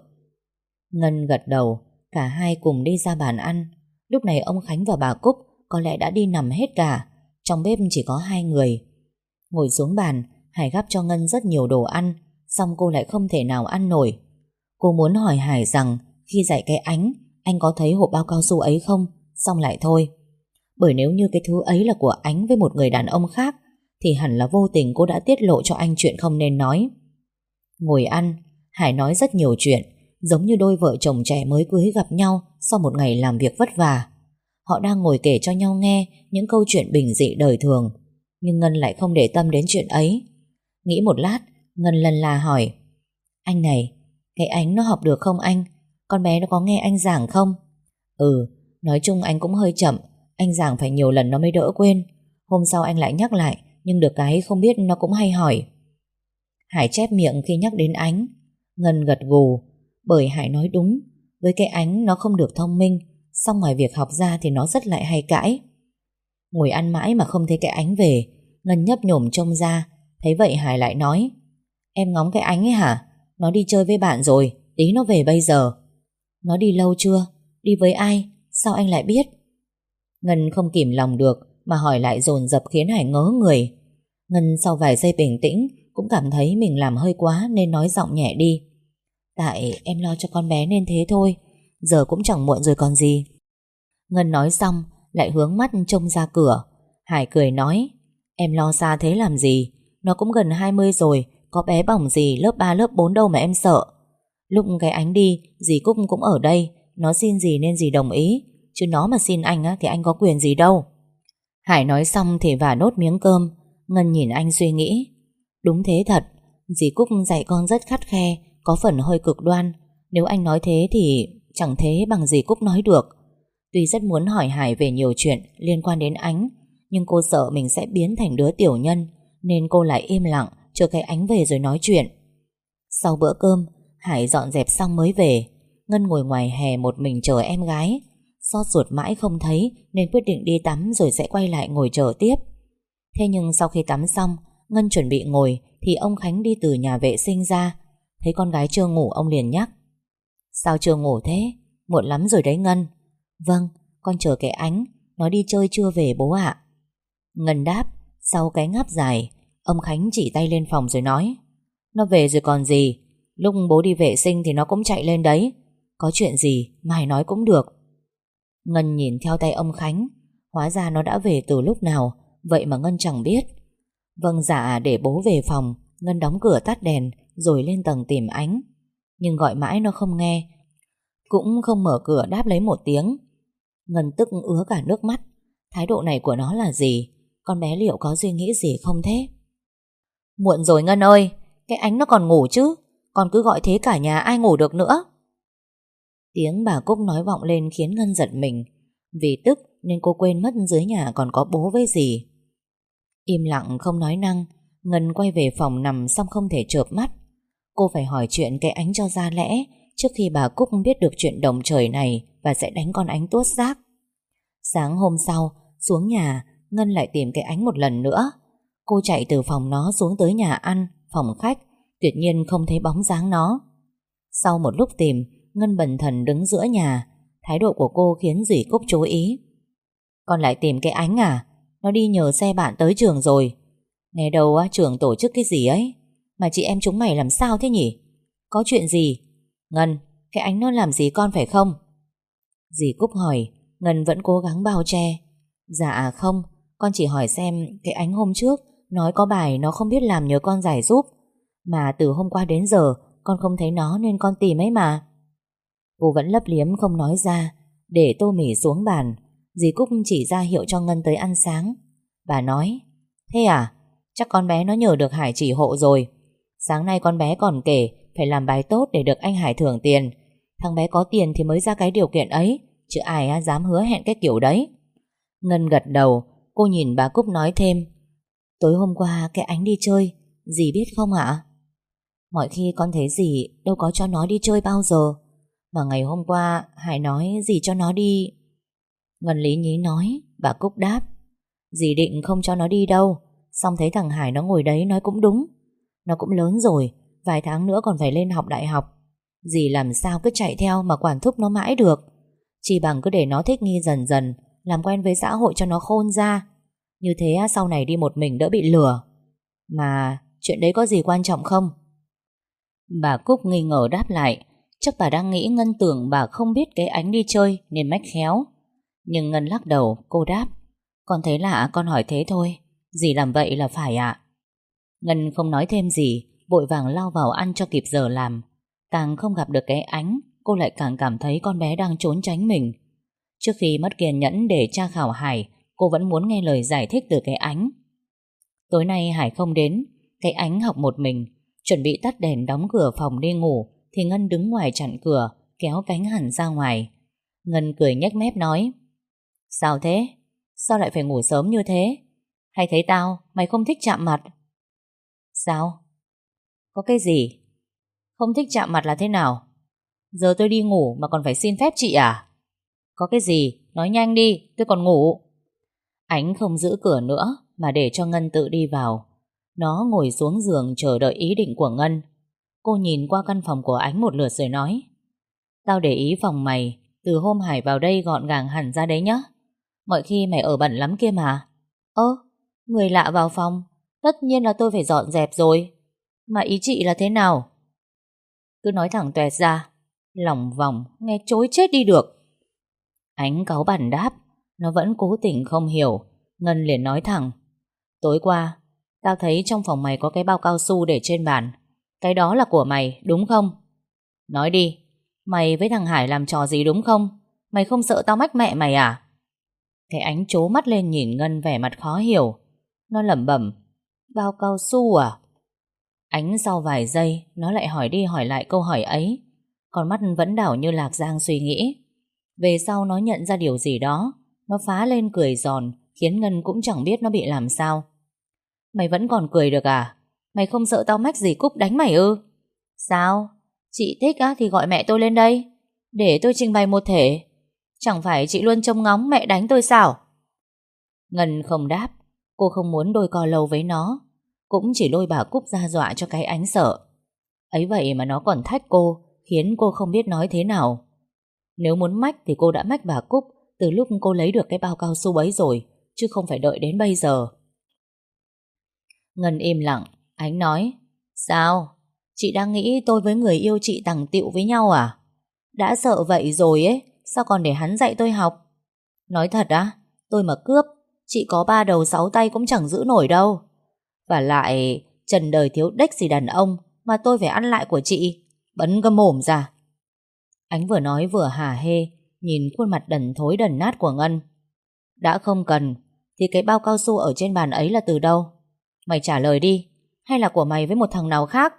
Ngân gật đầu. Cả hai cùng đi ra bàn ăn. Lúc này ông Khánh và bà Cúc có lẽ đã đi nằm hết cả. Trong bếp chỉ có hai người. Ngồi xuống bàn, Hải gắp cho Ngân rất nhiều đồ ăn, xong cô lại không thể nào ăn nổi. Cô muốn hỏi Hải rằng khi dạy cái Ánh, anh có thấy hộp bao cao su ấy không? Xong lại thôi. Bởi nếu như cái thứ ấy là của Ánh với một người đàn ông khác thì hẳn là vô tình cô đã tiết lộ cho anh chuyện không nên nói. Ngồi ăn, Hải nói rất nhiều chuyện, giống như đôi vợ chồng trẻ mới cưới gặp nhau sau một ngày làm việc vất vả. Họ đang ngồi kể cho nhau nghe những câu chuyện bình dị đời thường. Nhưng Ngân lại không để tâm đến chuyện ấy. Nghĩ một lát, Ngân lần là hỏi: Anh này, cái Ánh nó học được không anh? Con bé nó có nghe anh giảng không? Ừ, nói chung anh cũng hơi chậm. Anh giảng phải nhiều lần nó mới đỡ quên. Hôm sau anh lại nhắc lại, nhưng được cái không biết nó cũng hay hỏi. Hải chép miệng khi nhắc đến Ánh. Ngân gật gù, bởi Hải nói đúng. Với cái Ánh nó không được thông minh, xong ngoài việc học ra thì nó rất lại hay cãi. Ngồi ăn mãi mà không thấy cái Ánh về, Ngân nhấp nhổm trông ra. Thấy vậy Hải lại nói: Em ngóng cái Ánh ấy hả? Nó đi chơi với bạn rồi, tí nó về bây giờ. Nó đi lâu chưa? Đi với ai? Sao anh lại biết? Ngân không kìm lòng được mà hỏi lại dồn dập khiến Hải ngớ người. Ngân sau vài giây bình tĩnh cũng cảm thấy mình làm hơi quá nên nói giọng nhẹ đi: Tại em lo cho con bé nên thế thôi. Giờ cũng chẳng muộn rồi còn gì. Ngân nói xong lại hướng mắt trông ra cửa. Hải cười nói: Em lo xa thế làm gì? Nó cũng gần hai mươi rồi, có bé bỏng gì lớp ba lớp bốn đâu mà em sợ. Lúc cái Ánh đi, dì Cúc cũng ở đây. Nó xin dì nên dì đồng ý, chứ nó mà xin anh á, thì anh có quyền gì đâu. Hải nói xong thì vả nốt miếng cơm. Ngân nhìn anh suy nghĩ. Đúng thế thật, dì Cúc dạy con rất khắt khe, có phần hơi cực đoan. Nếu anh nói thế thì chẳng thế bằng dì Cúc nói được. Tuy rất muốn hỏi Hải về nhiều chuyện liên quan đến Ánh, nhưng cô sợ mình sẽ biến thành đứa tiểu nhân, nên cô lại im lặng chờ cái Ánh về rồi nói chuyện. Sau bữa cơm, Hải dọn dẹp xong mới về. Ngân ngồi ngoài hè một mình chờ em gái. Xót ruột mãi không thấy nên quyết định đi tắm rồi sẽ quay lại ngồi chờ tiếp. Thế nhưng sau khi tắm xong, Ngân chuẩn bị ngồi thì ông Khánh đi từ nhà vệ sinh ra. Thấy con gái chưa ngủ, ông liền nhắc: Sao chưa ngủ thế? Muộn lắm rồi đấy Ngân. Vâng, con chờ cái Ánh, nó đi chơi chưa về bố ạ. Ngân đáp. Sau cái ngáp dài, ông Khánh chỉ tay lên phòng rồi nói: Nó về rồi còn gì. Lúc bố đi vệ sinh thì nó cũng chạy lên đấy. Có chuyện gì mai nói cũng được. Ngân nhìn theo tay ông Khánh. Hóa ra nó đã về từ lúc nào, vậy mà Ngân chẳng biết. Vâng dạ, để bố về phòng, Ngân đóng cửa tắt đèn rồi lên tầng tìm Ánh. Nhưng gọi mãi nó không nghe, cũng không mở cửa đáp lấy một tiếng. Ngân tức ứa cả nước mắt. Thái độ này của nó là gì? Con bé liệu có suy nghĩ gì không thế? Muộn rồi Ngân ơi, cái Ánh nó còn ngủ chứ. Con cứ gọi thế cả nhà ai ngủ được nữa. Tiếng bà Cúc nói vọng lên khiến Ngân giật mình. Vì tức nên cô quên mất dưới nhà còn có bố với dì. Im lặng không nói năng, Ngân quay về phòng nằm xong không thể chợp mắt. Cô phải hỏi chuyện cái Ánh cho ra lẽ trước khi bà Cúc biết được chuyện đồng trời này và sẽ đánh con Ánh tuốt xác. Sáng hôm sau, xuống nhà, Ngân lại tìm cái Ánh một lần nữa. Cô chạy từ phòng nó xuống tới nhà ăn, phòng khách, tuyệt nhiên không thấy bóng dáng nó. Sau một lúc tìm, Ngân bần thần đứng giữa nhà. Thái độ của cô khiến dì Cúc chú ý. Con lại tìm cái Ánh à? Nó đi nhờ xe bạn tới trường rồi. Nghe đâu á, trường tổ chức cái gì ấy. Mà chị em chúng mày làm sao thế nhỉ? Có chuyện gì? Ngân, cái Ánh nó làm gì con phải không? Dì Cúc hỏi. Ngân vẫn cố gắng bao che. Dạ không, con chỉ hỏi xem cái Ánh hôm trước nói có bài nó không biết làm nhờ con giải giúp. Mà từ hôm qua đến giờ con không thấy nó nên con tìm ấy mà. Cô vẫn lấp liếm không nói ra. Để tô mì xuống bàn, dì Cúc chỉ ra hiệu cho Ngân tới ăn sáng. Bà nói: Thế à, chắc con bé nó nhờ được Hải chỉ hộ rồi. Sáng nay con bé còn kể phải làm bài tốt để được anh Hải thưởng tiền. Thằng bé có tiền thì mới ra cái điều kiện ấy, chứ ai dám hứa hẹn cái kiểu đấy. Ngân gật đầu. Cô nhìn bà Cúc nói thêm: Tối hôm qua cái Ánh đi chơi, dì biết không ạ? Mọi khi con thấy dì đâu có cho nó đi chơi bao giờ. Mà ngày hôm qua Hải nói dì cho nó đi. Ngân lý nhí nói. Bà Cúc đáp: Dì định không cho nó đi đâu. Xong thấy thằng Hải nó ngồi đấy nói cũng đúng. Nó cũng lớn rồi, vài tháng nữa còn phải lên học đại học. Dì làm sao cứ chạy theo mà quản thúc nó mãi được. Chỉ bằng cứ để nó thích nghi dần dần, làm quen với xã hội cho nó khôn ra. Như thế sau này đi một mình đỡ bị lừa. Mà chuyện đấy có gì quan trọng không? Bà Cúc nghi ngờ đáp lại. Chắc bà đang nghĩ Ngân tưởng bà không biết cái Ánh đi chơi nên mách khéo. Nhưng Ngân lắc đầu. Cô đáp: Con thấy lạ, con hỏi thế thôi. Dì làm vậy là phải ạ. Ngân không nói thêm gì, vội vàng lao vào ăn cho kịp giờ làm. Càng không gặp được cái Ánh, cô lại càng cảm thấy con bé đang trốn tránh mình. Trước khi mất kiên nhẫn để tra khảo Hải, cô vẫn muốn nghe lời giải thích từ cái Ánh. Tối nay Hải không đến. Cái Ánh học một mình. Chuẩn bị tắt đèn đóng cửa phòng đi ngủ thì Ngân đứng ngoài chặn cửa, kéo cánh hẳn ra ngoài. Ngân cười nhếch mép nói: Sao thế? Sao lại phải ngủ sớm như thế? Hay thấy tao mày không thích chạm mặt? Sao? Có cái gì? Không thích chạm mặt là thế nào? Giờ tôi đi ngủ mà còn phải xin phép chị à? Có cái gì? Nói nhanh đi, tôi còn ngủ. Ánh không giữ cửa nữa mà để cho Ngân tự đi vào. Nó ngồi xuống giường chờ đợi ý định của Ngân. Cô nhìn qua căn phòng của Ánh một lượt rồi nói: Tao để ý phòng mày từ hôm Hải vào đây gọn gàng hẳn ra đấy nhá. Mọi khi mày ở bẩn lắm kia mà. Ơ, người lạ vào phòng, tất nhiên là tôi phải dọn dẹp rồi. Mà ý chị là thế nào? Cứ nói thẳng toẹt ra, lòng vòng nghe chối chết đi được. Ánh cáu bẳn đáp. Nó vẫn cố tình không hiểu. Ngân liền nói thẳng: Tối qua tao thấy trong phòng mày có cái bao cao su để trên bàn. Cái đó là của mày đúng không? Nói đi, mày với thằng Hải làm trò gì đúng không? Mày không sợ tao mách mẹ mày à? Cái Ánh trố mắt lên nhìn Ngân vẻ mặt khó hiểu. Nó lẩm bẩm: Bao cao su à? Ánh sau vài giây nó lại hỏi đi hỏi lại câu hỏi ấy. Con mắt vẫn đảo như lạc giang suy nghĩ. Về sau nó nhận ra điều gì đó. Nó phá lên cười giòn, khiến Ngân cũng chẳng biết nó bị làm sao. Mày vẫn còn cười được à? Mày không sợ tao mách dì Cúc đánh mày ư? Sao? Chị thích á thì gọi mẹ tôi lên đây, để tôi trình bày một thể. Chẳng phải chị luôn trông ngóng mẹ đánh tôi sao? Ngân không đáp. Cô không muốn đôi co lâu với nó. Cũng chỉ lôi bà Cúc ra dọa cho cái Ánh sợ. Ấy vậy mà nó còn thách cô, khiến cô không biết nói thế nào. Nếu muốn mách thì cô đã mách bà Cúc từ lúc cô lấy được cái bao cao su ấy rồi, chứ không phải đợi đến bây giờ. Ngân im lặng. Ánh nói: Sao? Chị đang nghĩ tôi với người yêu chị tằng tịu với nhau à? Đã sợ vậy rồi ấy, sao còn để hắn dạy tôi học? Nói thật á, tôi mà cướp, chị có ba đầu sáu tay cũng chẳng giữ nổi đâu. Và lại, trần đời thiếu đếch gì đàn ông mà tôi phải ăn lại của chị. Bấn cái mồm ra. Ánh vừa nói vừa hả hê, nhìn khuôn mặt đần thối đần nát của Ngân. Đã không cần thì cái bao cao su ở trên bàn ấy là từ đâu? Mày trả lời đi. Hay là của mày với một thằng nào khác?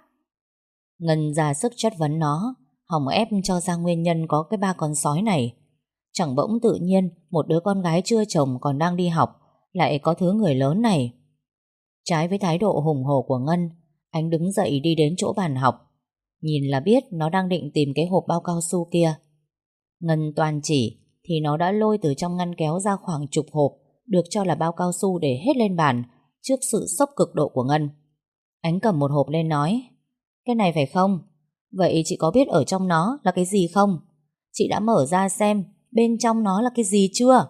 Ngân ra sức chất vấn nó, hòng ép cho ra nguyên nhân có cái ba con sói này. Chẳng bỗng tự nhiên một đứa con gái chưa chồng còn đang đi học lại có thứ người lớn này. Trái với thái độ hùng hổ của Ngân, Ánh đứng dậy đi đến chỗ bàn học. Nhìn là biết nó đang định tìm cái hộp bao cao su kia. Ngân toàn chỉ thì nó đã lôi từ trong ngăn kéo ra khoảng chục hộp được cho là bao cao su để hết lên bàn. Trước sự sốc cực độ của Ngân, Ánh cầm một hộp lên nói: Cái này phải không? Vậy chị có biết ở trong nó là cái gì không? Chị đã mở ra xem bên trong nó là cái gì chưa?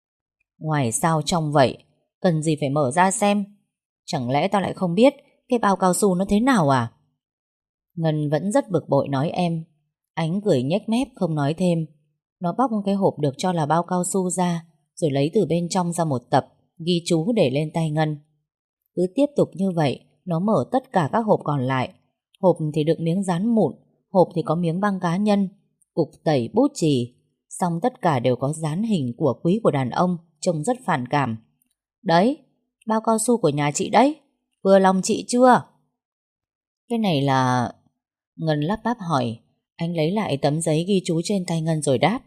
Ngoài sao trong vậy, cần gì phải mở ra xem? Chẳng lẽ tao lại không biết cái bao cao su nó thế nào à? Ngân vẫn rất bực bội nói em. Ánh cười nhếch mép không nói thêm. Nó bóc cái hộp được cho là bao cao su ra, rồi lấy từ bên trong ra một tập ghi chú để lên tay Ngân. Cứ tiếp tục như vậy, nó mở tất cả các hộp còn lại. Hộp thì đựng miếng dán mụn, hộp thì có miếng băng cá nhân, cục tẩy, bút chì. Xong tất cả đều có dán hình của quý của đàn ông, trông rất phản cảm. Đấy, bao cao su của nhà chị đấy. Vừa lòng chị chưa? Cái này là... Ngân lắp bắp hỏi. Anh lấy lại tấm giấy ghi chú trên tay Ngân rồi đáp: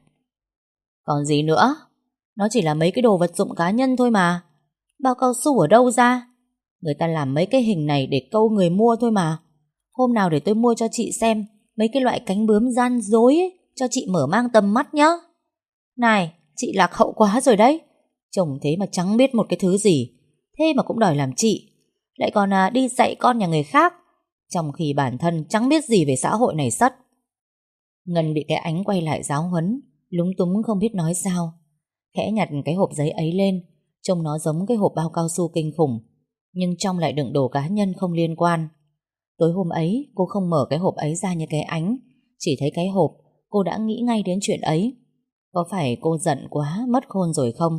Còn gì nữa? Nó chỉ là mấy cái đồ vật dụng cá nhân thôi mà. Bao cao su ở đâu ra? Người ta làm mấy cái hình này để câu người mua thôi mà. Hôm nào để tôi mua cho chị xem mấy cái loại cánh bướm gian dối ấy, cho chị mở mang tầm mắt nhá. Này, chị lạc hậu quá rồi đấy. Chồng thế mà chẳng biết một cái thứ gì, thế mà cũng đòi làm chị. Lại còn à, đi dạy con nhà người khác, trong khi bản thân chẳng biết gì về xã hội này sất. Ngân bị cái Ánh quay lại giáo huấn, lúng túng không biết nói sao. Khẽ nhặt cái hộp giấy ấy lên, trông nó giống cái hộp bao cao su kinh khủng, nhưng trong lại đựng đồ cá nhân không liên quan. Tối hôm ấy cô không mở cái hộp ấy ra như cái Ánh. Chỉ thấy cái hộp, cô đã nghĩ ngay đến chuyện ấy. Có phải cô giận quá mất khôn rồi không?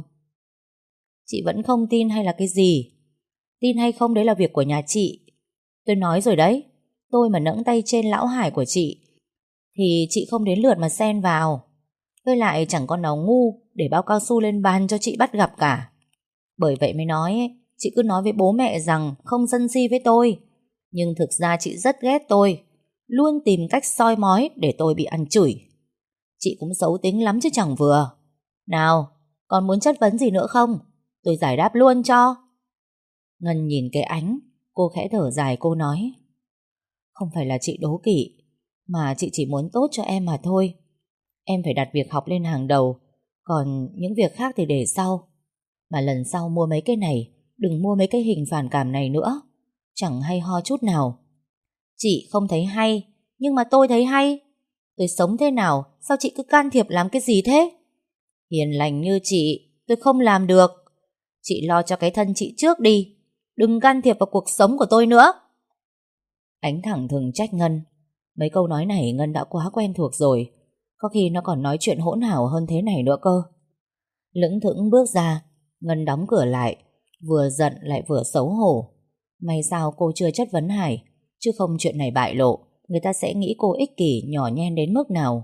Chị vẫn không tin hay là cái gì? Tin hay không đấy là việc của nhà chị. Tôi nói rồi đấy, tôi mà nẫng tay trên lão Hải của chị thì chị không đến lượt mà xen vào. Với lại chẳng con nào ngu để bao cao su lên bàn cho chị bắt gặp cả. Bởi vậy mới nói ấy, chị cứ nói với bố mẹ rằng không sân si với tôi. Nhưng thực ra chị rất ghét tôi, luôn tìm cách soi mói để tôi bị ăn chửi. Chị cũng xấu tính lắm chứ chẳng vừa. Nào, còn muốn chất vấn gì nữa không? Tôi giải đáp luôn cho. Ngân nhìn cái Ánh, cô khẽ thở dài cô nói: Không phải là chị đố kỵ, mà chị chỉ muốn tốt cho em mà thôi. Em phải đặt việc học lên hàng đầu, còn những việc khác thì để sau. Mà lần sau mua mấy cái này, đừng mua mấy cái hình phản cảm này nữa. Chẳng hay ho chút nào. Chị không thấy hay, nhưng mà tôi thấy hay. Tôi sống thế nào, sao chị cứ can thiệp làm cái gì thế? Hiền lành như chị, tôi không làm được. Chị lo cho cái thân chị trước đi, đừng can thiệp vào cuộc sống của tôi nữa. Ánh thẳng thừng trách Ngân. Mấy câu nói này Ngân đã quá quen thuộc rồi. Có khi nó còn nói chuyện hỗn hào hơn thế này nữa cơ. Lững thững bước ra, Ngân đóng cửa lại, vừa giận lại vừa xấu hổ. May sao cô chưa chất vấn Hải, chứ không chuyện này bại lộ, người ta sẽ nghĩ cô ích kỷ nhỏ nhen đến mức nào.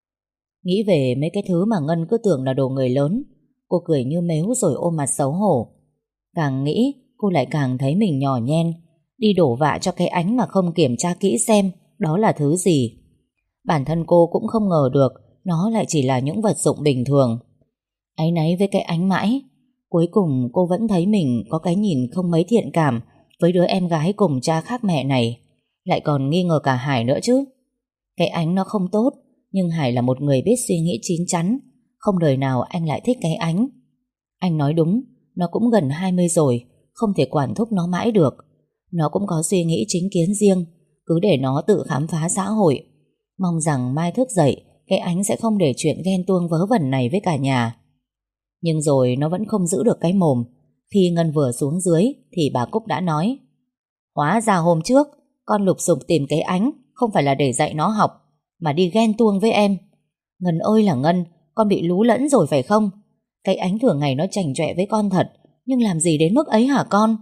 Nghĩ về mấy cái thứ mà Ngân cứ tưởng là đồ người lớn, cô cười như mếu rồi ôm mặt xấu hổ. Càng nghĩ cô lại càng thấy mình nhỏ nhen, đi đổ vạ cho cái Ánh mà không kiểm tra kỹ xem đó là thứ gì. Bản thân cô cũng không ngờ được nó lại chỉ là những vật dụng bình thường. Áy náy với cái Ánh mãi, cuối cùng cô vẫn thấy mình có cái nhìn không mấy thiện cảm với đứa em gái cùng cha khác mẹ này, lại còn nghi ngờ cả Hải nữa chứ. Cái Ánh nó không tốt, nhưng Hải là một người biết suy nghĩ chín chắn, không đời nào anh lại thích cái Ánh. Anh nói đúng, nó cũng gần hai mươi rồi, không thể quản thúc nó mãi được. Nó cũng có suy nghĩ chính kiến riêng, cứ để nó tự khám phá xã hội. Mong rằng mai thức dậy, cái Ánh sẽ không để chuyện ghen tuông vớ vẩn này với cả nhà. Nhưng rồi nó vẫn không giữ được cái mồm. Khi Ngân vừa xuống dưới thì bà Cúc đã nói: Hóa ra hôm trước con lục sục tìm cái Ánh không phải là để dạy nó học, mà đi ghen tuông với em. Ngân ơi là Ngân, con bị lú lẫn rồi phải không? Cái Ánh thường ngày nó chảnh chọe với con thật, nhưng làm gì đến mức ấy hả con?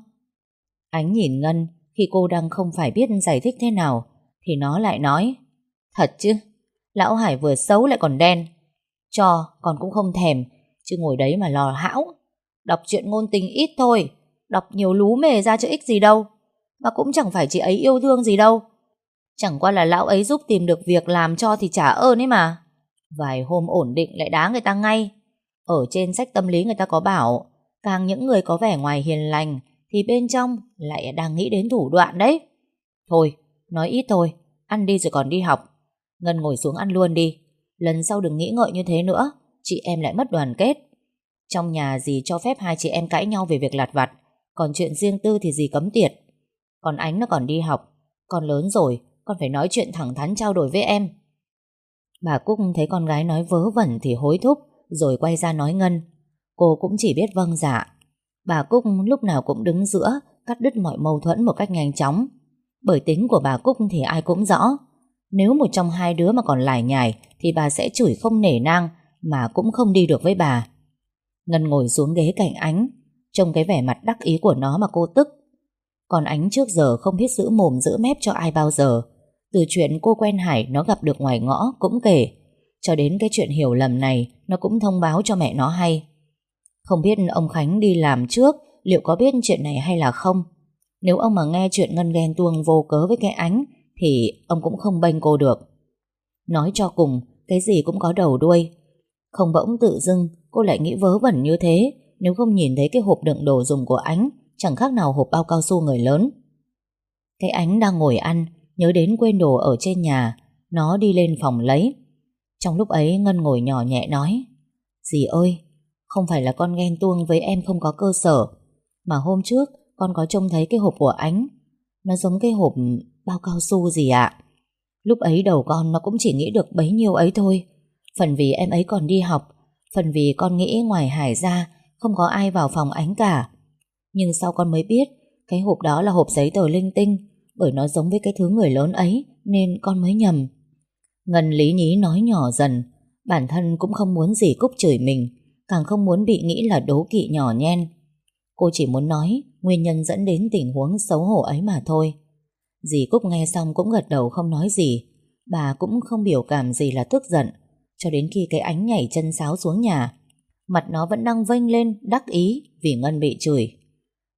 Ánh nhìn Ngân, khi cô đang không phải biết giải thích thế nào thì nó lại nói: Thật chứ, lão Hải vừa xấu lại còn đen. Cho con cũng không thèm, chứ ngồi đấy mà lò hão. Đọc truyện ngôn tình ít thôi, đọc nhiều lú mề ra chứ ích gì đâu. Mà cũng chẳng phải chị ấy yêu thương gì đâu. Chẳng qua là lão ấy giúp tìm được việc làm cho thì trả ơn ấy mà. Vài hôm ổn định lại đá người ta ngay. Ở trên sách tâm lý người ta có bảo, càng những người có vẻ ngoài hiền lành thì bên trong lại đang nghĩ đến thủ đoạn đấy. Thôi, nói ít thôi, ăn đi rồi còn đi học. Ngân ngồi xuống ăn luôn đi. Lần sau đừng nghĩ ngợi như thế nữa, chị em lại mất đoàn kết. Trong nhà dì cho phép hai chị em cãi nhau về việc lặt vặt, còn chuyện riêng tư thì dì cấm tiệt. Còn Ánh nó còn đi học, con lớn rồi, con phải nói chuyện thẳng thắn trao đổi với em. Bà Cúc thấy con gái nói vớ vẩn thì hối thúc, rồi quay ra nói Ngân. Cô cũng chỉ biết vâng dạ. Bà Cúc lúc nào cũng đứng giữa, cắt đứt mọi mâu thuẫn một cách nhanh chóng. Bởi tính của bà Cúc thì ai cũng rõ, nếu một trong hai đứa mà còn lải nhải thì bà sẽ chửi không nể nang, mà cũng không đi được với bà. Ngân ngồi xuống ghế cạnh Ánh, trông cái vẻ mặt đắc ý của nó mà cô tức. Còn Ánh trước giờ không biết giữ mồm giữ mép cho ai bao giờ. Từ chuyện cô quen Hải nó gặp được ngoài ngõ cũng kể, cho đến cái chuyện hiểu lầm này nó cũng thông báo cho mẹ nó hay. Không biết ông Khánh đi làm trước liệu có biết chuyện này hay là không. Nếu ông mà nghe chuyện Ngân ghen tuông vô cớ với cái Ánh thì ông cũng không bênh cô được. Nói cho cùng, cái gì cũng có đầu đuôi. Không bỗng tự dưng cô lại nghĩ vớ vẩn như thế, nếu không nhìn thấy cái hộp đựng đồ dùng của Ánh chẳng khác nào hộp bao cao su người lớn. Cái Ánh đang ngồi ăn, nhớ đến quên đồ ở trên nhà, nó đi lên phòng lấy. Trong lúc ấy Ngân ngồi nhỏ nhẹ nói: Dì ơi, không phải là con ghen tuông với em không có cơ sở, mà hôm trước con có trông thấy cái hộp của Ánh, nó giống cái hộp bao cao su gì ạ. Lúc ấy đầu con nó cũng chỉ nghĩ được bấy nhiêu ấy thôi. Phần vì em ấy còn đi học, phần vì con nghĩ ngoài Hải ra không có ai vào phòng Ánh cả. Nhưng sau con mới biết cái hộp đó là hộp giấy tờ linh tinh, bởi nó giống với cái thứ người lớn ấy, nên con mới nhầm. Ngân lý nhí nói nhỏ dần. Bản thân cũng không muốn dì Cúc chửi mình, càng không muốn bị nghĩ là đố kỵ nhỏ nhen. Cô chỉ muốn nói nguyên nhân dẫn đến tình huống xấu hổ ấy mà thôi. Dì Cúc nghe xong cũng gật đầu không nói gì. Bà cũng không biểu cảm gì là tức giận, cho đến khi cái Ánh nhảy chân sáo xuống nhà. Mặt nó vẫn đang vênh lên đắc ý vì Ngân bị chửi.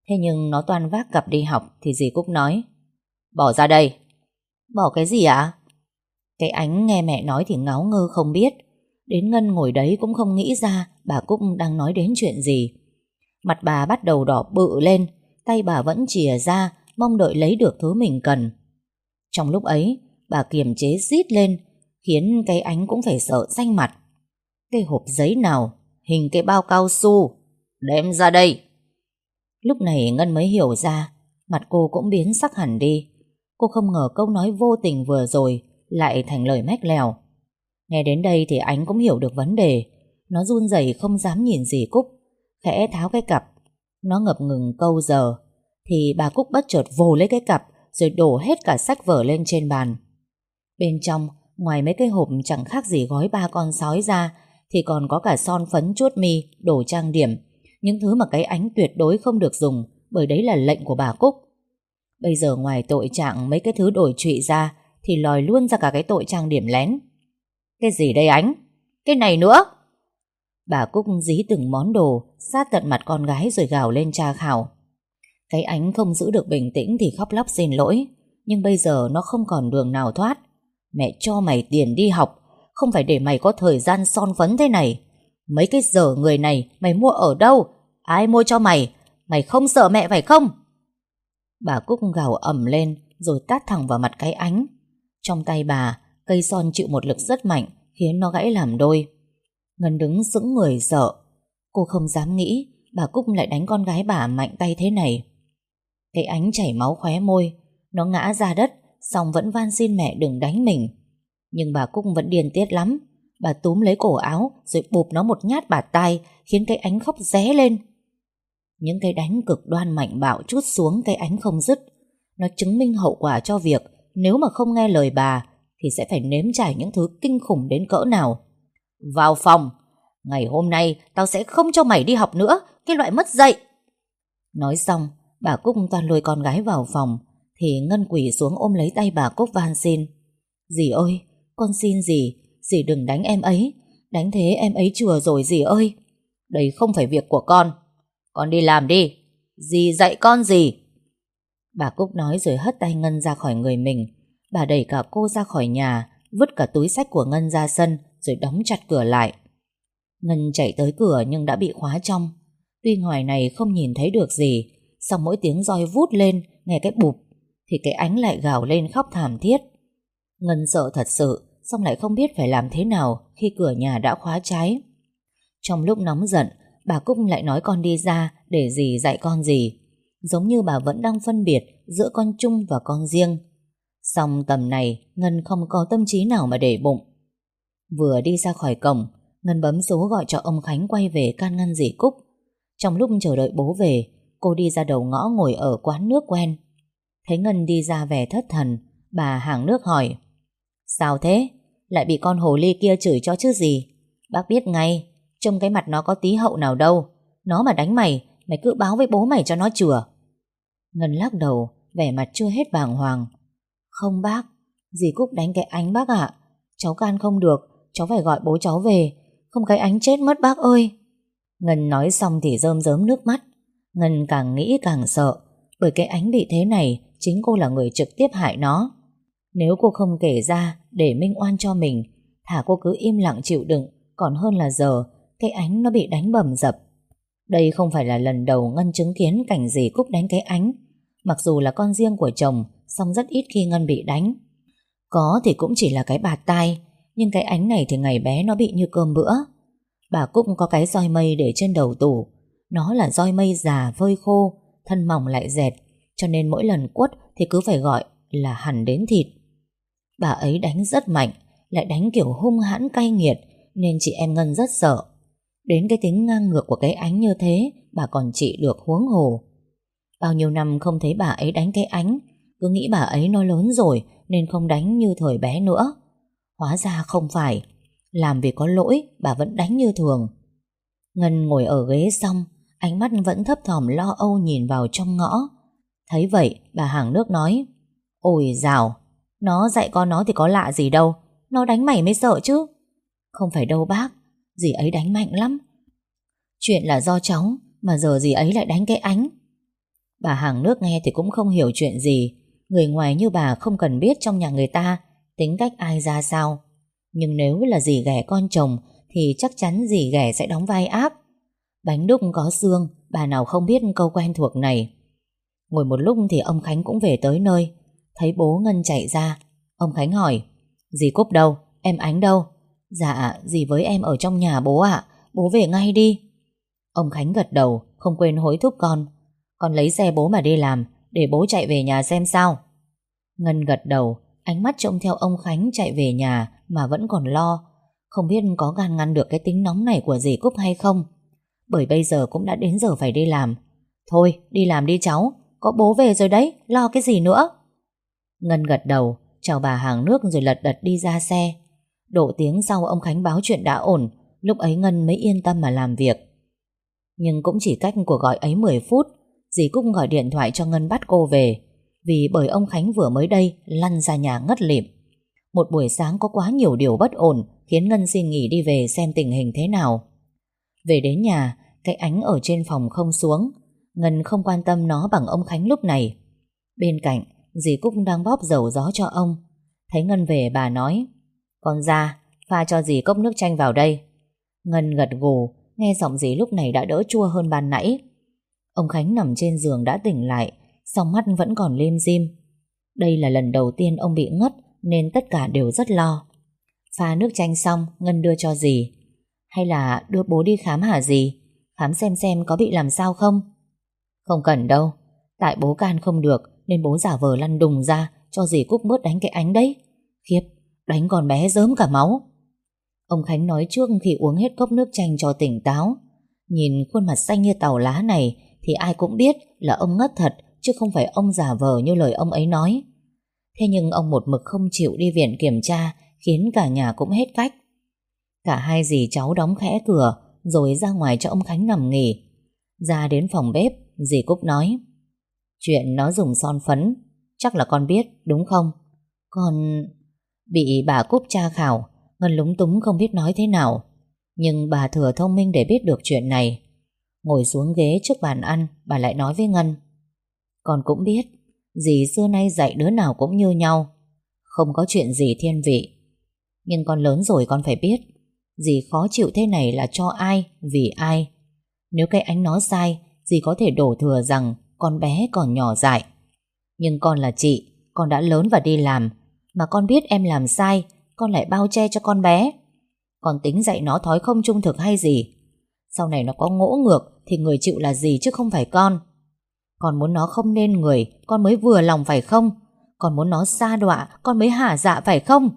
Thế nhưng nó toan vác cặp đi học thì dì Cúc nói: Bỏ ra đây. Bỏ cái gì ạ? Cái Ánh nghe mẹ nói thì ngáo ngơ không biết. Đến Ngân ngồi đấy cũng không nghĩ ra bà Cúc đang nói đến chuyện gì. Mặt bà bắt đầu đỏ bự lên, tay bà vẫn chìa ra, mong đợi lấy được thứ mình cần. Trong lúc ấy, bà kiềm chế rít lên, khiến cái Ánh cũng phải sợ xanh mặt. Cái hộp giấy nào, hình cái bao cao su, đem ra đây. Lúc này Ngân mới hiểu ra, mặt cô cũng biến sắc hẳn đi. Cô không ngờ câu nói vô tình vừa rồi lại thành lời mách lèo. Nghe đến đây thì Ánh cũng hiểu được vấn đề. Nó run rẩy không dám nhìn dì Cúc, khẽ tháo cái cặp. Nó ngập ngừng câu giờ thì bà Cúc bất chợt vồ lấy cái cặp rồi đổ hết cả sách vở lên trên bàn. Bên trong, ngoài mấy cái hộp chẳng khác gì gói ba con sói ra, thì còn có cả son phấn, chuốt mi, đồ trang điểm, những thứ mà cái Ánh tuyệt đối không được dùng, bởi đấy là lệnh của bà Cúc. Bây giờ ngoài tội trạng mấy cái thứ đổi trụy ra thì lòi luôn ra cả cái tội trang điểm lén. Cái gì đây Ánh? Cái này nữa? Bà Cúc dí từng món đồ sát tận mặt con gái rồi gào lên tra khảo. Cái Ánh không giữ được bình tĩnh thì khóc lóc xin lỗi. Nhưng bây giờ nó không còn đường nào thoát. Mẹ cho mày tiền đi học, không phải để mày có thời gian son phấn thế này. Mấy cái dở người này mày mua ở đâu? Ai mua cho mày? Mày không sợ mẹ phải không? Bà Cúc gào ầm lên rồi tát thẳng vào mặt cái Ánh. Trong tay bà, cây son chịu một lực rất mạnh, khiến nó gãy làm đôi. Ngân đứng sững người sợ. Cô không dám nghĩ bà Cúc lại đánh con gái bà mạnh tay thế này. Cái Ánh chảy máu khóe môi. Nó ngã ra đất, xong vẫn van xin mẹ đừng đánh mình. Nhưng bà Cúc vẫn điên tiết lắm. Bà túm lấy cổ áo rồi bụp nó một nhát bạt tai, khiến cái Ánh khóc ré lên. Những cái đánh cực đoan mạnh bạo trút xuống cái Ánh không dứt. Nó chứng minh hậu quả cho việc nếu mà không nghe lời bà thì sẽ phải nếm trải những thứ kinh khủng đến cỡ nào. Vào phòng. Ngày hôm nay tao sẽ không cho mày đi học nữa, cái loại mất dạy. Nói xong, bà Cúc toàn lôi con gái vào phòng, thì Ngân quỳ xuống ôm lấy tay bà Cúc van xin. Dì ơi, con xin dì, dì đừng đánh em ấy. Đánh thế em ấy chùa rồi dì ơi. Đây không phải việc của con. Con đi làm đi. Dì dạy con gì? Bà Cúc nói rồi hất tay Ngân ra khỏi người mình. Bà đẩy cả cô ra khỏi nhà, vứt cả túi xách của Ngân ra sân, rồi đóng chặt cửa lại. Ngân chạy tới cửa nhưng đã bị khóa trong. Tuy ngoài này không nhìn thấy được gì, song mỗi tiếng roi vút lên, nghe cái bụp, thì cái Ánh lại gào lên khóc thảm thiết. Ngân sợ thật sự, song lại không biết phải làm thế nào khi cửa nhà đã khóa trái. Trong lúc nóng giận, bà Cúc lại nói con đi ra để dì dạy con gì, giống như bà vẫn đang phân biệt giữa con chung và con riêng. Song tầm này Ngân không có tâm trí nào mà để bụng. Vừa đi ra khỏi cổng, Ngân bấm số gọi cho ông Khánh quay về can ngăn dì Cúc. Trong lúc chờ đợi bố về, cô đi ra đầu ngõ ngồi ở quán nước quen. Thấy Ngân đi ra vẻ thất thần, bà hàng nước hỏi: Sao thế? Lại bị con hồ ly kia chửi cho chứ gì? Bác biết ngay, trông cái mặt nó có tí hậu nào đâu. Nó mà đánh mày, mày cứ báo với bố mày cho nó chừa. Ngân lắc đầu, vẻ mặt chưa hết bàng hoàng. Không bác, dì Cúc đánh cái Ánh bác ạ. Cháu can không được, cháu phải gọi bố cháu về, không cái Ánh chết mất bác ơi. Ngân nói xong thì rơm rớm nước mắt. Ngân càng nghĩ càng sợ, bởi cái Ánh bị thế này chính cô là người trực tiếp hại nó. Nếu cô không kể ra để minh oan cho mình, thà cô cứ im lặng chịu đựng, còn hơn là giờ cái Ánh nó bị đánh bầm dập. Đây không phải là lần đầu Ngân chứng kiến cảnh dì Cúc đánh cái Ánh. Mặc dù là con riêng của chồng, song rất ít khi Ngân bị đánh. Có thì cũng chỉ là cái bạt tai, nhưng cái Ánh này thì ngày bé nó bị như cơm bữa. Bà Cúc có cái roi mây để trên đầu tủ. Nó là roi mây già vơi khô, thân mỏng lại dẹt, cho nên mỗi lần quất thì cứ phải gọi là hằn đến thịt. Bà ấy đánh rất mạnh, lại đánh kiểu hung hãn cay nghiệt, nên chị em Ngân rất sợ. Đến cái tính ngang ngược của cái Ánh như thế bà còn trị được, huống hồ. Bao nhiêu năm không thấy bà ấy đánh cái Ánh, cứ nghĩ bà ấy nó lớn rồi nên không đánh như thời bé nữa. Hóa ra không phải, làm vì có lỗi bà vẫn đánh như thường. Ngân ngồi ở ghế xong, ánh mắt vẫn thấp thỏm lo âu nhìn vào trong ngõ. Thấy vậy bà hàng nước nói: Ôi dào, nó dạy con nó thì có lạ gì đâu, nó đánh mày mới sợ chứ. Không phải đâu bác, dì ấy đánh mạnh lắm. Chuyện là do cháu, mà giờ dì ấy lại đánh cái Ánh. Bà hàng nước nghe thì cũng không hiểu chuyện gì. Người ngoài như bà không cần biết trong nhà người ta tính cách ai ra sao. Nhưng nếu là dì ghẻ con chồng thì chắc chắn dì ghẻ sẽ đóng vai ác. Bánh đúc có xương, bà nào không biết câu quen thuộc này. Ngồi một lúc thì ông Khánh cũng về tới nơi. Thấy bố Ngân chạy ra, ông Khánh hỏi: Dì Cúc đâu? Em Ánh đâu? Dạ, dì với em ở trong nhà bố ạ. Bố về ngay đi. Ông Khánh gật đầu, không quên hối thúc con: Con lấy xe bố mà đi làm, để bố chạy về nhà xem sao. Ngân gật đầu, ánh mắt trông theo ông Khánh chạy về nhà mà vẫn còn lo. Không biết có gan ngăn được cái tính nóng này của dì Cúc hay không. Bởi bây giờ cũng đã đến giờ phải đi làm. Thôi, đi làm đi cháu, có bố về rồi đấy, lo cái gì nữa. Ngân gật đầu, chào bà hàng nước rồi lật đật đi ra xe. Độ tiếng sau ông Khánh báo chuyện đã ổn. Lúc ấy Ngân mới yên tâm mà làm việc. Nhưng cũng chỉ cách cuộc gọi ấy mười phút, dì Cúc gọi điện thoại cho Ngân bắt cô về. Vì bởi ông Khánh vừa mới đây lăn ra nhà ngất lịm. Một buổi sáng có quá nhiều điều bất ổn khiến Ngân xin nghỉ đi về xem tình hình thế nào. Về đến nhà, cái Ánh ở trên phòng không xuống. Ngân không quan tâm nó bằng ông Khánh lúc này. Bên cạnh, dì Cúc đang bóp dầu gió cho ông. Thấy Ngân về bà nói: Con ra, pha cho dì cốc nước chanh vào đây. Ngân gật gù, nghe giọng dì lúc này đã đỡ chua hơn ban nãy. Ông Khánh nằm trên giường đã tỉnh lại, song mắt vẫn còn lim dim. Đây là lần đầu tiên ông bị ngất nên tất cả đều rất lo. Pha nước chanh xong, Ngân đưa cho dì: Hay là đưa bố đi khám hả dì? Khám xem xem có bị làm sao không? Không cần đâu, tại bố can không được nên bố giả vờ lăn đùng ra cho dì Cúc bớt đánh cái Ánh đấy. Khiếp, đánh con bé rớm cả máu. Ông Khánh nói trước khi uống hết cốc nước chanh cho tỉnh táo. Nhìn khuôn mặt xanh như tàu lá này thì ai cũng biết là ông ngất thật, chứ không phải ông giả vờ như lời ông ấy nói. Thế nhưng ông một mực không chịu đi viện kiểm tra, khiến cả nhà cũng hết cách. Cả hai dì cháu đóng khẽ cửa rồi ra ngoài cho ông Khánh nằm nghỉ. Ra đến phòng bếp, dì Cúc nói: Chuyện nó dùng son phấn chắc là con biết đúng không? Con... Bị bà Cúc tra khảo, Ngân lúng túng không biết nói thế nào. Nhưng bà thừa thông minh để biết được chuyện này. Ngồi xuống ghế trước bàn ăn, bà lại nói với Ngân: Con cũng biết, dì xưa nay dạy đứa nào cũng như nhau, không có chuyện gì thiên vị. Nhưng con lớn rồi con phải biết, dì khó chịu thế này là cho ai, vì ai. Nếu cái Ánh nó sai, dì có thể đổ thừa rằng con bé còn nhỏ dại. Nhưng con là chị, con đã lớn và đi làm, mà con biết em làm sai, con lại bao che cho con bé. Con tính dạy nó thói không trung thực hay gì? Sau này nó có ngỗ ngược thì người chịu là dì chứ không phải con. Con muốn nó không nên người, con mới vừa lòng phải không? Con muốn nó sa đọa, con mới hả dạ phải không?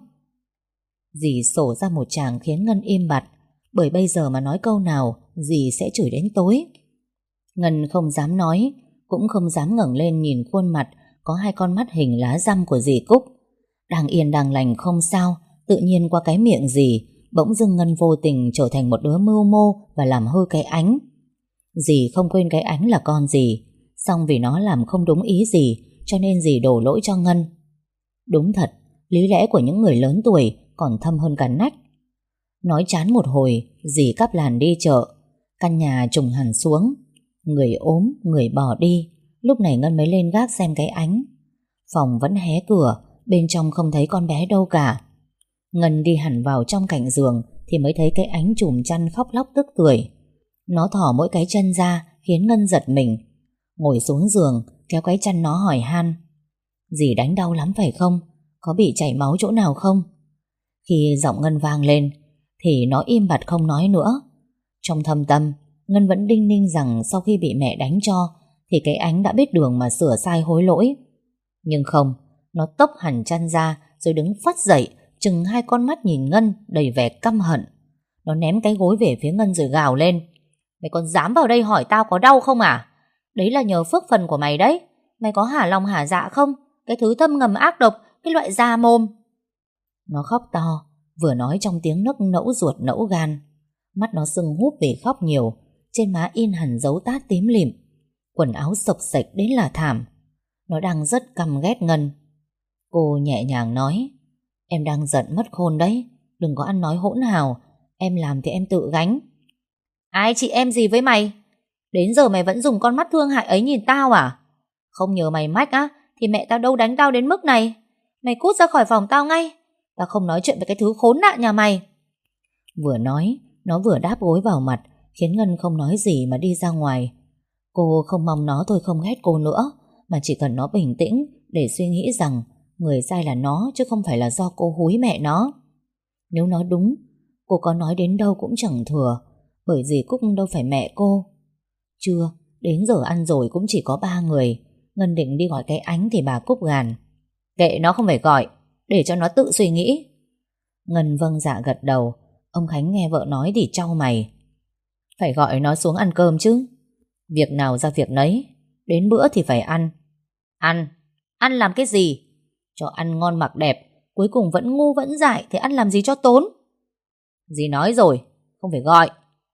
Dì sổ ra một tràng khiến Ngân im bặt. Bởi bây giờ mà nói câu nào, dì sẽ chửi đến tối. Ngân không dám nói, cũng không dám ngẩng lên nhìn khuôn mặt có hai con mắt hình lá răm của dì Cúc. Đang yên đang lành không sao, tự nhiên qua cái miệng dì, bỗng dưng Ngân vô tình trở thành một đứa mưu mô và làm hư cái Ánh. Dì không quên cái Ánh là con dì, song vì nó làm không đúng ý dì cho nên dì đổ lỗi cho Ngân. Đúng thật, lý lẽ của những người lớn tuổi còn thâm hơn cả nách. Nói chán một hồi, dì cắp làn đi chợ. Căn nhà trùng hẳn xuống. Người ốm, người bỏ đi. Lúc này Ngân mới lên gác xem cái Ánh. Phòng vẫn hé cửa, bên trong không thấy con bé đâu cả. Ngân đi hẳn vào trong cạnh giường thì mới thấy cái Ánh chùm chăn khóc lóc tức tưởi. Nó thỏ mỗi cái chân ra khiến Ngân giật mình. Ngồi xuống giường, kéo cái chăn nó hỏi han: Dì đánh đau lắm phải không? Có bị chảy máu chỗ nào không? Khi giọng Ngân vang lên thì nó im bặt không nói nữa. Trong thâm tâm, Ngân vẫn đinh ninh rằng sau khi bị mẹ đánh cho thì cái Ánh đã biết đường mà sửa sai hối lỗi. Nhưng không, nó tốc hẳn chăn ra rồi đứng phắt dậy, trừng hai con mắt nhìn Ngân đầy vẻ căm hận. Nó ném cái gối về phía Ngân rồi gào lên: Mày còn dám vào đây hỏi tao có đau không à? Đấy là nhờ phước phần của mày đấy. Mày có hả lòng hả dạ không? Cái thứ thâm ngầm ác độc, cái loại da mồm. Nó khóc to, vừa nói trong tiếng nấc nẫu ruột nẫu gan. Mắt nó sưng húp vì khóc nhiều, trên má in hẳn dấu tát tím lịm. Quần áo xộc xệch đến là thảm. Nó đang rất căm ghét Ngân. Cô nhẹ nhàng nói: Em đang giận mất khôn đấy, đừng có ăn nói hỗn hào. Em làm thì em tự gánh. Ai chị em gì với mày? Đến giờ mày vẫn dùng con mắt thương hại ấy nhìn tao à? Không nhờ mày mách á thì mẹ tao đâu đánh tao đến mức này. Mày cút ra khỏi phòng tao ngay. Tao không nói chuyện với cái thứ khốn nạn nhà mày. Vừa nói, nó vừa đáp gối vào mặt, khiến Ngân không nói gì mà đi ra ngoài. Cô không mong nó thôi không ghét cô nữa, mà chỉ cần nó bình tĩnh để suy nghĩ rằng người sai là nó chứ không phải là do cô húi mẹ nó. Nếu nó đúng, cô có nói đến đâu cũng chẳng thừa, bởi vì Cúc đâu phải mẹ cô. Trưa, đến giờ ăn rồi cũng chỉ có ba người. Ngân định đi gọi cái Ánh thì bà Cúc gàn: Kệ nó không phải gọi, để cho nó tự suy nghĩ. Ngân vâng dạ gật đầu. Ông Khánh nghe vợ nói thì chau mày: Phải gọi nó xuống ăn cơm chứ. Việc nào ra việc nấy, đến bữa thì phải ăn. Ăn? Ăn làm cái gì? Cho ăn ngon mặc đẹp, cuối cùng vẫn ngu vẫn dại thì ăn làm gì cho tốn. Dì nói rồi, không phải gọi.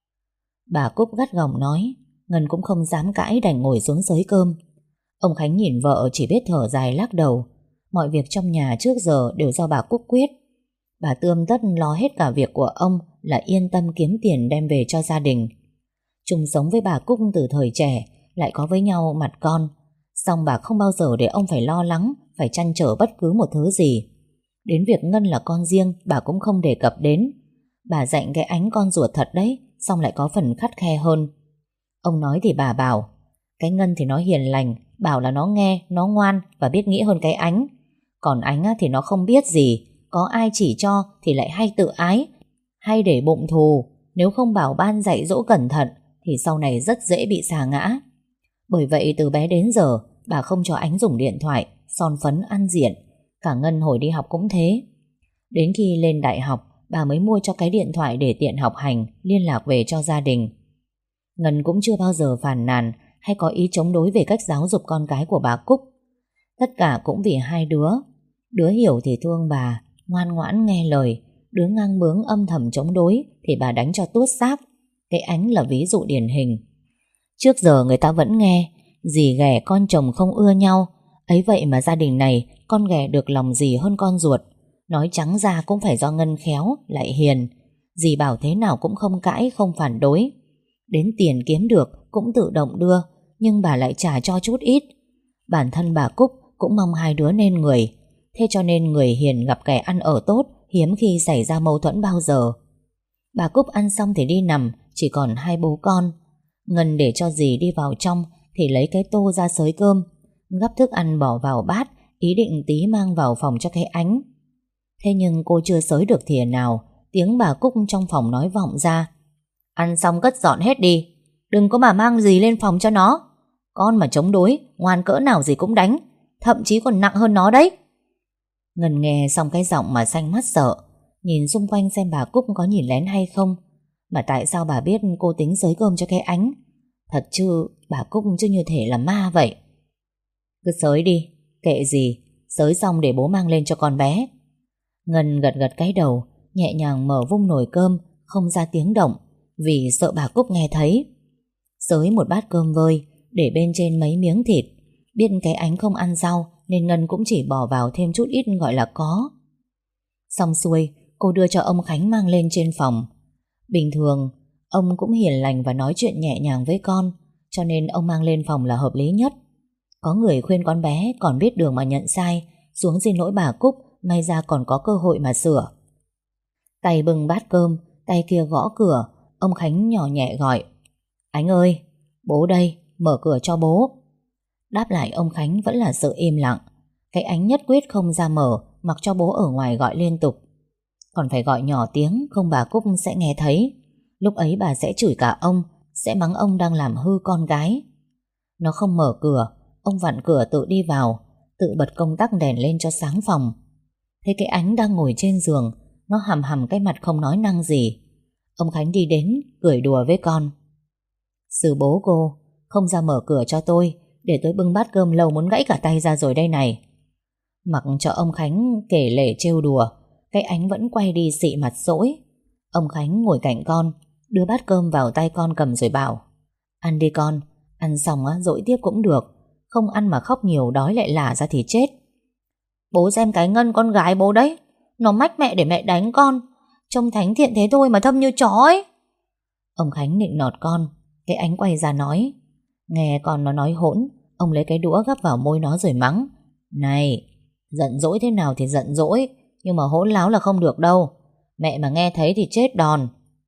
Bà Cúc gắt gỏng nói. Ngân cũng không dám cãi, đành ngồi xuống xới cơm. Ông Khánh nhìn vợ chỉ biết thở dài lắc đầu. Mọi việc trong nhà trước giờ đều do bà Cúc quyết. Bà tươm tất lo hết cả việc của ông là yên tâm kiếm tiền đem về cho gia đình. Chung sống với bà Cúc từ thời trẻ, lại có với nhau mặt con. Song bà không bao giờ để ông phải lo lắng, phải trăn trở bất cứ một thứ gì. Đến việc Ngân là con riêng bà cũng không đề cập đến. Bà dạy cái Ánh con ruột thật đấy, song lại có phần khắt khe hơn. Ông nói thì bà bảo cái Ngân thì nó hiền lành, bảo là nó nghe, nó ngoan và biết nghĩ hơn cái Ánh. Còn Ánh thì nó không biết gì, có ai chỉ cho thì lại hay tự ái, hay để bụng thù. Nếu không bảo ban dạy dỗ cẩn thận thì sau này rất dễ bị sa ngã. Bởi vậy từ bé đến giờ bà không cho Ánh dùng điện thoại, son phấn, ăn diện. Cả Ngân hồi đi học cũng thế. Đến khi lên đại học bà mới mua cho cái điện thoại để tiện học hành, liên lạc về cho gia đình. Ngân cũng chưa bao giờ phàn nàn hay có ý chống đối về cách giáo dục con cái của bà Cúc. Tất cả cũng vì hai đứa. Đứa hiểu thì thương bà, ngoan ngoãn nghe lời. Đứa ngang bướng âm thầm chống đối thì bà đánh cho tuốt xác. Cái Ánh là ví dụ điển hình. Trước giờ người ta vẫn nghe dì ghẻ con chồng không ưa nhau, ấy vậy mà gia đình này con ghẻ được lòng dì hơn con ruột. Nói trắng ra cũng phải do Ngân khéo, lại hiền. Dì bảo thế nào cũng không cãi, không phản đối. Đến tiền kiếm được cũng tự động đưa, nhưng bà lại trả cho chút ít. Bản thân bà Cúc cũng mong hai đứa nên người. Thế cho nên người hiền gặp kẻ ăn ở tốt, hiếm khi xảy ra mâu thuẫn bao giờ. Bà Cúc ăn xong thì đi nằm, chỉ còn hai bố con. Ngân để cho dì đi vào trong thì lấy cái tô ra xới cơm, gắp thức ăn bỏ vào bát, ý định tí mang vào phòng cho cái Ánh. Thế nhưng cô chưa xới được thìa nào, tiếng bà Cúc trong phòng nói vọng ra: Ăn xong cất dọn hết đi, đừng có mà mang gì lên phòng cho nó. Con mà chống đối, ngoan cỡ nào gì cũng đánh, thậm chí còn nặng hơn nó đấy. Ngân nghe xong cái giọng mà xanh mắt sợ, nhìn xung quanh xem bà Cúc có nhìn lén hay không. Mà tại sao bà biết cô tính xới cơm cho cái Ánh? Thật chứ, bà Cúc chứ như thể là ma vậy. Cứ xới đi, kệ gì, xới xong để bố mang lên cho con bé. Ngân gật gật cái đầu, nhẹ nhàng mở vung nồi cơm, không ra tiếng động, vì sợ bà Cúc nghe thấy. Xới một bát cơm vơi, để bên trên mấy miếng thịt. Biết cái Ánh không ăn rau nên Ngân cũng chỉ bỏ vào thêm chút ít gọi là có. Xong xuôi, cô đưa cho ông Khánh mang lên trên phòng. Bình thường, ông cũng hiền lành và nói chuyện nhẹ nhàng với con, cho nên ông mang lên phòng là hợp lý nhất. Có người khuyên con bé còn biết đường mà nhận sai, xuống xin lỗi bà Cúc, may ra còn có cơ hội mà sửa. Tay bưng bát cơm, tay kia gõ cửa. Ông Khánh nhỏ nhẹ gọi: Ánh ơi, bố đây, mở cửa cho bố. Đáp lại ông Khánh vẫn là sự im lặng. Cái Ánh nhất quyết không ra mở, mặc cho bố ở ngoài gọi liên tục. Còn phải gọi nhỏ tiếng, không bà Cúc sẽ nghe thấy. Lúc ấy bà sẽ chửi cả ông, sẽ mắng ông đang làm hư con gái. Nó không mở cửa, ông vặn cửa tự đi vào, tự bật công tắc đèn lên cho sáng phòng. Thấy cái Ánh đang ngồi trên giường, nó hằm hằm cái mặt không nói năng gì. Ông Khánh đi đến, cười đùa với con: Sư bố cô, không ra mở cửa cho tôi, để tôi bưng bát cơm lâu muốn gãy cả tay ra rồi đây này. Mặc cho ông Khánh kể lể trêu đùa, cái Ánh vẫn quay đi xị mặt dỗi. Ông Khánh ngồi cạnh con, đưa bát cơm vào tay con cầm rồi bảo: Ăn đi con, ăn xong á dỗi tiếp cũng được, không ăn mà khóc nhiều đói lại lả ra thì chết. Bố xem cái Ngân con gái bố đấy, nó mách mẹ để mẹ đánh con, trông thánh thiện thế thôi mà thâm như chó ấy. Ông Khánh nịnh nọt con. Cái Ánh quay ra nói: Nghe con nó nói hỗn, Ông lấy cái đũa gắp vào môi nó rồi mắng: Này, giận dỗi thế nào thì giận dỗi, nhưng mà hỗn láo là không được đâu. Mẹ mà nghe thấy thì chết đòn.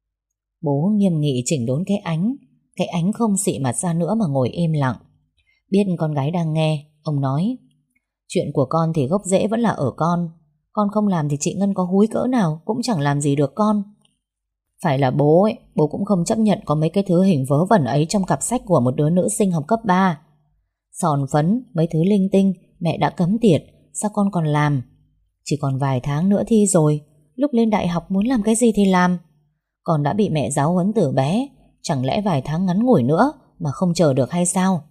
Bố nghiêm nghị chỉnh đốn cái Ánh. Cái Ánh không xị mặt ra nữa mà ngồi im lặng. Biết con gái đang nghe, ông nói: Chuyện của con thì gốc rễ vẫn là ở con. Con không làm thì chị Ngân có húi cỡ nào cũng chẳng làm gì được con. Phải là bố ấy, bố cũng không chấp nhận có mấy cái thứ hình vớ vẩn ấy trong cặp sách của một đứa nữ sinh học cấp ba. Sòn phấn, mấy thứ linh tinh mẹ đã cấm tiệt, sao con còn làm? Chỉ còn vài tháng nữa thi rồi, lúc lên đại học muốn làm cái gì thì làm. Con đã bị mẹ giáo huấn từ bé, chẳng lẽ vài tháng ngắn ngủi nữa mà không chờ được hay sao?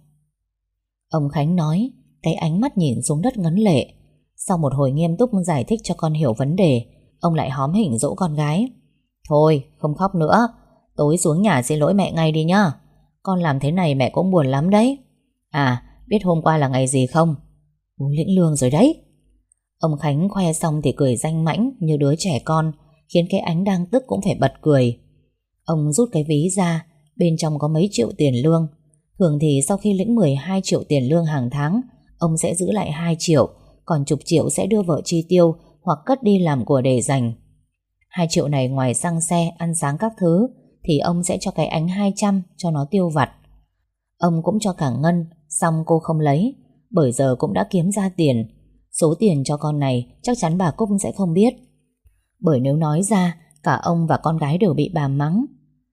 Ông Khánh nói, cái ánh mắt nhìn xuống đất ngấn lệ. Sau một hồi nghiêm túc giải thích cho con hiểu vấn đề, ông lại hóm hỉnh dỗ con gái: Thôi, không khóc nữa, tối xuống nhà xin lỗi mẹ ngay đi nhá. Con làm thế này mẹ cũng buồn lắm đấy. À, biết hôm qua là ngày gì không? Bố lĩnh lương rồi đấy. Ông Khánh khoe xong thì cười danh mãnh như đứa trẻ con, khiến cái Ánh đang tức cũng phải bật cười. Ông rút cái ví ra, bên trong có mấy triệu tiền lương. Thường thì sau khi lĩnh mười hai triệu tiền lương hàng tháng, ông sẽ giữ lại hai triệu, còn chục triệu sẽ đưa vợ chi tiêu hoặc cất đi làm của để dành. Hai triệu này ngoài xăng xe, ăn sáng các thứ thì ông sẽ cho cái Ánh hai trăm cho nó tiêu vặt. Ông cũng cho cả Ngân, xong cô không lấy, bởi giờ cũng đã kiếm ra tiền. Số tiền cho con này chắc chắn bà Cúc sẽ không biết, bởi nếu nói ra cả ông và con gái đều bị bà mắng.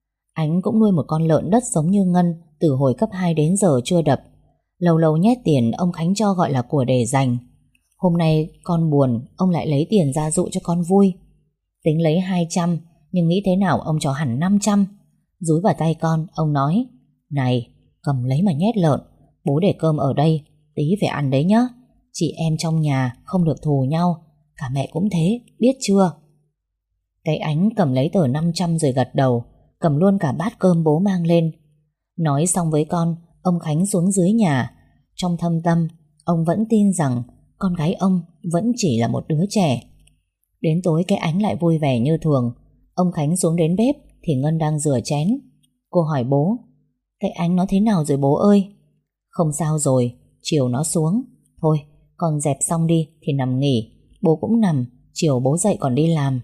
Ánh cũng nuôi một con lợn đất giống như Ngân từ hồi cấp hai đến giờ chưa đập. Lâu lâu nhét tiền ông Khánh cho gọi là của để dành. Hôm nay con buồn, ông lại lấy tiền ra dụ cho con vui. Tính lấy hai trăm, nhưng nghĩ thế nào ông cho hẳn năm trăm. Dúi vào tay con, ông nói: Này, cầm lấy mà nhét lợn, bố để cơm ở đây, tí phải ăn đấy nhá. Chị em trong nhà không được thù nhau, cả mẹ cũng thế, biết chưa? Cái Ánh cầm lấy tờ năm trăm rồi gật đầu, cầm luôn cả bát cơm bố mang lên. Nói xong với con, ông Khánh xuống dưới nhà. Trong thâm tâm, ông vẫn tin rằng con gái ông vẫn chỉ là một đứa trẻ. Đến tối cái Ánh lại vui vẻ như thường. Ông Khánh xuống đến bếp thì Ngân đang rửa chén. Cô hỏi bố: Cái Ánh nó thế nào rồi bố ơi? Không sao rồi, chiều nó xuống. Thôi, con dẹp xong đi thì nằm nghỉ. Bố cũng nằm, chiều bố dậy còn đi làm.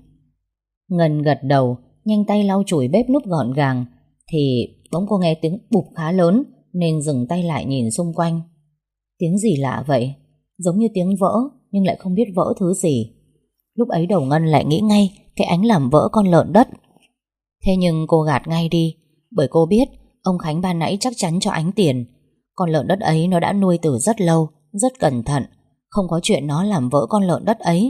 Ngân gật đầu, nhanh tay lau chùi bếp núc gọn gàng. Thì bỗng cô nghe tiếng bụp khá lớn, nên dừng tay lại nhìn xung quanh. Tiếng gì lạ vậy? Giống như tiếng vỡ, nhưng lại không biết vỡ thứ gì. Lúc ấy đầu Ngân lại nghĩ ngay cái Ánh làm vỡ con lợn đất. Thế nhưng cô gạt ngay đi, bởi cô biết ông Khánh ban nãy chắc chắn cho Ánh tiền. Con lợn đất ấy nó đã nuôi từ rất lâu, rất cẩn thận, không có chuyện nó làm vỡ con lợn đất ấy.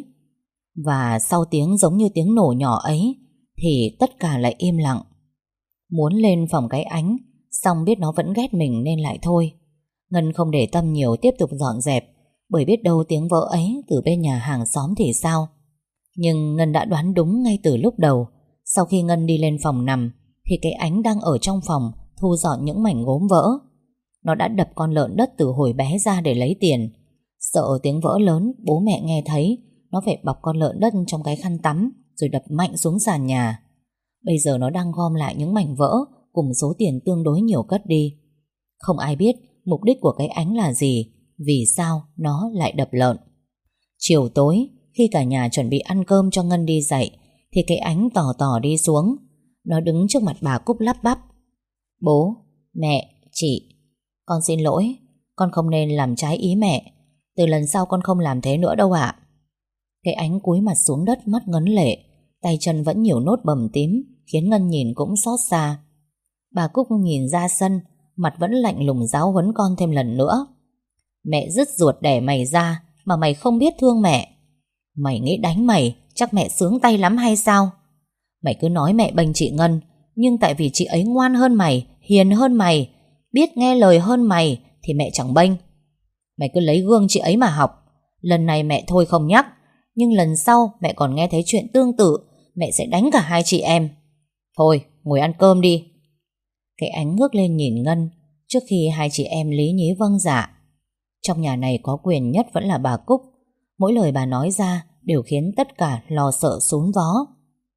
Và sau tiếng giống như tiếng nổ nhỏ ấy thì tất cả lại im lặng. Muốn lên phòng cái Ánh, xong biết nó vẫn ghét mình nên lại thôi. Ngân không để tâm nhiều, tiếp tục dọn dẹp, bởi biết đâu tiếng vỡ ấy từ bên nhà hàng xóm thì sao. Nhưng Ngân đã đoán đúng ngay từ lúc đầu. Sau khi Ngân đi lên phòng nằm thì cái Ánh đang ở trong phòng thu dọn những mảnh gốm vỡ. Nó đã đập con lợn đất từ hồi bé ra để lấy tiền. Sợ tiếng vỡ lớn bố mẹ nghe thấy, nó phải bọc con lợn đất trong cái khăn tắm rồi đập mạnh xuống sàn nhà. Bây giờ nó đang gom lại những mảnh vỡ cùng số tiền tương đối nhiều cất đi. Không ai biết mục đích của cái Ánh là gì, vì sao nó lại đập lợn. Chiều tối, khi cả nhà chuẩn bị ăn cơm cho Ngân đi dậy, thì cái Ánh tò tò đi xuống. Nó đứng trước mặt bà Cúc lắp bắp: Bố, mẹ, chị, con xin lỗi, con không nên làm trái ý mẹ. Từ lần sau con không làm thế nữa đâu ạ. Cái Ánh cúi mặt xuống đất, mắt ngấn lệ, tay chân vẫn nhiều nốt bầm tím, khiến Ngân nhìn cũng xót xa. Bà Cúc nhìn ra sân, mặt vẫn lạnh lùng giáo huấn con thêm lần nữa: Mẹ dứt ruột đẻ mày ra mà mày không biết thương mẹ. Mày nghĩ đánh mày chắc mẹ sướng tay lắm hay sao? Mày cứ nói mẹ bênh chị Ngân, nhưng tại vì chị ấy ngoan hơn mày, hiền hơn mày, biết nghe lời hơn mày thì mẹ chẳng bênh. Mày cứ lấy gương chị ấy mà học. Lần này mẹ thôi không nhắc, nhưng lần sau mẹ còn nghe thấy chuyện tương tự, mẹ sẽ đánh cả hai chị em. Thôi, ngồi ăn cơm đi. Cái Ánh ngước lên nhìn Ngân trước khi hai chị em lý nhí vâng dạ. Trong nhà này có quyền nhất vẫn là bà Cúc. Mỗi lời bà nói ra đều khiến tất cả lo sợ sún vó.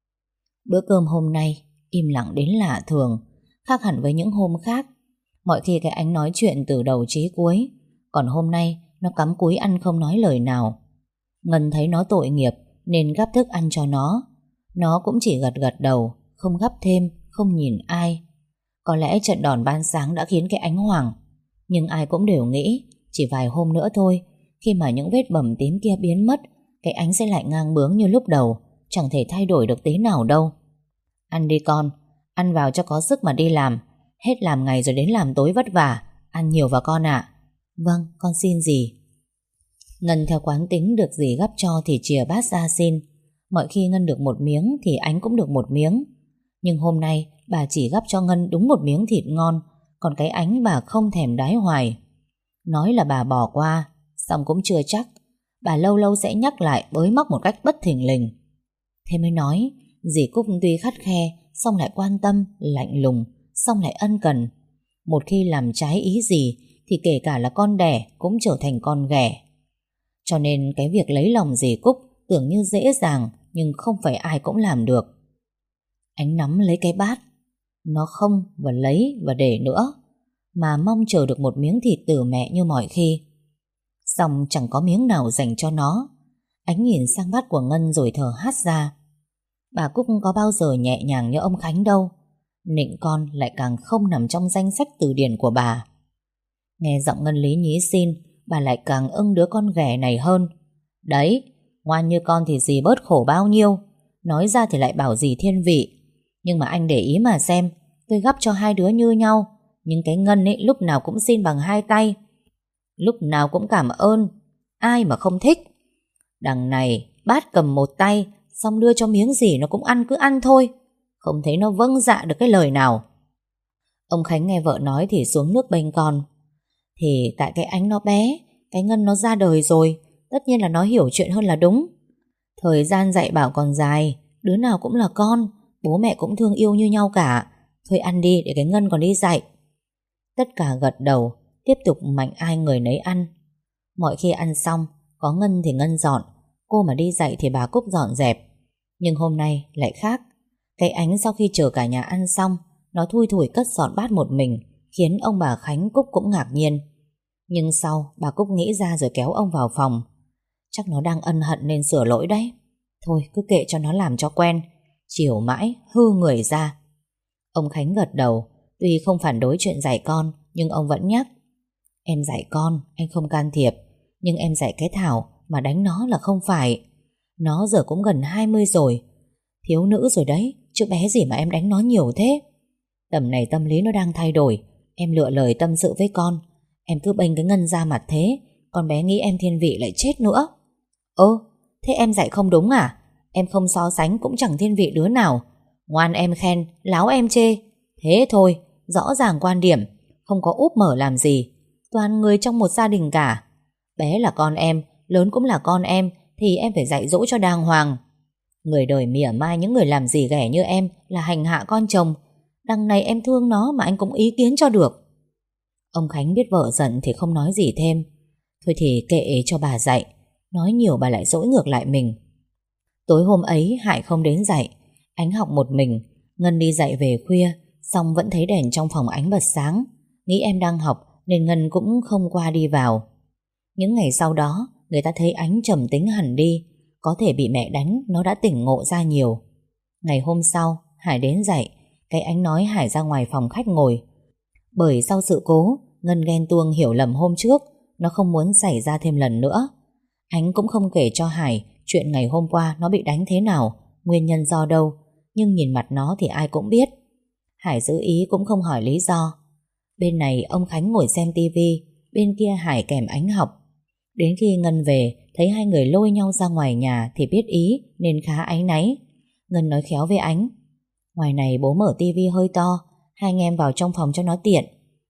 Bữa cơm hôm nay im lặng đến lạ thường, khác hẳn với những hôm khác. Mọi khi cái Ánh nói chuyện từ đầu chí cuối, Còn hôm nay nó cắm cúi ăn không nói lời nào. Ngân thấy nó tội nghiệp nên gắp thức ăn cho nó. Nó cũng chỉ gật gật đầu, không gắp thêm, không nhìn ai. Có lẽ trận đòn ban sáng đã khiến cái Ánh hoảng. Nhưng ai cũng đều nghĩ chỉ vài hôm nữa thôi, khi mà những vết bầm tím kia biến mất, cái Ánh sẽ lại ngang bướng như lúc đầu, chẳng thể thay đổi được tí nào đâu. Ăn đi con, ăn vào cho có sức mà đi làm. Hết làm ngày rồi đến làm tối vất vả. Ăn nhiều vào con ạ. Vâng, con xin dì. Ngân theo quán tính được dì gắp cho thì chìa bát ra xin. Mọi khi Ngân được một miếng thì Ánh cũng được một miếng. Nhưng hôm nay bà chỉ gắp cho Ngân đúng một miếng thịt ngon, còn cái Ánh bà không thèm đái hoài. Nói là bà bỏ qua, xong cũng chưa chắc. Bà lâu lâu sẽ nhắc lại bới móc một cách bất thình lình. Thế mới nói dì Cúc tuy khắt khe, xong lại quan tâm, lạnh lùng, xong lại ân cần. Một khi làm trái ý gì thì kể cả là con đẻ cũng trở thành con ghẻ. Cho nên cái việc lấy lòng dì Cúc tưởng như dễ dàng, nhưng không phải ai cũng làm được. Ánh nắm lấy cái bát. Nó không và lấy và để nữa, mà mong chờ được một miếng thịt từ mẹ như mọi khi. Xong chẳng có miếng nào dành cho nó. Ánh nhìn sang bát của Ngân rồi thở hắt ra. Bà Cúc có bao giờ nhẹ nhàng như ông Khánh đâu. Nịnh con lại càng không nằm trong danh sách từ điển của bà. Nghe giọng Ngân lý nhí xin, bà lại càng ưng đứa con ghẻ này hơn. Đấy, ngoan như con thì dì bớt khổ bao nhiêu. Nói ra thì lại bảo dì thiên vị. Nhưng mà anh để ý mà xem, tôi gắp cho hai đứa như nhau, nhưng cái Ngân ấy lúc nào cũng xin bằng hai tay, lúc nào cũng cảm ơn. Ai mà không thích. Đằng này bát cầm một tay, xong đưa cho miếng gì nó cũng ăn cứ ăn thôi, không thấy nó vâng dạ được cái lời nào. Ông Khánh nghe vợ nói thì xuống nước bênh con. Thì tại cái Ánh nó bé, cái Ngân nó ra đời rồi, tất nhiên là nó hiểu chuyện hơn là đúng. Thời gian dạy bảo còn dài, đứa nào cũng là con, bố mẹ cũng thương yêu như nhau cả. Thôi ăn đi để cái Ngân còn đi dạy. Tất cả gật đầu, tiếp tục mạnh ai người nấy ăn. Mọi khi ăn xong, có Ngân thì Ngân dọn, cô mà đi dạy thì bà Cúc dọn dẹp. Nhưng hôm nay lại khác. Cái Ánh sau khi chờ cả nhà ăn xong, nó thui thủi cất dọn bát một mình, khiến ông bà Khánh Cúc cũng ngạc nhiên. Nhưng sau bà Cúc nghĩ ra rồi kéo ông vào phòng. Chắc nó đang ân hận nên sửa lỗi đấy. Thôi cứ kệ cho nó làm cho quen, chiều mãi hư người ra. Ông Khánh gật đầu. Tuy không phản đối chuyện dạy con, nhưng ông vẫn nhắc. Em dạy con, anh không can thiệp, nhưng em dạy cái Thảo mà đánh nó là không phải. Nó giờ cũng gần hai mươi rồi, thiếu nữ rồi đấy, chứ bé gì mà em đánh nó nhiều thế. Tầm này tâm lý nó đang thay đổi. Em lựa lời tâm sự với con. Em cứ bênh cái Ngân ra mặt thế, con bé nghĩ em thiên vị lại chết nữa. Ơ, thế em dạy không đúng à? Em không so sánh cũng chẳng thiên vị đứa nào. Ngoan em khen, láo em chê. Thế thôi, rõ ràng quan điểm, không có úp mở làm gì. Toàn người trong một gia đình cả. Bé là con em, lớn cũng là con em, thì em phải dạy dỗ cho đàng hoàng. Người đời mỉa mai những người làm gì ghẻ như em là hành hạ con chồng. Đằng này em thương nó mà anh cũng ý kiến cho được. Ông Khánh biết vợ giận thì không nói gì thêm. Thôi thì kệ cho bà dạy. Nói nhiều bà lại dỗi ngược lại mình. Tối hôm ấy Hải không đến dạy. Ánh học một mình. Ngân đi dạy về khuya, xong vẫn thấy đèn trong phòng Ánh bật sáng. Nghĩ em đang học nên Ngân cũng không qua đi vào. Những ngày sau đó, người ta thấy Ánh trầm tính hẳn đi. Có thể bị mẹ đánh, nó đã tỉnh ngộ ra nhiều. Ngày hôm sau, Hải đến dạy. Cái Ánh nói Hải ra ngoài phòng khách ngồi. Bởi sau sự cố, Ngân ghen tuông hiểu lầm hôm trước. Nó không muốn xảy ra thêm lần nữa. Ánh cũng không kể cho Hải chuyện ngày hôm qua nó bị đánh thế nào, nguyên nhân do đâu. Nhưng nhìn mặt nó thì ai cũng biết. Hải giữ ý cũng không hỏi lý do. Bên này ông Khánh ngồi xem tivi, bên kia Hải kèm Ánh học. Đến khi Ngân về, thấy hai người lôi nhau ra ngoài nhà thì biết ý nên khá áy náy. Ngân nói khéo với Ánh. Ngoài này bố mở tivi hơi to, hai anh em vào trong phòng cho nó tiện.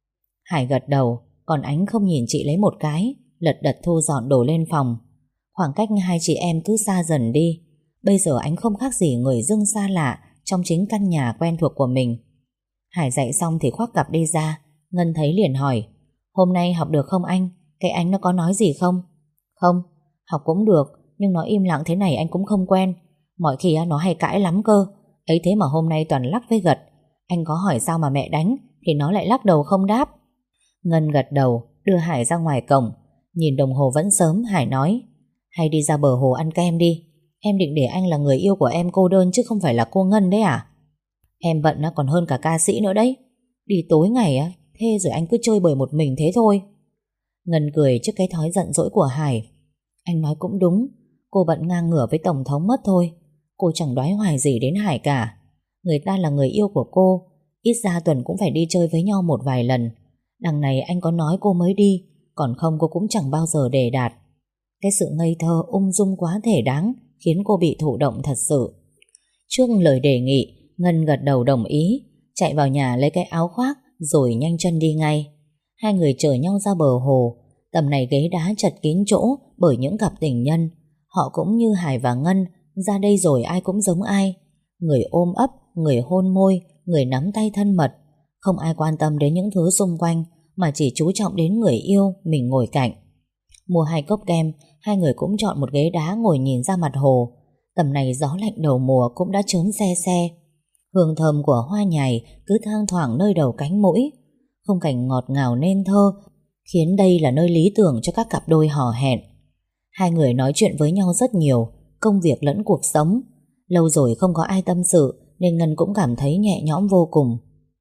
Hải gật đầu, còn Ánh không nhìn chị lấy một cái, lật đật thu dọn đồ lên phòng. Khoảng cách hai chị em cứ xa dần đi. Bây giờ Ánh không khác gì người dưng xa lạ trong chính căn nhà quen thuộc của mình. Hải dạy xong thì khoác cặp đi ra. Ngân thấy liền hỏi. Hôm nay học được không anh? Cái Ánh nó có nói gì không? Không, học cũng được, nhưng nó im lặng thế này anh cũng không quen. Mọi khi nó hay cãi lắm cơ. Ấy thế mà hôm nay toàn lắc với gật. Anh có hỏi sao mà mẹ đánh thì nó lại lắc đầu không đáp. Ngân gật đầu, đưa Hải ra ngoài cổng. Nhìn đồng hồ vẫn sớm, Hải nói: hay đi ra bờ hồ ăn kem đi. Em định để anh là người yêu của em cô đơn chứ không phải là cô Ngân đấy à? Em bận còn hơn cả ca sĩ nữa đấy. Đi tối ngày á, thế rồi anh cứ chơi bời một mình thế thôi. Ngân cười trước cái thói giận dỗi của Hải. Anh nói cũng đúng, cô bận ngang ngửa với Tổng thống mất thôi. Cô chẳng đoái hoài gì đến Hải cả. Người ta là người yêu của cô, ít ra tuần cũng phải đi chơi với nhau một vài lần. Đằng này anh có nói cô mới đi, còn không cô cũng chẳng bao giờ đề đạt. Cái sự ngây thơ ung dung quá thể đáng khiến cô bị thụ động thật sự. Trước lời đề nghị, Ngân gật đầu đồng ý, chạy vào nhà lấy cái áo khoác rồi nhanh chân đi ngay. Hai người chở nhau ra bờ hồ. Tầm này ghế đá chật kín chỗ bởi những cặp tình nhân. Họ cũng như Hải và Ngân, ra đây rồi ai cũng giống ai. Người ôm ấp, người hôn môi, người nắm tay thân mật. Không ai quan tâm đến những thứ xung quanh, mà chỉ chú trọng đến người yêu mình ngồi cạnh. Mua hai cốc kem, hai người cũng chọn một ghế đá ngồi nhìn ra mặt hồ. Tầm này gió lạnh đầu mùa cũng đã chớm se se. Hương thơm của hoa nhài cứ thang thoảng nơi đầu cánh mũi. Khung cảnh ngọt ngào nên thơ khiến đây là nơi lý tưởng cho các cặp đôi hò hẹn. Hai người nói chuyện với nhau rất nhiều, công việc lẫn cuộc sống. Lâu rồi không có ai tâm sự nên Ngân cũng cảm thấy nhẹ nhõm vô cùng.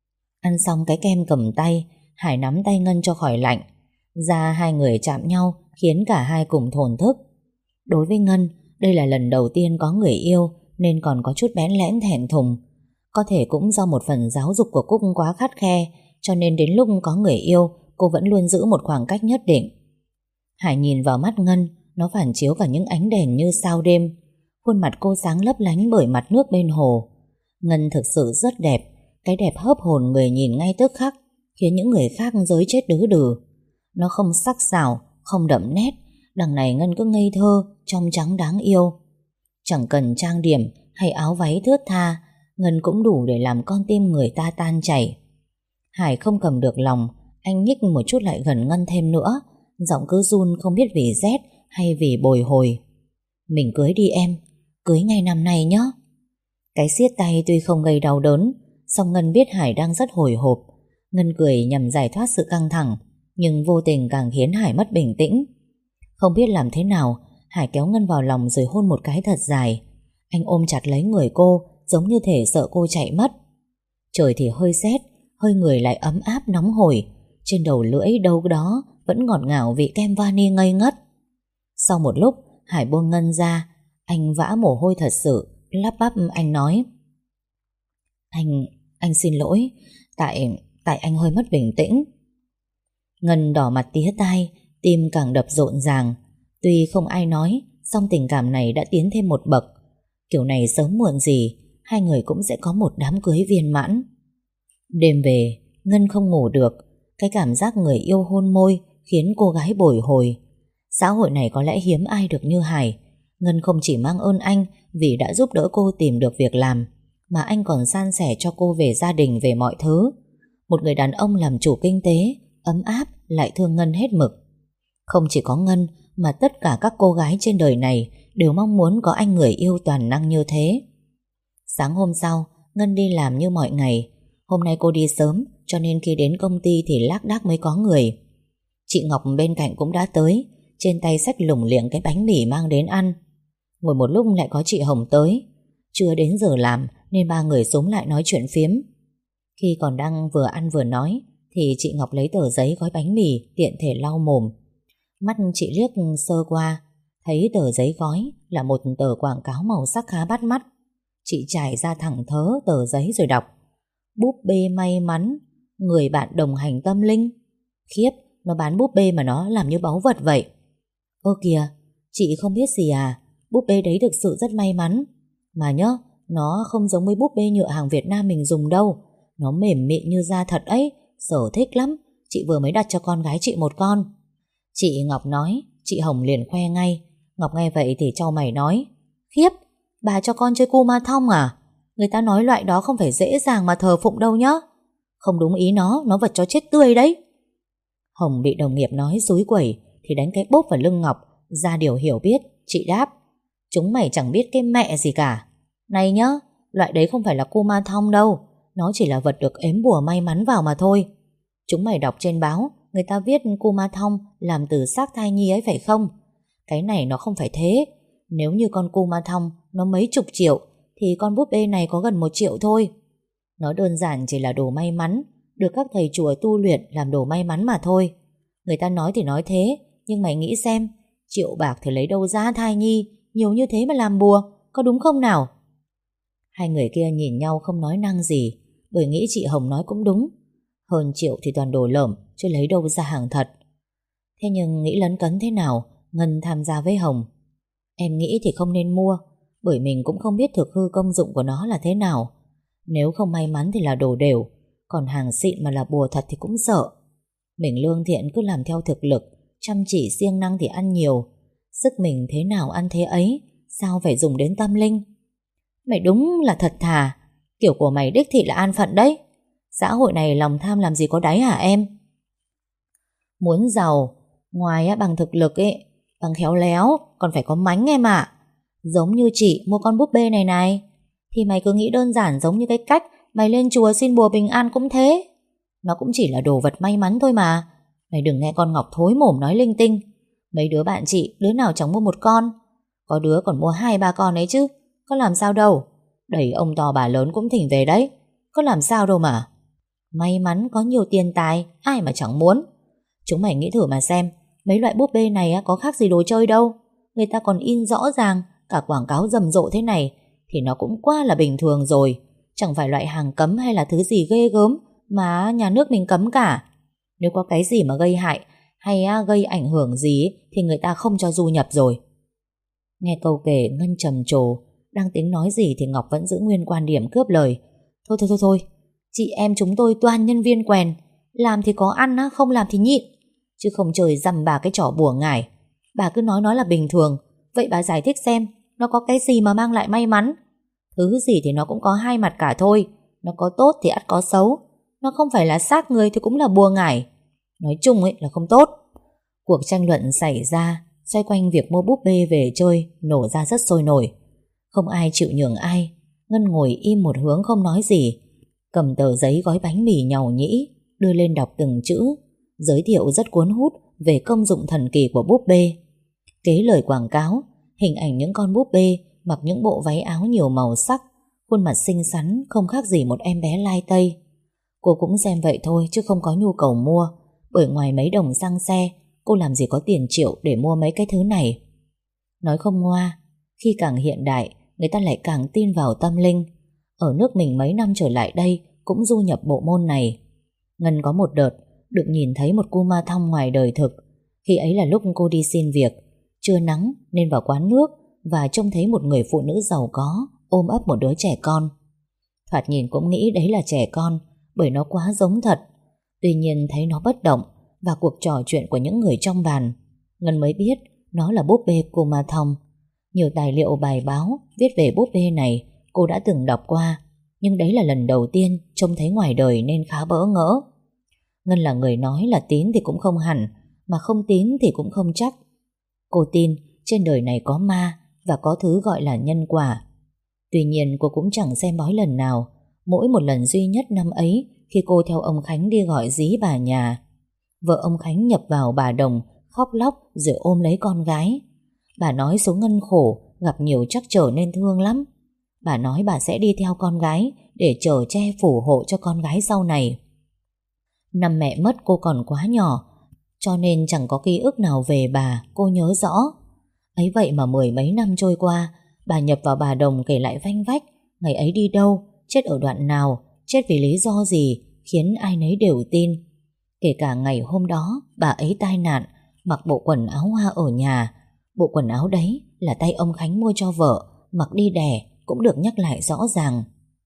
Ăn xong cái kem cầm tay, Hải nắm tay Ngân cho khỏi lạnh. Da hai người chạm nhau khiến cả hai cùng thổn thức. Đối với Ngân, đây là lần đầu tiên có người yêu nên còn có chút bẽn lẽn thẹn thùng. Có thể cũng do một phần giáo dục của Cúc quá khắt khe, cho nên đến lúc có người yêu, cô vẫn luôn giữ một khoảng cách nhất định. Hải nhìn vào mắt Ngân, nó phản chiếu cả những ánh đèn như sao đêm. Khuôn mặt cô sáng lấp lánh bởi mặt nước bên hồ. Ngân thực sự rất đẹp, cái đẹp hớp hồn người nhìn ngay tức khắc, khiến những người khác giới chết đứ đừ. Nó không sắc sảo, không đậm nét, đằng này Ngân cứ ngây thơ, trong trắng đáng yêu. Chẳng cần trang điểm hay áo váy thướt tha, Ngân cũng đủ để làm con tim người ta tan chảy. Hải không cầm được lòng, anh nhích một chút lại gần Ngân thêm nữa, giọng cứ run không biết vì rét hay vì bồi hồi. Mình cưới đi em, cưới ngay năm nay nhé. Cái siết tay tuy không gây đau đớn, song Ngân biết Hải đang rất hồi hộp. Ngân cười nhằm giải thoát sự căng thẳng, nhưng vô tình càng khiến Hải mất bình tĩnh. Không biết làm thế nào, Hải kéo Ngân vào lòng rồi hôn một cái thật dài. Anh ôm chặt lấy người cô, giống như thể sợ cô chạy mất. Trời thì hơi rét, hơi người lại ấm áp nóng hổi. Trên đầu lưỡi đâu đó vẫn ngọt ngào vị kem vani ngây ngất. Sau một lúc, Hải buông Ngân ra. Anh vã mồ hôi thật sự, lắp bắp anh nói: Anh, anh xin lỗi, tại, tại anh hơi mất bình tĩnh. Ngân đỏ mặt tía tai, tim càng đập rộn ràng. Tuy không ai nói, song tình cảm này đã tiến thêm một bậc. Kiểu này sớm muộn gì, hai người cũng sẽ có một đám cưới viên mãn. Đêm về, Ngân không ngủ được. Cái cảm giác người yêu hôn môi khiến cô gái bồi hồi. Xã hội này có lẽ hiếm ai được như Hải. Ngân không chỉ mang ơn anh vì đã giúp đỡ cô tìm được việc làm, mà anh còn san sẻ cho cô về gia đình, về mọi thứ. Một người đàn ông làm chủ kinh tế, ấm áp lại thương Ngân hết mực. Không chỉ có Ngân mà tất cả các cô gái trên đời này đều mong muốn có anh người yêu toàn năng như thế. Sáng hôm sau, Ngân đi làm như mọi ngày. Hôm nay cô đi sớm, cho nên khi đến công ty thì lác đác mới có người. Chị Ngọc bên cạnh cũng đã tới, trên tay xách lủng liệng cái bánh mì mang đến ăn. Ngồi một lúc lại có chị Hồng tới. Chưa đến giờ làm nên ba người xúm lại nói chuyện phiếm. Khi còn đang vừa ăn vừa nói thì chị Ngọc lấy tờ giấy gói bánh mì tiện thể lau mồm. Mắt chị liếc sơ qua, thấy tờ giấy gói là một tờ quảng cáo màu sắc khá bắt mắt. Chị trải ra thẳng thớ tờ giấy rồi đọc: Búp bê may mắn, người bạn đồng hành tâm linh. Khiếp, nó bán búp bê mà nó làm như báu vật vậy. Ơ kìa, chị không biết gì à, búp bê đấy thực sự rất may mắn. Mà nhớ, nó không giống với búp bê nhựa hàng Việt Nam mình dùng đâu. Nó mềm mịn như da thật ấy, Sở thích lắm. Chị vừa mới đặt cho con gái chị một con. Chị Ngọc nói, chị Hồng liền khoe ngay. Ngọc nghe vậy thì chau mày nói: Khiếp, bà cho con chơi cu ma thong à? Người ta nói loại đó không phải dễ dàng mà thờ phụng đâu nhá. Không đúng ý nó, nó vật chó chết tươi đấy. Hồng bị đồng nghiệp nói xúi quẩy thì đánh cái bốp vào lưng Ngọc, ra điều hiểu biết. Chị đáp: Chúng mày chẳng biết cái mẹ gì cả. Này nhá, loại đấy không phải là cu ma thong đâu. Nó chỉ là vật được ếm bùa may mắn vào mà thôi. Chúng mày đọc trên báo người ta viết Kuma Thong làm từ xác thai nhi ấy phải không? Cái này nó không phải thế. Nếu như con Kuma Thong nó mấy chục triệu thì con búp bê này có gần một triệu thôi. Nó đơn giản chỉ là đồ may mắn, được các thầy chùa tu luyện làm đồ may mắn mà thôi. Người ta nói thì nói thế, nhưng mày nghĩ xem, triệu bạc thì lấy đâu ra thai nhi nhiều như thế mà làm bùa, có đúng không nào? Hai người kia nhìn nhau không nói năng gì, bởi nghĩ chị Hồng nói cũng đúng. Hơn triệu thì toàn đồ lởm, chứ lấy đâu ra hàng thật. Thế nhưng nghĩ lấn cấn thế nào Ngân tham gia với Hồng? Em nghĩ thì không nên mua, bởi mình cũng không biết thực hư công dụng của nó là thế nào. Nếu không may mắn thì là đồ đều, còn hàng xịn mà là bùa thật thì cũng sợ. Mình lương thiện cứ làm theo thực lực, chăm chỉ siêng năng thì ăn nhiều. Sức mình thế nào ăn thế ấy, sao phải dùng đến tâm linh? Mày đúng là thật thà, kiểu của mày đích thị là an phận đấy. Xã hội này lòng tham làm gì có đáy hả em? Muốn giàu, ngoài bằng thực lực ấy, bằng khéo léo, còn phải có mánh em ạ. Giống như chị mua con búp bê này này, thì mày cứ nghĩ đơn giản giống như cái cách mày lên chùa xin bùa bình an cũng thế. Nó cũng chỉ là đồ vật may mắn thôi mà. Mày đừng nghe con Ngọc thối mồm nói linh tinh. Mấy đứa bạn chị, đứa nào chẳng mua một con. Có đứa còn mua hai ba con ấy chứ. Có làm sao đâu. Đẩy ông to bà lớn cũng thỉnh về đấy. Có làm sao đâu mà. May mắn có nhiều tiền tài, ai mà chẳng muốn. Chúng mày nghĩ thử mà xem, mấy loại búp bê này có khác gì đồ chơi đâu. Người ta còn in rõ ràng, cả quảng cáo rầm rộ thế này, thì nó cũng quá là bình thường rồi. Chẳng phải loại hàng cấm hay là thứ gì ghê gớm mà nhà nước mình cấm cả. Nếu có cái gì mà gây hại hay gây ảnh hưởng gì thì người ta không cho du nhập rồi. Nghe câu kể Ngân trầm trồ, đang tính nói gì thì Ngọc vẫn giữ nguyên quan điểm cướp lời. Thôi thôi thôi thôi, chị em chúng tôi toàn nhân viên quèn, làm thì có ăn á, không làm thì nhịn, chứ không trời dằm bà cái trò bùa ngải. Bà cứ nói nó là bình thường, vậy bà giải thích xem nó có cái gì mà mang lại may mắn. Thứ gì thì nó cũng có hai mặt cả thôi. Nó có tốt thì ắt có xấu. Nó không phải là xác người thì cũng là bùa ngải. Nói chung ấy là không tốt. Cuộc tranh luận xảy ra xoay quanh việc mua búp bê về chơi nổ ra rất sôi nổi. Không ai chịu nhường ai. Ngân ngồi im một hướng không nói gì, cầm tờ giấy gói bánh mì nhàu nhĩ, đưa lên đọc từng chữ, giới thiệu rất cuốn hút về công dụng thần kỳ của búp bê. Kế lời quảng cáo, hình ảnh những con búp bê mặc những bộ váy áo nhiều màu sắc, khuôn mặt xinh xắn không khác gì một em bé lai tây. Cô cũng xem vậy thôi chứ không có nhu cầu mua, bởi ngoài mấy đồng xăng xe, cô làm gì có tiền triệu để mua mấy cái thứ này. Nói không ngoa, khi càng hiện đại, người ta lại càng tin vào tâm linh. Ở nước mình mấy năm trở lại đây cũng du nhập bộ môn này. Ngân có một đợt được nhìn thấy một Kuma Thong ngoài đời thực. Khi ấy là lúc cô đi xin việc, trưa nắng nên vào quán nước và trông thấy một người phụ nữ giàu có ôm ấp một đứa trẻ con. Thoạt nhìn cũng nghĩ đấy là trẻ con, bởi nó quá giống thật. Tuy nhiên thấy nó bất động và cuộc trò chuyện của những người trong bàn, Ngân mới biết nó là búp bê Kuma Thong. Nhiều tài liệu bài báo viết về búp bê này cô đã từng đọc qua, nhưng đấy là lần đầu tiên trông thấy ngoài đời nên khá bỡ ngỡ. Ngân là người nói là tín thì cũng không hẳn, mà không tín thì cũng không chắc. Cô tin trên đời này có ma và có thứ gọi là nhân quả. Tuy nhiên cô cũng chẳng xem bói lần nào, mỗi một lần duy nhất năm ấy khi cô theo ông Khánh đi gọi dí bà nhà. Vợ ông Khánh nhập vào bà Đồng khóc lóc rồi ôm lấy con gái. Bà nói số Ngân khổ, gặp nhiều trắc trở nên thương lắm. Bà nói bà sẽ đi theo con gái để chở che phù hộ cho con gái sau này. Năm mẹ mất cô còn quá nhỏ, cho nên chẳng có ký ức nào về bà cô nhớ rõ. Ấy vậy mà mười mấy năm trôi qua, bà nhập vào bà Đồng kể lại vanh vách ngày ấy đi đâu, chết ở đoạn nào, chết vì lý do gì, khiến ai nấy đều tin. Kể cả ngày hôm đó bà ấy tai nạn, mặc bộ quần áo hoa ở nhà. Bộ quần áo đấy là tay ông Khánh mua cho vợ, mặc đi đẻ cũng được nhắc lại rõ ràng.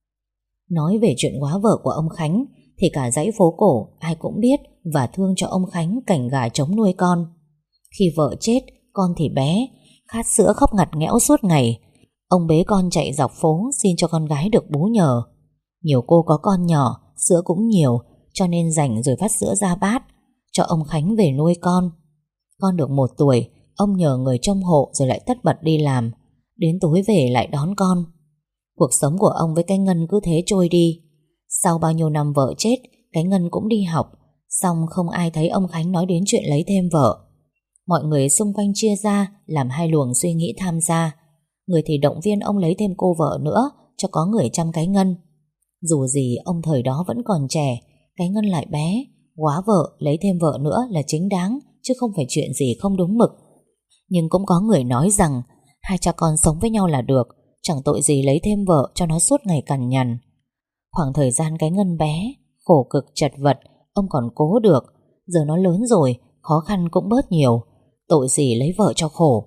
Nói về chuyện quá vợ của ông Khánh thì cả dãy phố cổ ai cũng biết và thương cho ông Khánh cảnh gà trống nuôi con. Khi vợ chết, con thì bé, khát sữa khóc ngặt nghẽo suốt ngày. Ông bế con chạy dọc phố xin cho con gái được bú nhờ. Nhiều cô có con nhỏ, sữa cũng nhiều, cho nên dành rồi vắt sữa ra bát cho ông Khánh về nuôi con. Con được một tuổi, ông nhờ người trông hộ rồi lại tất bật đi làm. Đến tối về lại đón con. Cuộc sống của ông với cái Ngân cứ thế trôi đi. Sau bao nhiêu năm vợ chết, cái Ngân cũng đi học. Xong không ai thấy ông Khánh nói đến chuyện lấy thêm vợ. Mọi người xung quanh chia ra làm hai luồng suy nghĩ tham gia. Người thì động viên ông lấy thêm cô vợ nữa cho có người chăm cái Ngân. Dù gì ông thời đó vẫn còn trẻ, cái Ngân lại bé, quá vợ lấy thêm vợ nữa là chính đáng, chứ không phải chuyện gì không đúng mực. Nhưng cũng có người nói rằng hai cha con sống với nhau là được, chẳng tội gì lấy thêm vợ cho nó suốt ngày cằn nhằn. Khoảng thời gian cái Ngân bé, khổ cực chật vật, ông còn cố được. Giờ nó lớn rồi, khó khăn cũng bớt nhiều, tội gì lấy vợ cho khổ.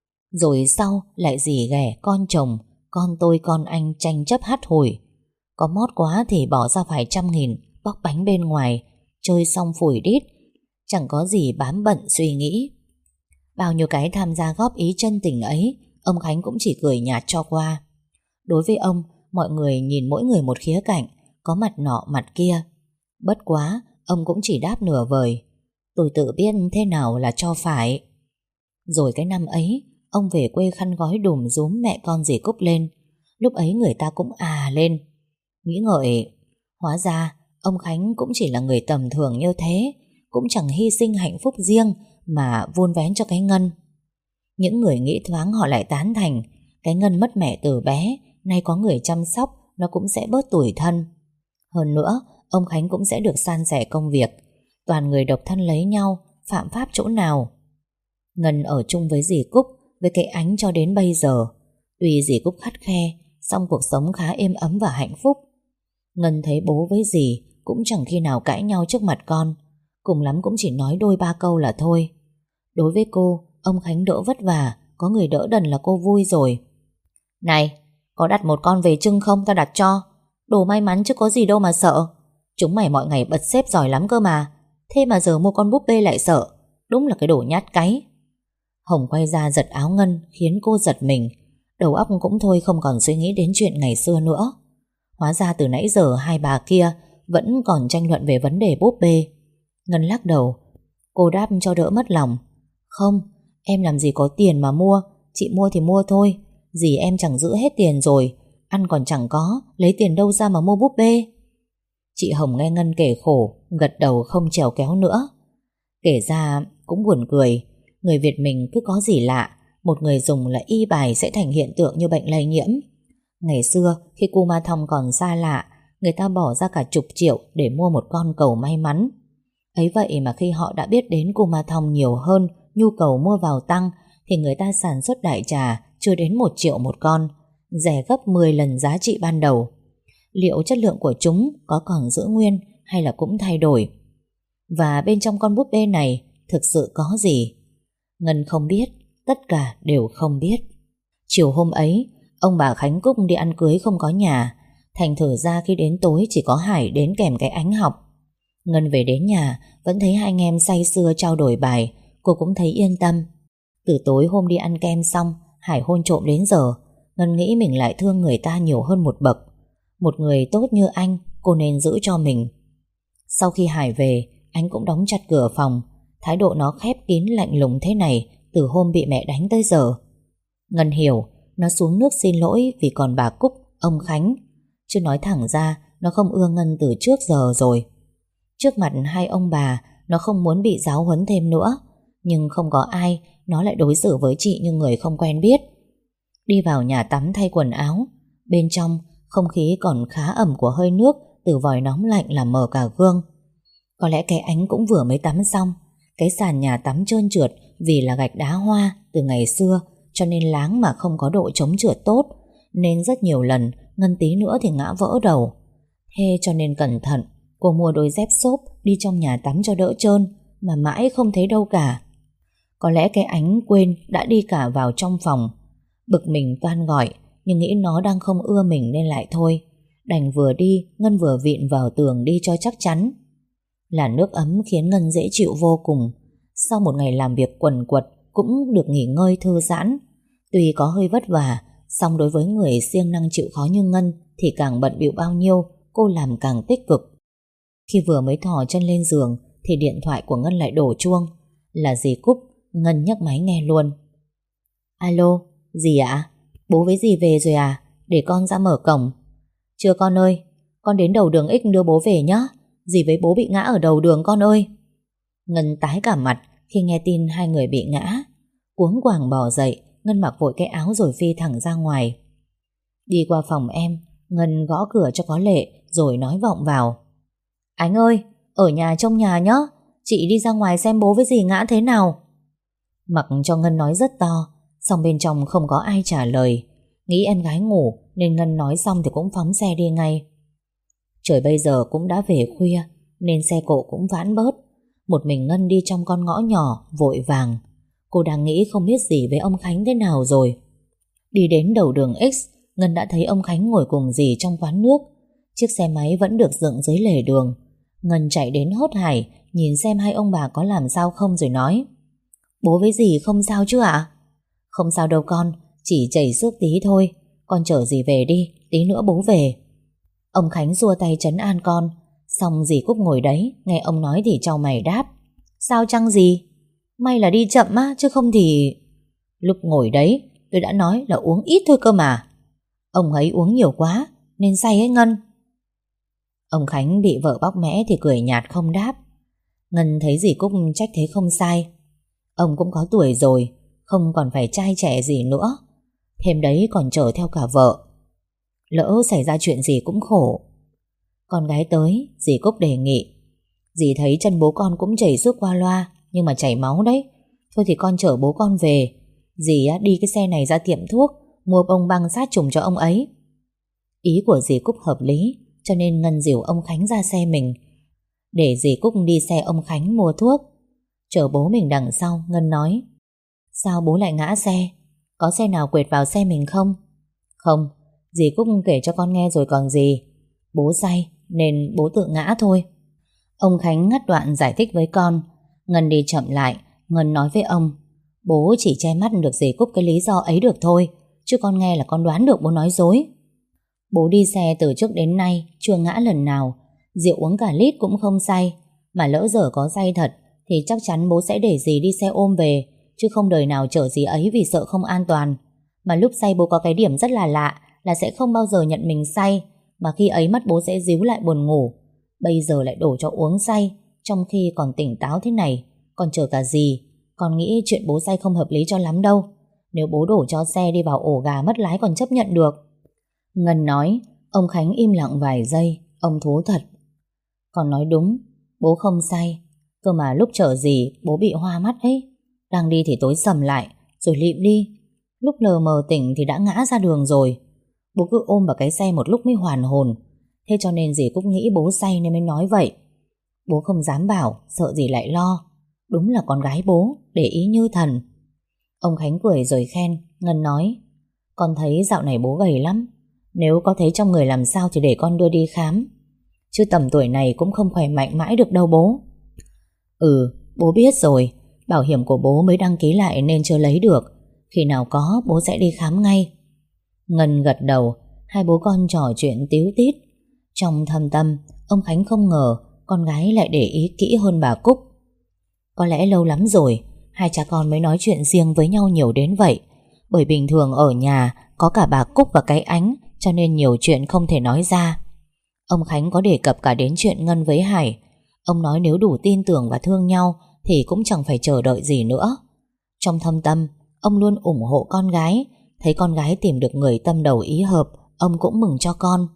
Rồi sau lại dì ghẻ con chồng, con tôi con anh tranh chấp hắt hủi. Có mót quá thì bỏ ra vài trăm nghìn bóc bánh bên ngoài, chơi xong phủi đít, chẳng có gì bám bận suy nghĩ. Bao nhiêu cái tham gia góp ý chân tình ấy, ông Khánh cũng chỉ cười nhạt cho qua. Đối với ông, mọi người nhìn mỗi người một khía cạnh, có mặt nọ mặt kia. Bất quá, ông cũng chỉ đáp nửa vời: tôi tự biết thế nào là cho phải. Rồi cái năm ấy, ông về quê khăn gói đùm rúm mẹ con dì Cúc lên. Lúc ấy người ta cũng à lên. Nghĩ ngợi, hóa ra ông Khánh cũng chỉ là người tầm thường như thế, cũng chẳng hy sinh hạnh phúc riêng mà vun vén cho cái Ngân. Những người nghĩ thoáng họ lại tán thành, cái Ngân mất mẹ từ bé, nay có người chăm sóc, nó cũng sẽ bớt tủi thân. Hơn nữa, ông Khánh cũng sẽ được san sẻ công việc. Toàn người độc thân lấy nhau, phạm pháp chỗ nào. Ngân ở chung với dì Cúc, với cái Ánh cho đến bây giờ. Tuy dì Cúc khắt khe, song cuộc sống khá êm ấm và hạnh phúc. Ngân thấy bố với dì cũng chẳng khi nào cãi nhau trước mặt con, cùng lắm cũng chỉ nói đôi ba câu là thôi. Đối với cô, ông Khánh đỡ vất vả, có người đỡ đần là cô vui rồi. Này, có đặt một con về trưng không, tao đặt cho. Đồ may mắn chứ có gì đâu mà sợ. Chúng mày mọi ngày bật xếp giỏi lắm cơ mà, thế mà giờ mua con búp bê lại sợ. Đúng là cái đồ nhát cáy. Hồng quay ra giật áo Ngân, khiến cô giật mình. Đầu óc cũng thôi không còn suy nghĩ đến chuyện ngày xưa nữa. Hóa ra từ nãy giờ hai bà kia vẫn còn tranh luận về vấn đề búp bê. Ngân lắc đầu. Cô đáp cho đỡ mất lòng: không, em làm gì có tiền mà mua. Chị mua thì mua thôi, dì em chẳng giữ hết tiền rồi, ăn còn chẳng có, lấy tiền đâu ra mà mua búp bê. Chị Hồng nghe Ngân kể khổ, gật đầu không trèo kéo nữa. Kể ra cũng buồn cười. Người Việt mình cứ có gì lạ, một người dùng là y bài sẽ thành hiện tượng như bệnh lây nhiễm. Ngày xưa khi Kumanthong còn xa lạ, người ta bỏ ra cả chục triệu để mua một con cầu may mắn. Ấy vậy mà khi họ đã biết đến Kumanthong nhiều hơn, nhu cầu mua vào tăng, thì người ta sản xuất đại trà chưa đến một triệu một con, rẻ gấp mười lần giá trị ban đầu. Liệu chất lượng của chúng có còn giữ nguyên hay là cũng thay đổi? Và bên trong con búp bê này thực sự có gì? Ngân không biết, tất cả đều không biết. Chiều hôm ấy, ông bà Khánh Cúc đi ăn cưới không có nhà, thành thử ra khi đến tối chỉ có Hải đến kèm cái Ánh học. Ngân về đến nhà vẫn thấy hai anh em say sưa trao đổi bài, cô cũng thấy yên tâm. Từ tối hôm đi ăn kem xong, Hải hôn trộm đến giờ, Ngân nghĩ mình lại thương người ta nhiều hơn một bậc. Một người tốt như anh, cô nên giữ cho mình. Sau khi Hải về, anh cũng đóng chặt cửa phòng. Thái độ nó khép kín lạnh lùng thế này từ hôm bị mẹ đánh tới giờ. Ngân hiểu, nó xuống nước xin lỗi vì còn bà Cúc, ông Khánh. Chứ nói thẳng ra, nó không ưa Ngân từ trước giờ rồi. Trước mặt hai ông bà, nó không muốn bị giáo huấn thêm nữa. Nhưng không có ai, nó lại đối xử với chị như người không quen biết. Đi vào nhà tắm thay quần áo. Bên trong, không khí còn khá ẩm của hơi nước từ vòi nóng lạnh làm mờ cả gương. Có lẽ cái Ánh cũng vừa mới tắm xong. Cái sàn nhà tắm trơn trượt vì là gạch đá hoa từ ngày xưa, cho nên láng mà không có độ chống trượt tốt, nên rất nhiều lần Ngân tí nữa thì ngã vỡ đầu. Thế cho nên cẩn thận, cô mua đôi dép xốp đi trong nhà tắm cho đỡ trơn, mà mãi không thấy đâu cả. Có lẽ cái Ánh quên đã đi cả vào trong phòng. Bực mình toan gọi, nhưng nghĩ nó đang không ưa mình nên lại thôi. Đành vừa đi, Ngân vừa vịn vào tường đi cho chắc chắn. Là nước ấm khiến Ngân dễ chịu vô cùng. Sau một ngày làm việc quần quật, cũng được nghỉ ngơi thư giãn. Tuy có hơi vất vả, song đối với người siêng năng chịu khó như Ngân thì càng bận bịu bao nhiêu, cô làm càng tích cực. Khi vừa mới thò chân lên giường thì điện thoại của Ngân lại đổ chuông. Là dì Cúc. Ngân nhấc máy nghe luôn. Alo, dì ạ? Bố với dì về rồi à? Để con ra mở cổng. Chưa con ơi, con đến đầu đường X đưa bố về nhé. Dì với bố bị ngã ở đầu đường con ơi. Ngân tái cả mặt khi nghe tin hai người bị ngã. Cuống quàng bò dậy, Ngân mặc vội cái áo rồi phi thẳng ra ngoài. Đi qua phòng em, Ngân gõ cửa cho có lệ rồi nói vọng vào: Ánh ơi, ở nhà trông nhà nhé, chị đi ra ngoài xem bố với dì ngã thế nào. Mặc cho Ngân nói rất to, song bên trong không có ai trả lời. Nghĩ em gái ngủ nên Ngân nói xong thì cũng phóng xe đi ngay. Trời bây giờ cũng đã về khuya nên xe cộ cũng vãn bớt. Một mình Ngân đi trong con ngõ nhỏ vội vàng. Cô đang nghĩ không biết gì với ông Khánh thế nào rồi. Đi đến đầu đường X, Ngân đã thấy ông Khánh ngồi cùng dì trong quán nước. Chiếc xe máy vẫn được dựng dưới lề đường. Ngân chạy đến hốt hải, nhìn xem hai ông bà có làm sao không rồi nói: Bố với dì không sao chứ ạ? Không sao đâu con, chỉ chảy xước tí thôi. Con chở dì về đi, tí nữa bố về. Ông Khánh xua tay trấn an con. Xong dì Cúc ngồi đấy, nghe ông nói thì chau mày đáp: Sao chăng dì? May là đi chậm á, chứ không thì... Lúc ngồi đấy tôi đã nói là uống ít thôi cơ mà. Ông ấy uống nhiều quá nên say ấy Ngân. Ông Khánh bị vợ bóc mẽ thì cười nhạt không đáp. Ngân thấy dì Cúc trách thế không sai. Ông cũng có tuổi rồi, không còn phải trai trẻ gì nữa. Thêm đấy còn chở theo cả vợ. Lỡ xảy ra chuyện gì cũng khổ. Con gái tới, dì Cúc đề nghị: Dì thấy chân bố con cũng chảy xước qua loa, nhưng mà chảy máu đấy. Thôi thì con chở bố con về. Dì đi cái xe này ra tiệm thuốc, mua bông băng sát trùng cho ông ấy. Ý của dì Cúc hợp lý, cho nên Ngân dìu ông Khánh ra xe mình, để dì Cúc đi xe ông Khánh mua thuốc. Chở bố mình đằng sau, Ngân nói: Sao bố lại ngã xe? Có xe nào quệt vào xe mình không? Không, dì Cúc kể cho con nghe rồi còn gì. Bố say nên bố tự ngã thôi. Ông Khánh ngắt đoạn giải thích với con. Ngân đi chậm lại. Ngân nói với ông: Bố chỉ che mắt được dì Cúc cái lý do ấy được thôi, chứ con nghe là con đoán được bố nói dối. Bố đi xe từ trước đến nay chưa ngã lần nào. Rượu uống cả lít cũng không say. Mà lỡ dở có say thật thì chắc chắn bố sẽ để dì đi xe ôm về, chứ không đời nào chở dì ấy vì sợ không an toàn. Mà lúc say bố có cái điểm rất là lạ, là sẽ không bao giờ nhận mình say, mà khi ấy mắt bố sẽ díu lại buồn ngủ. Bây giờ lại đổ cho uống say, trong khi còn tỉnh táo thế này, còn chở cả dì. Con nghĩ chuyện bố say không hợp lý cho lắm đâu. Nếu bố đổ cho xe đi vào ổ gà mất lái còn chấp nhận được. Ngân nói. Ông Khánh im lặng vài giây. Ông thú thật: Con nói đúng, bố không say. Cơ mà lúc chở dì bố bị hoa mắt ấy. Đang đi thì tối sầm lại, rồi lịm đi. Lúc lờ mờ tỉnh thì đã ngã ra đường rồi. Bố cứ ôm vào cái xe một lúc mới hoàn hồn. Thế cho nên dì cũng nghĩ bố say nên mới nói vậy. Bố không dám bảo, sợ dì lại lo. Đúng là con gái bố, để ý như thần. Ông Khánh cười rồi khen. Ngân nói: Con thấy dạo này bố gầy lắm. Nếu có thấy trong người làm sao thì để con đưa đi khám. Chứ tầm tuổi này cũng không khỏe mạnh mãi được đâu bố. Ừ, bố biết rồi. Bảo hiểm của bố mới đăng ký lại nên chưa lấy được. Khi nào có bố sẽ đi khám ngay. Ngân gật đầu. Hai bố con trò chuyện tíu tít. Trong thâm tâm, ông Khánh không ngờ con gái lại để ý kỹ hơn bà Cúc. Có lẽ lâu lắm rồi hai cha con mới nói chuyện riêng với nhau nhiều đến vậy. Bởi bình thường ở nhà có cả bà Cúc và cái Ánh, cho nên nhiều chuyện không thể nói ra. Ông Khánh có đề cập cả đến chuyện Ngân với Hải. Ông nói nếu đủ tin tưởng và thương nhau thì cũng chẳng phải chờ đợi gì nữa. Trong thâm tâm, ông luôn ủng hộ con gái. Thấy con gái tìm được người tâm đầu ý hợp, ông cũng mừng cho con.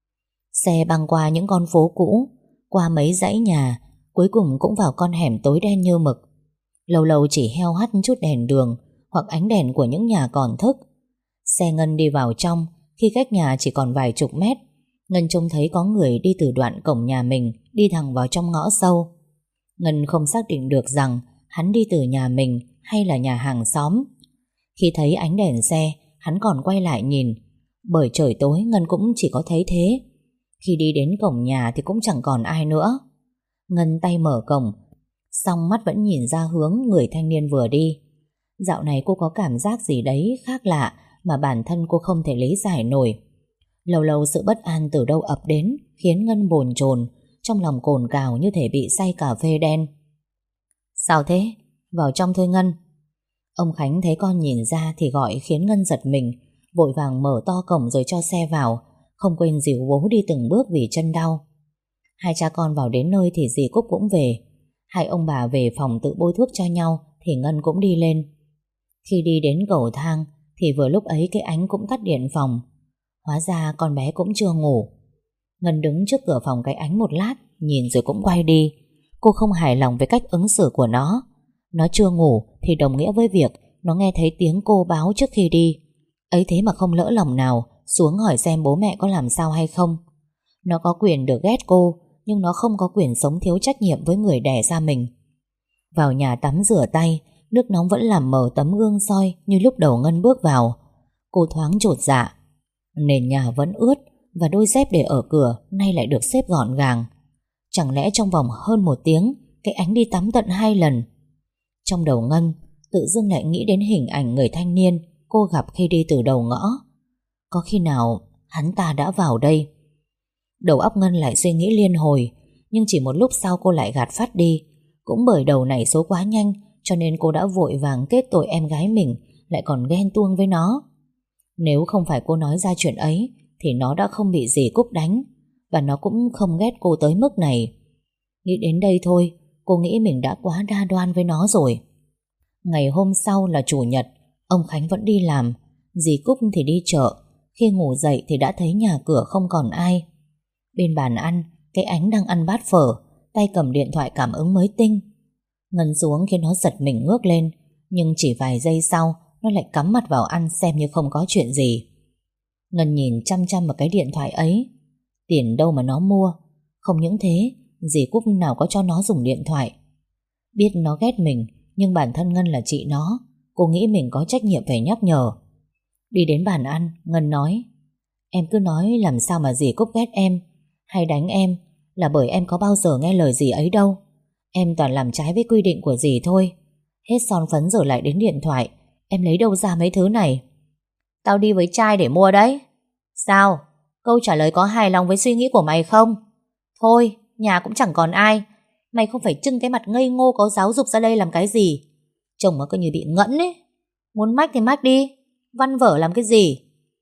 Xe băng qua những con phố cũ, qua mấy dãy nhà, cuối cùng cũng vào con hẻm tối đen như mực. Lâu lâu chỉ heo hắt chút đèn đường hoặc ánh đèn của những nhà còn thức. Xe Ngân đi vào trong. Khi cách nhà chỉ còn vài chục mét, Ngân trông thấy có người đi từ đoạn cổng nhà mình đi thẳng vào trong ngõ sâu. Ngân không xác định được rằng hắn đi từ nhà mình hay là nhà hàng xóm. Khi thấy ánh đèn xe, hắn còn quay lại nhìn. Bởi trời tối Ngân cũng chỉ có thấy thế. Khi đi đến cổng nhà thì cũng chẳng còn ai nữa. Ngân tay mở cổng, song mắt vẫn nhìn ra hướng người thanh niên vừa đi. Dạo này cô có cảm giác gì đấy khác lạ mà bản thân cô không thể lý giải nổi. Lâu lâu sự bất an từ đâu ập đến khiến Ngân bồn chồn, trong lòng cồn cào như thể bị say cà phê đen. Sao thế? Vào trong thôi Ngân. Ông Khánh thấy con nhìn ra thì gọi khiến Ngân giật mình, vội vàng mở to cổng rồi cho xe vào, không quên dìu bố đi từng bước vì chân đau. Hai cha con vào đến nơi thì dì Cúc cũng về. Hai ông bà về phòng tự bôi thuốc cho nhau thì Ngân cũng đi lên. Khi đi đến cầu thang thì vừa lúc ấy cái Ánh cũng tắt điện phòng. Hóa ra con bé cũng chưa ngủ. Ngân đứng trước cửa phòng cái Ánh một lát, nhìn rồi cũng quay đi. Cô không hài lòng với cách ứng xử của nó. Nó chưa ngủ thì đồng nghĩa với việc nó nghe thấy tiếng cô báo trước khi đi. Ấy thế mà không lỡ lòng nào xuống hỏi xem bố mẹ có làm sao hay không. Nó có quyền được ghét cô, nhưng nó không có quyền sống thiếu trách nhiệm với người đẻ ra mình. Vào nhà tắm rửa tay, nước nóng vẫn làm mờ tấm gương soi như lúc đầu Ngân bước vào. Cô thoáng chột dạ. Nền nhà vẫn ướt và đôi dép để ở cửa nay lại được xếp gọn gàng. Chẳng lẽ trong vòng hơn một tiếng cái Ánh đi tắm tận hai lần? Trong đầu Ngân tự dưng lại nghĩ đến hình ảnh người thanh niên cô gặp khi đi từ đầu ngõ. Có khi nào hắn ta đã vào đây? Đầu óc Ngân lại suy nghĩ liên hồi, nhưng chỉ một lúc sau cô lại gạt phát đi. Cũng bởi đầu này số quá nhanh, cho nên cô đã vội vàng kết tội em gái mình lại còn ghen tuông với nó. Nếu không phải cô nói ra chuyện ấy thì nó đã không bị dì Cúc đánh, và nó cũng không ghét cô tới mức này. Nghĩ đến đây thôi, cô nghĩ mình đã quá đa đoan với nó rồi. Ngày hôm sau là chủ nhật, ông Khánh vẫn đi làm, dì Cúc thì đi chợ. Khi ngủ dậy thì đã thấy nhà cửa không còn ai. Bên bàn ăn, cái Ánh đang ăn bát phở, tay cầm điện thoại cảm ứng mới tinh. Ngân xuống khiến nó giật mình ngước lên, nhưng chỉ vài giây sau nó lại cắm mặt vào ăn xem như không có chuyện gì. Ngân nhìn chăm chăm vào cái điện thoại ấy. Tiền đâu mà nó mua. Không những thế, dì Cúc nào có cho nó dùng điện thoại. Biết nó ghét mình, nhưng bản thân Ngân là chị nó, cô nghĩ mình có trách nhiệm phải nhắc nhở. Đi đến bàn ăn, Ngân nói: Em cứ nói làm sao mà dì Cúc ghét em hay đánh em là bởi em có bao giờ nghe lời dì ấy đâu. Em toàn làm trái với quy định của dì thôi. Hết son phấn rồi lại đến điện thoại. Em lấy đâu ra mấy thứ này? Tao đi với trai để mua đấy. Sao? Câu trả lời có hài lòng với suy nghĩ của mày không? Thôi, nhà cũng chẳng còn ai. Mày không phải trưng cái mặt ngây ngô có giáo dục ra đây làm cái gì. Trông nó cứ như bị ngẫn ấy. Muốn mách thì mách đi, văn vở làm cái gì?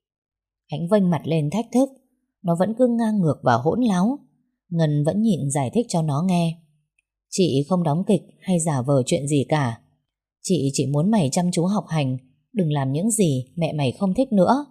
Ánh vênh mặt lên thách thức. Nó vẫn cứ ngang ngược và hỗn láo. Ngân vẫn nhịn giải thích cho nó nghe. Chị không đóng kịch hay giả vờ chuyện gì cả. Chị chỉ muốn mày chăm chú học hành, đừng làm những gì mẹ mày không thích nữa.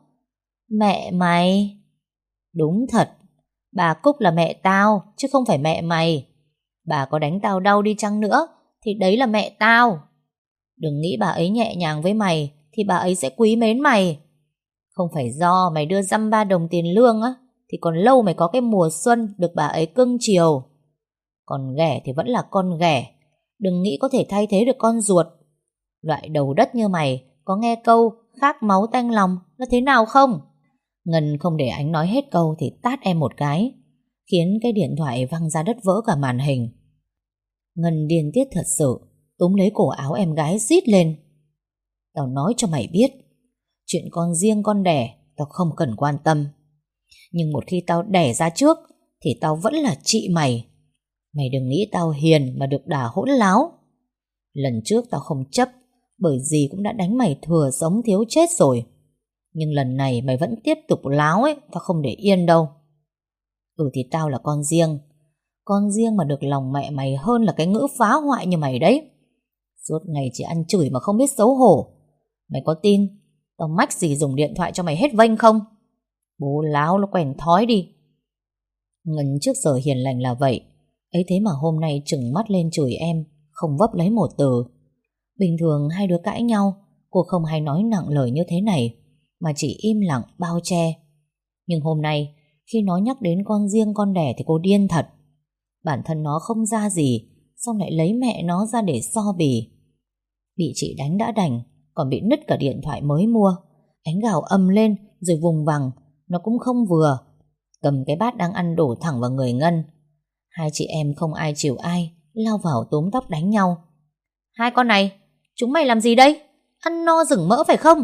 Mẹ mày? Đúng thật, bà Cúc là mẹ tao chứ không phải mẹ mày. Bà có đánh tao đau đi chăng nữa thì đấy là mẹ tao. Đừng nghĩ bà ấy nhẹ nhàng với mày thì bà ấy sẽ quý mến mày. Không phải do mày đưa dăm ba đồng tiền lương á thì còn lâu mày có cái mùa xuân được bà ấy cưng chiều. Còn ghẻ thì vẫn là con ghẻ, đừng nghĩ có thể thay thế được con ruột. Loại đầu đất như mày có nghe câu khác máu tanh lòng là thế nào không? Ngân không để Ánh nói hết câu thì tát em một cái, khiến cái điện thoại văng ra đất vỡ cả màn hình. Ngân điên tiết thật sự, túm lấy cổ áo em gái rít lên: Tao nói cho mày biết, chuyện con riêng con đẻ tao không cần quan tâm, nhưng một khi tao đẻ ra trước thì tao vẫn là chị mày. Mày đừng nghĩ tao hiền mà được đả hỗn láo. Lần trước tao không chấp, bởi dì cũng đã đánh mày thừa sống thiếu chết rồi. Nhưng lần này mày vẫn tiếp tục láo ấy, tao không để yên đâu. Ừ thì tao là con riêng. Con riêng mà được lòng mẹ mày hơn là cái ngữ phá hoại như mày đấy. Suốt ngày chỉ ăn chửi mà không biết xấu hổ. Mày có tin tao mách dì dùng điện thoại cho mày hết vênh không? Bố láo nó quen thói đi. Ngân trước giờ hiền lành là vậy, ấy thế mà hôm nay trừng mắt lên chửi em, không vấp lấy một từ. Bình thường hai đứa cãi nhau, cô không hay nói nặng lời như thế này, mà chỉ im lặng bao che. Nhưng hôm nay khi nó nhắc đến con riêng con đẻ thì cô điên thật. Bản thân nó không ra gì, xong lại lấy mẹ nó ra để so bì. Bị chị đánh đã đành, còn bị nứt cả điện thoại mới mua. Ánh gào ầm lên rồi vùng vằng. Nó cũng không vừa, cầm cái bát đang ăn đổ thẳng vào người Ngân. Hai chị em không ai chịu ai, lao vào túm tóc đánh nhau. Hai con này, chúng mày làm gì đây? Ăn no rừng mỡ phải không?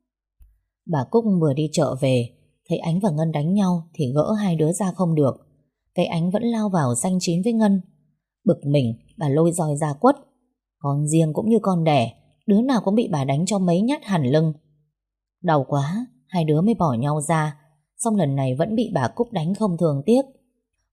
Bà Cúc vừa đi chợ về, thấy Ánh và Ngân đánh nhau thì gỡ hai đứa ra không được. Cái Ánh vẫn lao vào xanh chín với Ngân. Bực mình, bà lôi roi ra quất. Con riêng cũng như con đẻ, đứa nào cũng bị bà đánh cho mấy nhát hẳn lưng. Đau quá, hai đứa mới bỏ nhau ra. Xong lần này vẫn bị bà Cúc đánh không thường tiếc.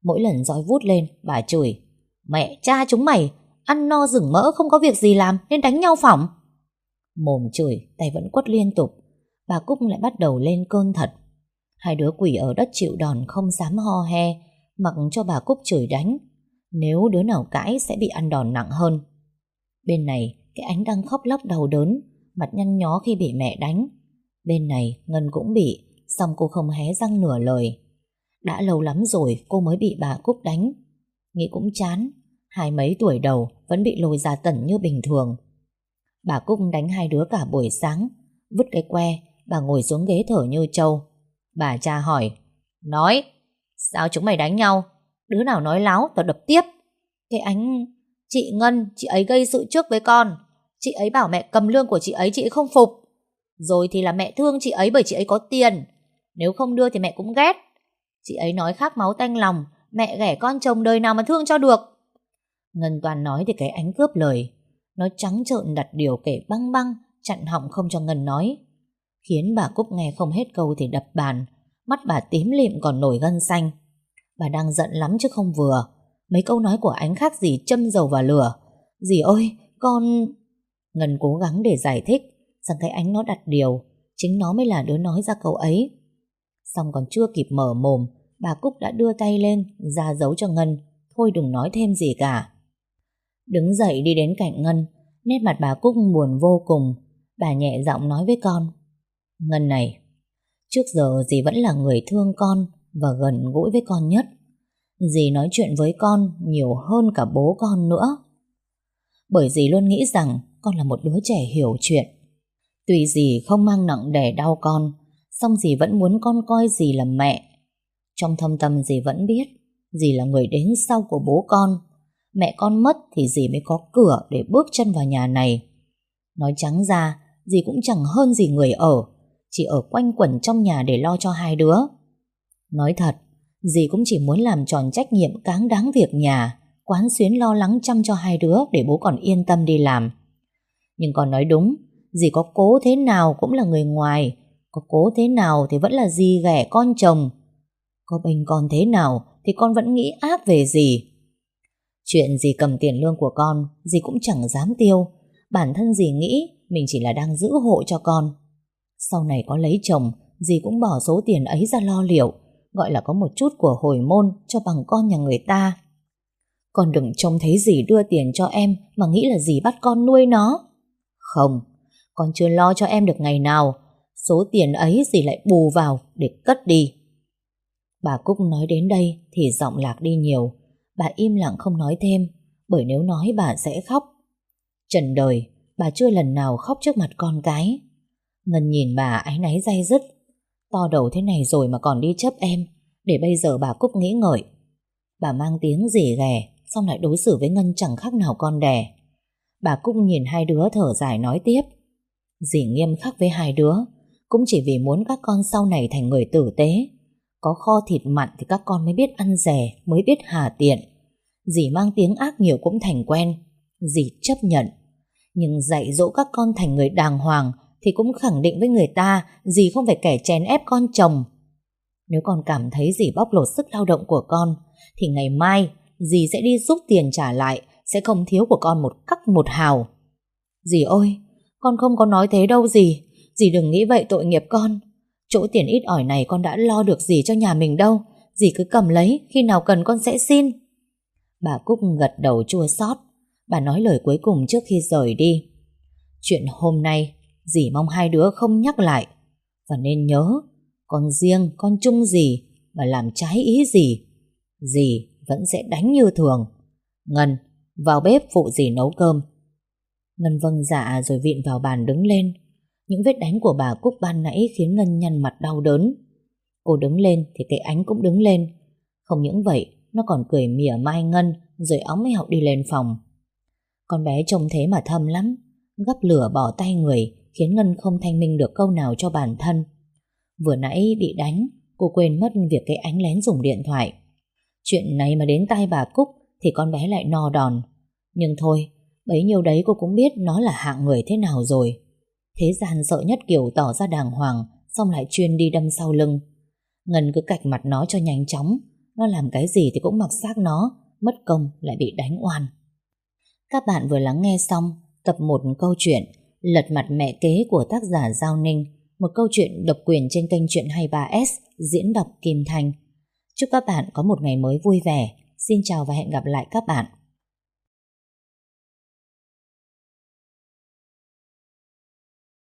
Mỗi lần dõi vút lên, bà chửi: Mẹ cha chúng mày, ăn no rừng mỡ không có việc gì làm nên đánh nhau phỏng. Mồm chửi, tay vẫn quất liên tục. Bà Cúc lại bắt đầu lên cơn thật. Hai đứa quỷ ở đất chịu đòn không dám ho he, mặc cho bà Cúc chửi đánh. Nếu đứa nào cãi sẽ bị ăn đòn nặng hơn. Bên này cái Ánh đang khóc lóc đau đớn, mặt nhăn nhó khi bị mẹ đánh. Bên này Ngân cũng bị, xong cô không hé răng nửa lời. Đã lâu lắm rồi cô mới bị bà Cúc đánh. Nghĩ cũng chán, hai mấy tuổi đầu vẫn bị lôi ra tẩn như bình thường. Bà Cúc đánh hai đứa cả buổi sáng. Vứt cái que, bà ngồi xuống ghế thở như trâu. Bà cha hỏi: Nói, sao chúng mày đánh nhau? Đứa nào nói láo tao đập tiếp. Cái Ánh: Chị Ngân, chị ấy gây sự trước với con. Chị ấy bảo mẹ cầm lương của chị ấy, chị ấy không phục. Rồi thì là mẹ thương chị ấy bởi chị ấy có tiền. Nếu không đưa thì mẹ cũng ghét. Chị ấy nói khác máu tanh lòng, mẹ ghẻ con chồng đời nào mà thương cho được. Ngân toàn nói thì cái Ánh cướp lời. Nó trắng trợn đặt điều kể băng băng, chặn họng không cho Ngân nói. Khiến bà Cúc nghe không hết câu thì đập bàn. Mắt bà tím lịm còn nổi gân xanh. Bà đang giận lắm chứ không vừa. Mấy câu nói của Ánh khác gì châm dầu vào lửa. Dì ơi, con... Ngân cố gắng để giải thích rằng cái Ánh nó đặt điều, chính nó mới là đứa nói ra câu ấy. Xong còn chưa kịp mở mồm, bà Cúc đã đưa tay lên ra dấu cho Ngân thôi đừng nói thêm gì cả. Đứng dậy đi đến cạnh Ngân, nét mặt bà Cúc buồn vô cùng. Bà nhẹ giọng nói với con: Ngân này, trước giờ dì vẫn là người thương con và gần gũi với con nhất. Dì nói chuyện với con nhiều hơn cả bố con nữa. Bởi dì luôn nghĩ rằng con là một đứa trẻ hiểu chuyện. Tuy dì không mang nặng đè đau con, song dì vẫn muốn con coi dì là mẹ. Trong thâm tâm dì vẫn biết dì là người đến sau của bố con. Mẹ con mất thì dì mới có cửa để bước chân vào nhà này. Nói trắng ra, dì cũng chẳng hơn gì người ở, chỉ ở quanh quẩn trong nhà để lo cho hai đứa. Nói thật, dì cũng chỉ muốn làm tròn trách nhiệm cáng đáng việc nhà, quán xuyến lo lắng chăm cho hai đứa để bố còn yên tâm đi làm. Nhưng con nói đúng, dì có cố thế nào cũng là người ngoài, có cố thế nào thì vẫn là dì ghẻ con chồng. Có bênh con thế nào thì con vẫn nghĩ ác về dì. Chuyện dì cầm tiền lương của con, dì cũng chẳng dám tiêu. Bản thân dì nghĩ mình chỉ là đang giữ hộ cho con. Sau này có lấy chồng, dì cũng bỏ số tiền ấy ra lo liệu, gọi là có một chút của hồi môn cho bằng con nhà người ta. Con đừng trông thấy dì đưa tiền cho em mà nghĩ là dì bắt con nuôi nó. Không, con chưa lo cho em được ngày nào, số tiền ấy dì lại bù vào để cất đi. Bà Cúc nói đến đây thì giọng lạc đi nhiều. Bà im lặng không nói thêm, bởi nếu nói bà sẽ khóc. Trần đời, bà chưa lần nào khóc trước mặt con cái. Ngân nhìn bà áy náy day dứt. To đầu thế này rồi mà còn đi chấp em, để bây giờ bà Cúc nghĩ ngợi. Bà mang tiếng rỉ ghẻ, xong lại đối xử với Ngân chẳng khác nào con đẻ. Bà Cúc nhìn hai đứa thở dài nói tiếp. Dì nghiêm khắc với hai đứa cũng chỉ vì muốn các con sau này thành người tử tế. Có kho thịt mặn thì các con mới biết ăn rẻ, mới biết hà tiện. Dì mang tiếng ác nhiều cũng thành quen, dì chấp nhận. Nhưng dạy dỗ các con thành người đàng hoàng thì cũng khẳng định với người ta dì không phải kẻ chèn ép con chồng. Nếu con cảm thấy dì bóc lột sức lao động của con thì ngày mai dì sẽ đi giúp tiền trả lại, sẽ không thiếu của con một cắc một hào. Dì ơi, con không có nói thế đâu dì. Dì đừng nghĩ vậy tội nghiệp con. Chỗ tiền ít ỏi này con đã lo được gì cho nhà mình đâu. Dì cứ cầm lấy, khi nào cần con sẽ xin. Bà Cúc gật đầu chua xót. Bà nói lời cuối cùng trước khi rời đi. Chuyện hôm nay dì mong hai đứa không nhắc lại. Và nên nhớ, con riêng, con chung dì mà làm trái ý dì, dì vẫn sẽ đánh như thường. Ngân, vào bếp phụ dì nấu cơm. Ngân vâng dạ rồi vịn vào bàn đứng lên. Những vết đánh của bà Cúc ban nãy khiến Ngân nhăn mặt đau đớn. Cô đứng lên thì cái Ánh cũng đứng lên. Không những vậy, nó còn cười mỉa mai Ngân rồi óng mẹo đi lên phòng. Con bé trông thế mà thâm lắm, gắp lửa bỏ tay người, khiến Ngân không thanh minh được câu nào cho bản thân. Vừa nãy bị đánh, cô quên mất việc cái Ánh lén dùng điện thoại. Chuyện này mà đến tai bà Cúc thì con bé lại no đòn. Nhưng thôi, bấy nhiêu đấy cô cũng biết nó là hạng người thế nào rồi. Thế gian sợ nhất kiểu tỏ ra đàng hoàng xong lại chuyên đi đâm sau lưng. Ngân cứ cạch mặt nó cho nhanh chóng. Nó làm cái gì thì cũng mặc xác nó, mất công lại bị đánh oan. Các bạn vừa lắng nghe xong tập một câu chuyện Lật mặt mẹ kế của tác giả Giao Ninh, một câu chuyện độc quyền trên kênh Chuyện hai mươi ba ét, diễn đọc Kim Thanh. Chúc các bạn có một ngày mới vui vẻ. Xin chào và hẹn gặp lại các bạn.